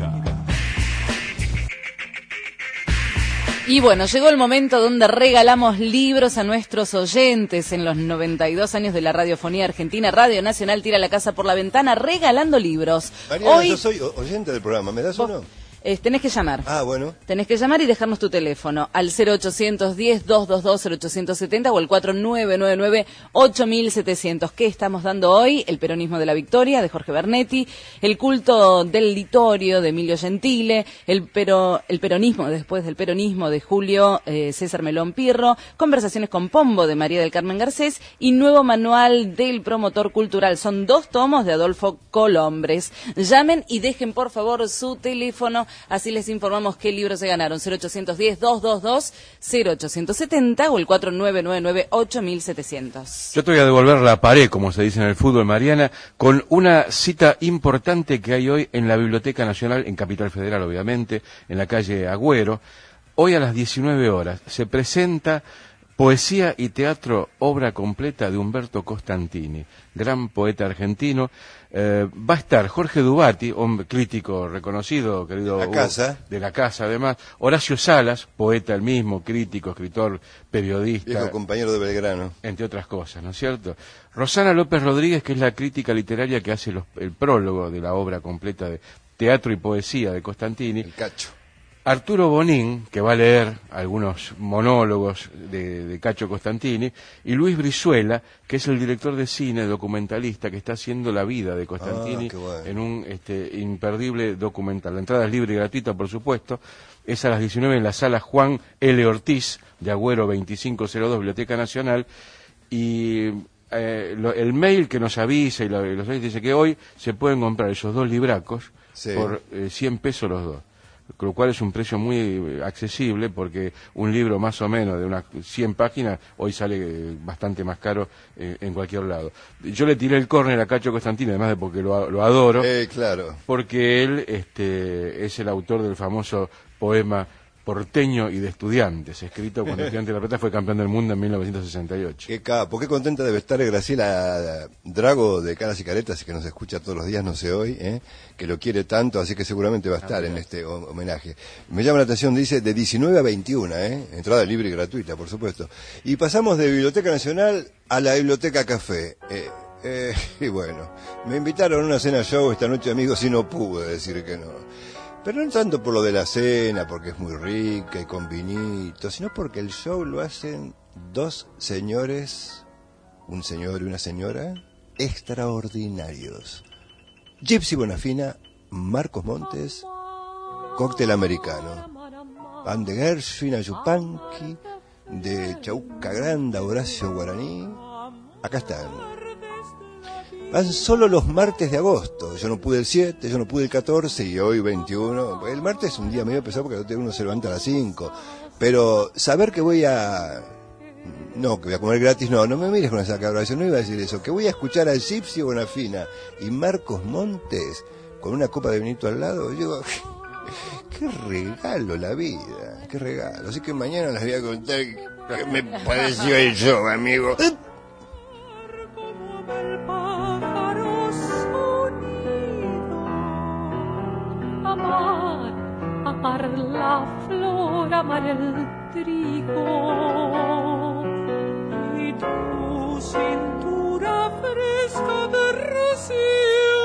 Y bueno, llegó el momento donde regalamos libros a nuestros oyentes en los noventa y dos años de la radiofonía argentina. Radio Nacional tira la casa por la ventana regalando libros. Mariana, Hoy yo soy oyente del programa, ¿me das uno? Eh, tenés que llamar. Ah, bueno. Tenés que llamar y dejarnos tu teléfono al cero ochocientos diez, doscientos veintidós, cero ochocientos setenta o el cuatro nueve nueve nueve, ocho mil setecientos. ¿Qué estamos dando hoy? El peronismo de la victoria, de Jorge Bernetti, el culto del litorio, de Emilio Gentile, el, pero, el peronismo después del peronismo, de Julio eh, César Melón Pirro, conversaciones con Pombo, de María del Carmen Garcés, y nuevo manual del promotor cultural. Son dos tomos de Adolfo Colombres. Llamen y dejen por favor su teléfono. Así les informamos qué libros se ganaron. cero ochocientos diez, doscientos veintidós, cero ochocientos setenta o el cuatro nueve nueve nueve, ocho mil setecientos. Yo te voy a devolver la pared, como se dice en el fútbol, Mariana, con una cita importante que hay hoy en la Biblioteca Nacional, en Capital Federal, obviamente, en la calle Agüero. Hoy a las diecinueve horas se presenta Poesía y Teatro, obra completa de Humberto Costantini, gran poeta argentino. Eh, va a estar Jorge Dubati, hombre crítico reconocido, querido de la Hugo, casa, de la casa además. Horacio Salas, poeta el mismo, crítico, escritor, periodista. Viejo compañero de Belgrano. Entre otras cosas, ¿no es cierto? Rosana López Rodríguez, que es la crítica literaria que hace los, el prólogo de la obra completa de Teatro y Poesía de Costantini. El Cacho. Arturo Bonín, que va a leer algunos monólogos de, de Cacho Costantini, y Luis Brizuela, que es el director de cine, documentalista, que está haciendo la vida de Costantini ah, bueno. en un este, imperdible documental. La entrada es libre y gratuita, por supuesto. Es a las diecinueve en la sala Juan L. Ortiz, de Agüero veinticinco cero dos, Biblioteca Nacional. Y eh, lo, el mail que nos avisa y lo, los dice que hoy se pueden comprar esos dos libracos sí. por eh, cien pesos los dos. Con lo cual es un precio muy accesible, porque un libro más o menos de unas cien páginas hoy sale bastante más caro eh, en cualquier lado. Yo le tiré el córner a Cacho Costantini, además de porque lo, lo adoro, eh, claro. porque él este, es el autor del famoso poema Porteño y de Estudiantes, escrito cuando Estudiantes de La Plata fue campeón del mundo en mil novecientos sesenta y ocho. Qué capo, qué contenta debe estar Graciela Drago de Caras y Caretas, que nos escucha todos los días, no sé hoy, ¿eh? que lo quiere tanto, así que seguramente va a estar ah, en este homenaje. Me llama la atención, dice, de diecinueve a veintiuno, ¿eh? Entrada libre y gratuita, por supuesto. Y pasamos de Biblioteca Nacional a la Biblioteca Café. Eh, eh, y bueno, me invitaron a una cena show esta noche, amigos, y no pude decir que no. Pero no tanto por lo de la cena, porque es muy rica y con vinito, sino porque el show lo hacen dos señores, un señor y una señora, extraordinarios. Gypsy Bonafina, Marcos Montes, Cóctel Americano. Van de Gershwin a Yupanqui, de Chauca Granda, Horacio Guaraní. Acá están. Van solo los martes de agosto. Yo no pude el siete, yo no pude el catorce y hoy veintiuno. El martes es un día medio pesado porque uno se levanta a las cinco. Pero saber que voy a... No, que voy a comer gratis, no, no me mires con esa cara, yo no iba a decir eso. Que voy a escuchar a Gypsy Bonafina y Marcos Montes con una copa de vinito al lado. Yo digo, qué regalo la vida, qué regalo. Así que mañana les voy a contar qué me pareció el show, amigo. Amar, amar la flor, amar el trigo y tu cintura fresca de rocío.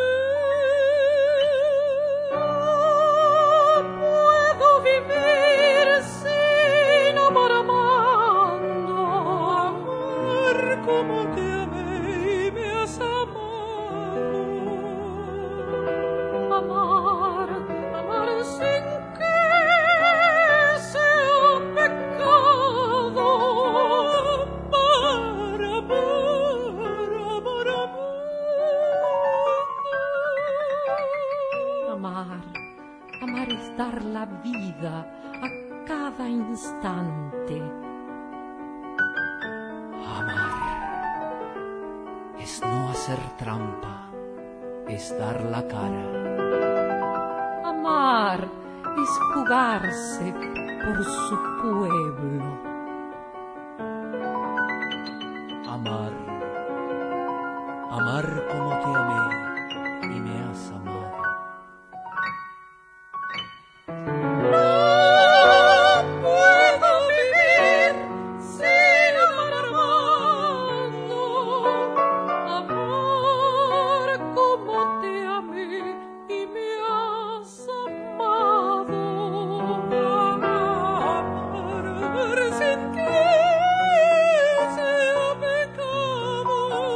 Puedo vivir sin amor, amando, amar como te amé y me has amado. Amar, amar sin que sea pecado. Amar, amar, amar, amar. Amar, amar es dar la vida a cada instante. Amar es no hacer trampa, es dar la cara. Amar es jugarse por su pueblo. Amar, amar como te amé y me has amado. Puedo vivir sin amar, amando, amar como te amé y me has amado. Amar, amar sin que sea pecado.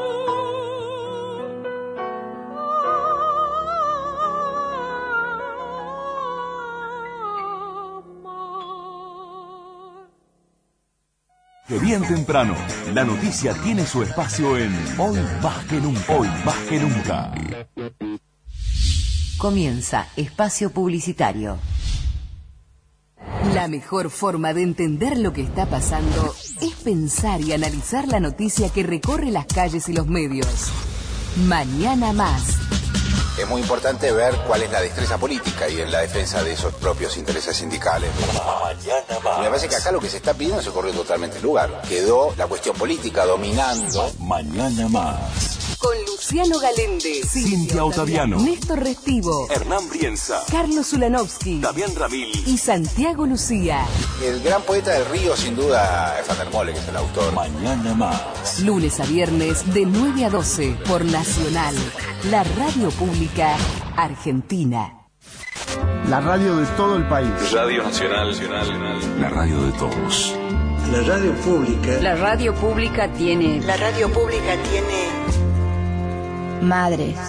De bien temprano, la noticia tiene su espacio en Hoy Más que Nunca. Hoy Más que Nunca. Comienza Espacio Publicitario. La mejor forma de entender lo que está pasando es pensar y analizar la noticia que recorre las calles y los medios. Mañana más. Es muy importante ver cuál es la destreza política y en la defensa de esos propios intereses sindicales. Mañana más. Me parece que acá lo que se está pidiendo se corrió totalmente el lugar. Quedó la cuestión política dominando. Mañana más. Con Luciano Galende, Cintia Ottaviano, Néstor Restivo, Hernán Brienza, Carlos Ulanovsky, Damián Ramil y Santiago Lucía. El gran poeta del río, sin duda, es Van der Molle, que es el autor. Mañana más. Lunes a viernes de nueve a doce por Nacional, la radio pública argentina. La radio de todo el país. Radio Nacional, Nacional, la radio de todos. La radio pública. La radio pública tiene. La radio pública tiene. Madres.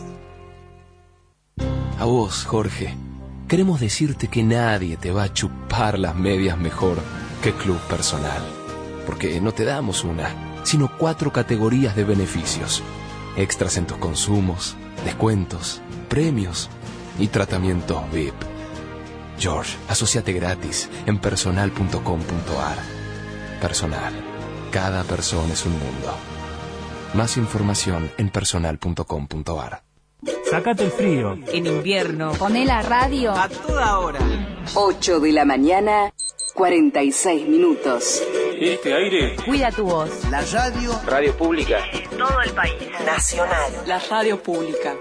A vos, Jorge, queremos decirte que nadie te va a chupar las medias mejor que Club Personal. Porque no te damos una, sino cuatro categorías de beneficios. Extras en tus consumos, descuentos, premios y tratamientos V I P. George, asociate gratis en personal punto com punto ar. Personal. Cada persona es un mundo. Más información en personal punto com punto ar. Sácate el frío. En invierno. Poné la radio A toda hora. ocho de la mañana, cuarenta y seis minutos. Este aire. Cuida tu voz. La radio. Radio pública. En todo el país. Nacional. La radio pública.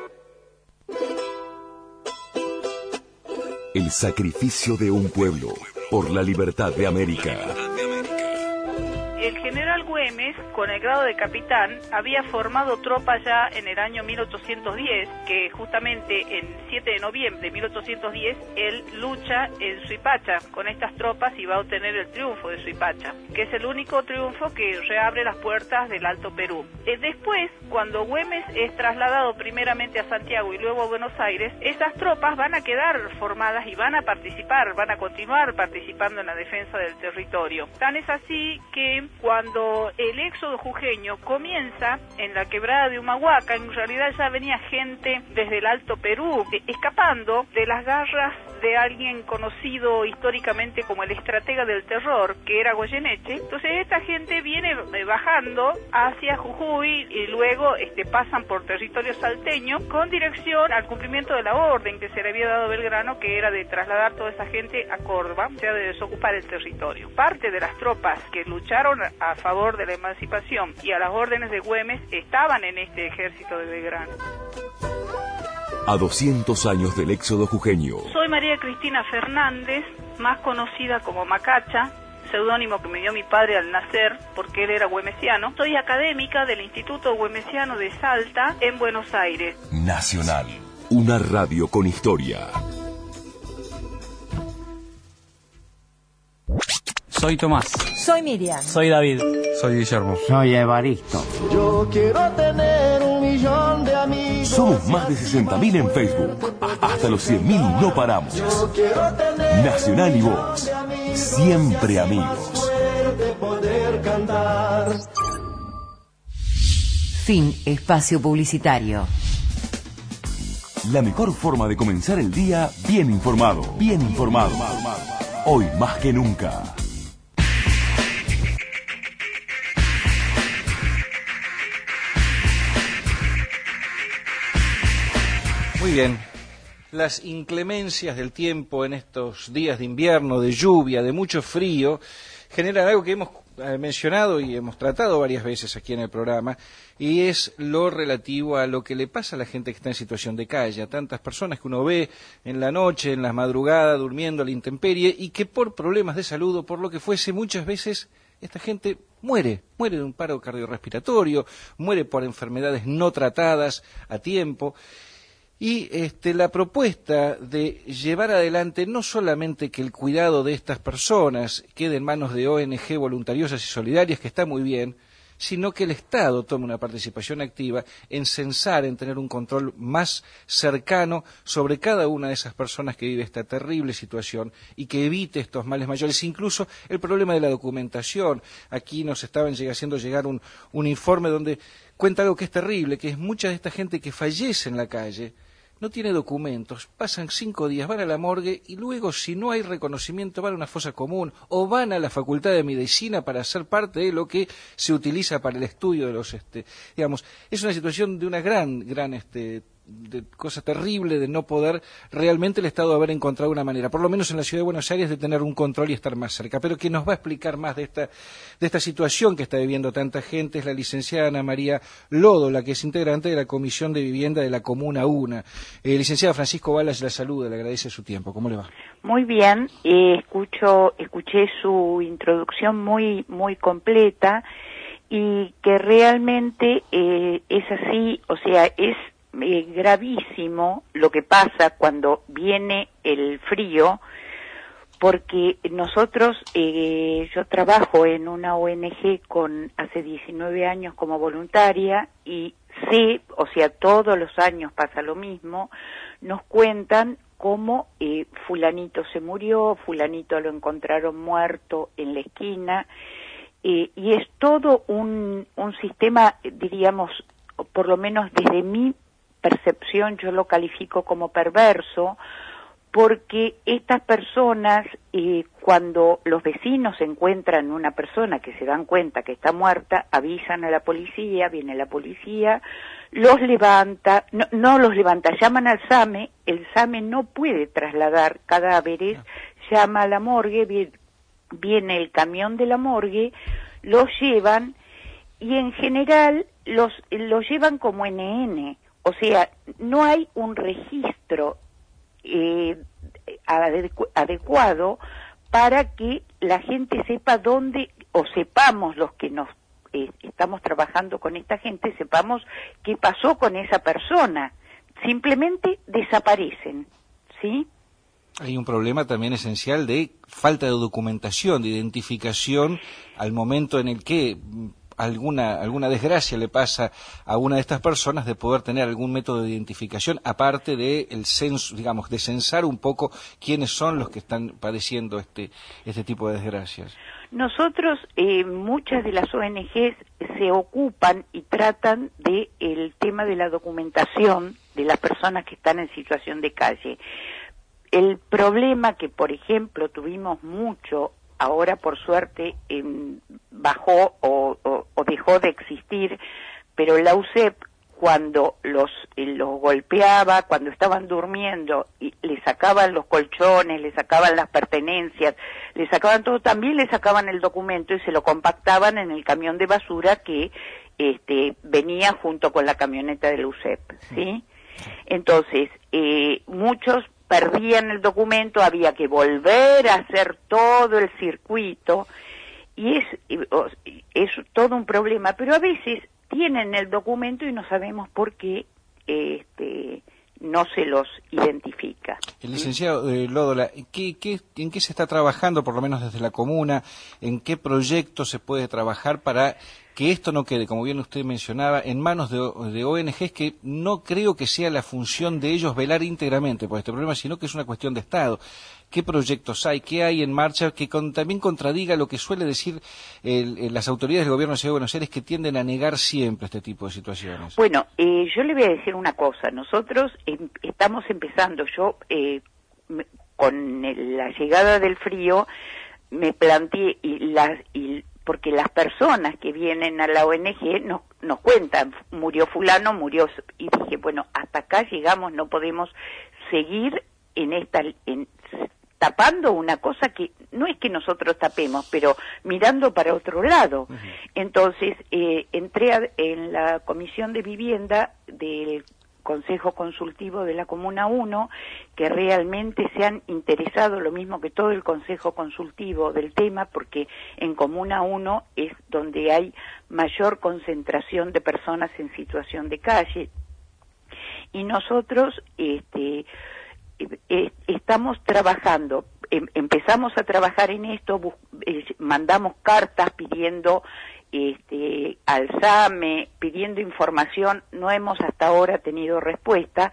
El sacrificio de un pueblo por la libertad de América. El general Güemes, con el grado de capitán, había formado tropas ya en el año mil ochocientos diez, que justamente en siete de noviembre de mil ochocientos diez, él lucha en Suipacha con estas tropas y va a obtener el triunfo de Suipacha, que es el único triunfo que reabre las puertas del Alto Perú. Eh, después, cuando Güemes es trasladado primeramente a Santiago y luego a Buenos Aires, esas tropas van a quedar formadas y van a participar, van a continuar participando en la defensa del territorio. Tan es así que cuando Pero el éxodo jujeño comienza en la quebrada de Humahuaca. En realidad ya venía gente desde el Alto Perú, eh, escapando de las garras de alguien conocido históricamente como el estratega del terror, que era Goyeneche. Entonces esta gente viene eh, bajando hacia Jujuy y luego este, pasan por territorio salteño con dirección al cumplimiento de la orden que se le había dado a Belgrano, que era de trasladar toda esa gente a Córdoba, o sea, de desocupar el territorio. Parte de las tropas que lucharon a favor de la emancipación y a las órdenes de Güemes estaban en este ejército de Belgrano. A doscientos años del éxodo jujeño. Soy María Cristina Fernández, más conocida como Macacha, seudónimo que me dio mi padre al nacer porque él era güemesiano. Soy académica del Instituto Güemesiano de Salta en Buenos Aires. Nacional, una radio con historia. Soy Tomás. Soy Miriam. Soy David. Soy Guillermo. Soy Evaristo. Yo quiero tener un millón de amigos. Somos más de sesenta mil en Facebook. Hasta los cien mil no paramos. Yo quiero tener Nacional y vos. Siempre amigos. de poder cantar. Fin espacio publicitario. La mejor forma de comenzar el día bien informado. Bien informado. Hoy más que nunca. Muy bien, las inclemencias del tiempo en estos días de invierno, de lluvia, de mucho frío, generan algo que hemos mencionado y hemos tratado varias veces aquí en el programa, y es lo relativo a lo que le pasa a la gente que está en situación de calle, a tantas personas que uno ve en la noche, en las madrugadas, durmiendo a la intemperie, y que por problemas de salud o por lo que fuese, muchas veces esta gente muere, muere de un paro cardiorrespiratorio, muere por enfermedades no tratadas a tiempo. Y este, la propuesta de llevar adelante no solamente que el cuidado de estas personas quede en manos de O N G voluntariosas y solidarias, que está muy bien, sino que el Estado tome una participación activa en censar, en tener un control más cercano sobre cada una de esas personas que vive esta terrible situación y que evite estos males mayores, incluso el problema de la documentación. Aquí nos estaban haciendo llegar un, un informe donde cuenta algo que es terrible, que es mucha de esta gente que fallece en la calle, no tiene documentos, pasan cinco días, van a la morgue y luego, si no hay reconocimiento, van a una fosa común o van a la Facultad de Medicina para ser parte de lo que se utiliza para el estudio de los, este, digamos, es una situación de una gran, gran, este, de cosa terrible de no poder realmente el Estado haber encontrado una manera, por lo menos en la Ciudad de Buenos Aires, de tener un control y estar más cerca. Pero que nos va a explicar más de esta, de esta situación que está viviendo tanta gente es la licenciada Ana María Lodo, la que es integrante de la Comisión de Vivienda de la Comuna uno. Eh, licenciada, Francisco Balas la saluda, le agradece su tiempo. ¿Cómo le va? Muy bien, eh, escucho, escuché su introducción muy, muy completa y que realmente eh, es así, o sea, es Eh, gravísimo lo que pasa cuando viene el frío, porque nosotros, eh, yo trabajo en una O N G con hace diecinueve años como voluntaria y sé, o sea, todos los años pasa lo mismo, nos cuentan cómo eh, fulanito se murió, fulanito lo encontraron muerto en la esquina, eh, y es todo un, un sistema, diríamos, por lo menos desde mi percepción yo lo califico como perverso, porque estas personas, eh, cuando los vecinos encuentran una persona que se dan cuenta que está muerta, avisan a la policía, viene la policía, los levanta, no, no los levanta, llaman al SAME, el SAME no puede trasladar cadáveres, llama a la morgue, viene, viene el camión de la morgue, los llevan y en general los, los llevan como N N. O sea, no hay un registro eh, adecu- adecuado para que la gente sepa dónde, o sepamos los que nos eh, estamos trabajando con esta gente, sepamos qué pasó con esa persona. Simplemente desaparecen, ¿sí? Hay un problema también esencial de falta de documentación, de identificación al momento en el que alguna alguna desgracia le pasa a una de estas personas, de poder tener algún método de identificación, aparte de el censo, digamos, de censar un poco quiénes son los que están padeciendo este este tipo de desgracias. Nosotros, eh, muchas de las O N Ges se ocupan y tratan de el tema de la documentación de las personas que están en situación de calle. El problema que, por ejemplo, tuvimos mucho, ahora por suerte eh, bajó o, o, o dejó de existir, pero la U C E P, cuando los, eh, los golpeaba, cuando estaban durmiendo, y le sacaban los colchones, le sacaban las pertenencias, le sacaban todo, también le sacaban el documento y se lo compactaban en el camión de basura que este, venía junto con la camioneta de la U C E P, ¿sí? Entonces, eh, muchos perdían el documento, había que volver a hacer todo el circuito, y es, es todo un problema, pero a veces tienen el documento y no sabemos por qué este, no se los identifica. El licenciado eh, Lódola, ¿qué, qué, ¿en qué se está trabajando, por lo menos desde la comuna? ¿En qué proyectos se puede trabajar para que esto no quede, como bien usted mencionaba, en manos de, de O N Ges, que no creo que sea la función de ellos velar íntegramente por este problema, sino que es una cuestión de Estado? ¿Qué proyectos hay? ¿Qué hay en marcha que con, también contradiga lo que suele decir el, el, las autoridades del gobierno de la Ciudad de Buenos Aires, que tienden a negar siempre este tipo de situaciones? Bueno, eh, yo le voy a decir una cosa. Nosotros eh, estamos empezando, yo eh, me, con el, la llegada del frío me planteé, y las, y, porque las personas que vienen a la O N Ge nos, nos cuentan, murió fulano, murió, y dije, bueno, hasta acá llegamos, no podemos seguir en esta... En, tapando una cosa que no es que nosotros tapemos, pero mirando para otro lado. Uh-huh. Entonces, eh, entré a, en la Comisión de Vivienda del Consejo Consultivo de la Comuna uno, que realmente se han interesado, lo mismo que todo el Consejo Consultivo, del tema, porque en Comuna uno es donde hay mayor concentración de personas en situación de calle. Y nosotros, este... Eh, estamos trabajando, em, empezamos a trabajar en esto, eh, mandamos cartas pidiendo este, al S A M E, pidiendo información, no hemos hasta ahora tenido respuesta,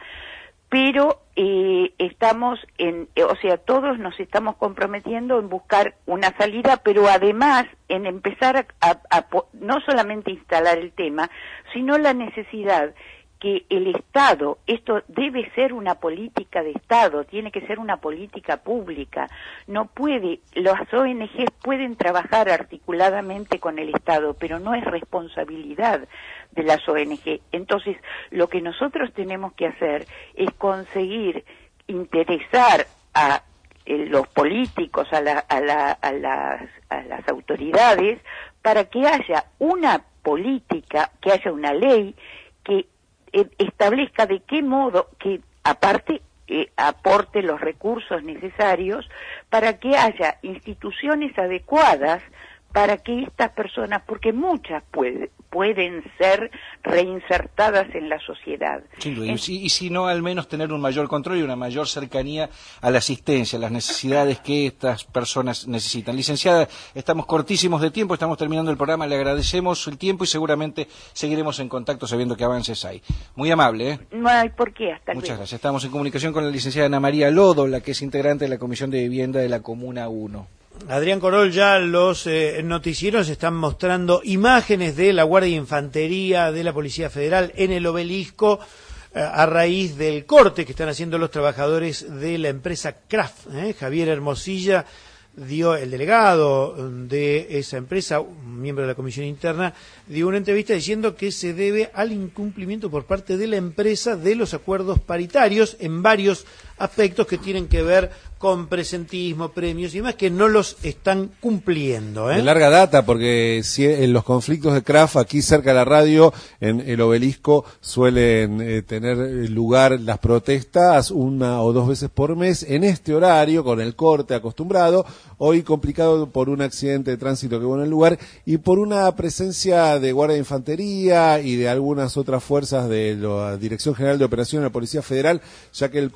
pero eh, estamos en, eh, o sea, todos nos estamos comprometiendo en buscar una salida, pero además en empezar a, a, a no solamente instalar el tema, sino la necesidad que el Estado, esto debe ser una política de Estado, tiene que ser una política pública, no puede, las O N Ges pueden trabajar articuladamente con el Estado, pero no es responsabilidad de las O N Ge. Entonces, lo que nosotros tenemos que hacer es conseguir interesar a eh, los políticos, a, la, a, la, a, las, a las autoridades, para que haya una política, que haya una ley que establezca de qué modo, que aparte eh, aporte los recursos necesarios para que haya instituciones adecuadas para que estas personas, porque muchas puede, pueden ser reinsertadas en la sociedad. Sin duda, en... y, y si no, al menos tener un mayor control y una mayor cercanía a la asistencia, a las necesidades que estas personas necesitan. Licenciada, estamos cortísimos de tiempo, estamos terminando el programa, le agradecemos el tiempo y seguramente seguiremos en contacto sabiendo qué avances hay. Muy amable, ¿eh? No hay por qué, hasta luego. Muchas gracias. Estamos en comunicación con la licenciada Ana María Lódola, que es integrante de la Comisión de Vivienda de la Comuna uno. Adrián Corol, ya los eh, noticieros están mostrando imágenes de la Guardia de Infantería de la Policía Federal en el Obelisco eh, a raíz del corte que están haciendo los trabajadores de la empresa Kraft. ¿eh? Javier Hermosilla dio, el delegado de esa empresa, un miembro de la comisión interna, dio una entrevista diciendo que se debe al incumplimiento por parte de la empresa de los acuerdos paritarios en varios aspectos que tienen que ver con presentismo, premios y demás, que no los están cumpliendo. ¿eh? De larga data, porque si en los conflictos de Kraft, aquí cerca de la radio, en el Obelisco, suelen eh, tener lugar las protestas una o dos veces por mes, en este horario, con el corte acostumbrado, hoy complicado por un accidente de tránsito que hubo en el lugar, y por una presencia de Guardia de Infantería y de algunas otras fuerzas de la Dirección General de Operaciones de la Policía Federal, ya que el corte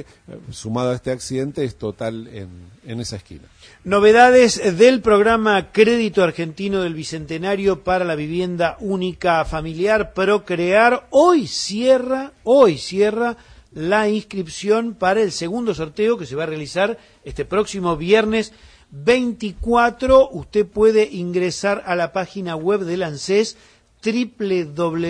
sumado a este accidente, es total en, en esa esquina. Novedades del programa Crédito Argentino del Bicentenario para la Vivienda Única Familiar Procrear. Hoy cierra, hoy cierra la inscripción para el segundo sorteo que se va a realizar este próximo viernes veinticuatro. Usted puede ingresar a la página web del ANSES, doble u doble u doble u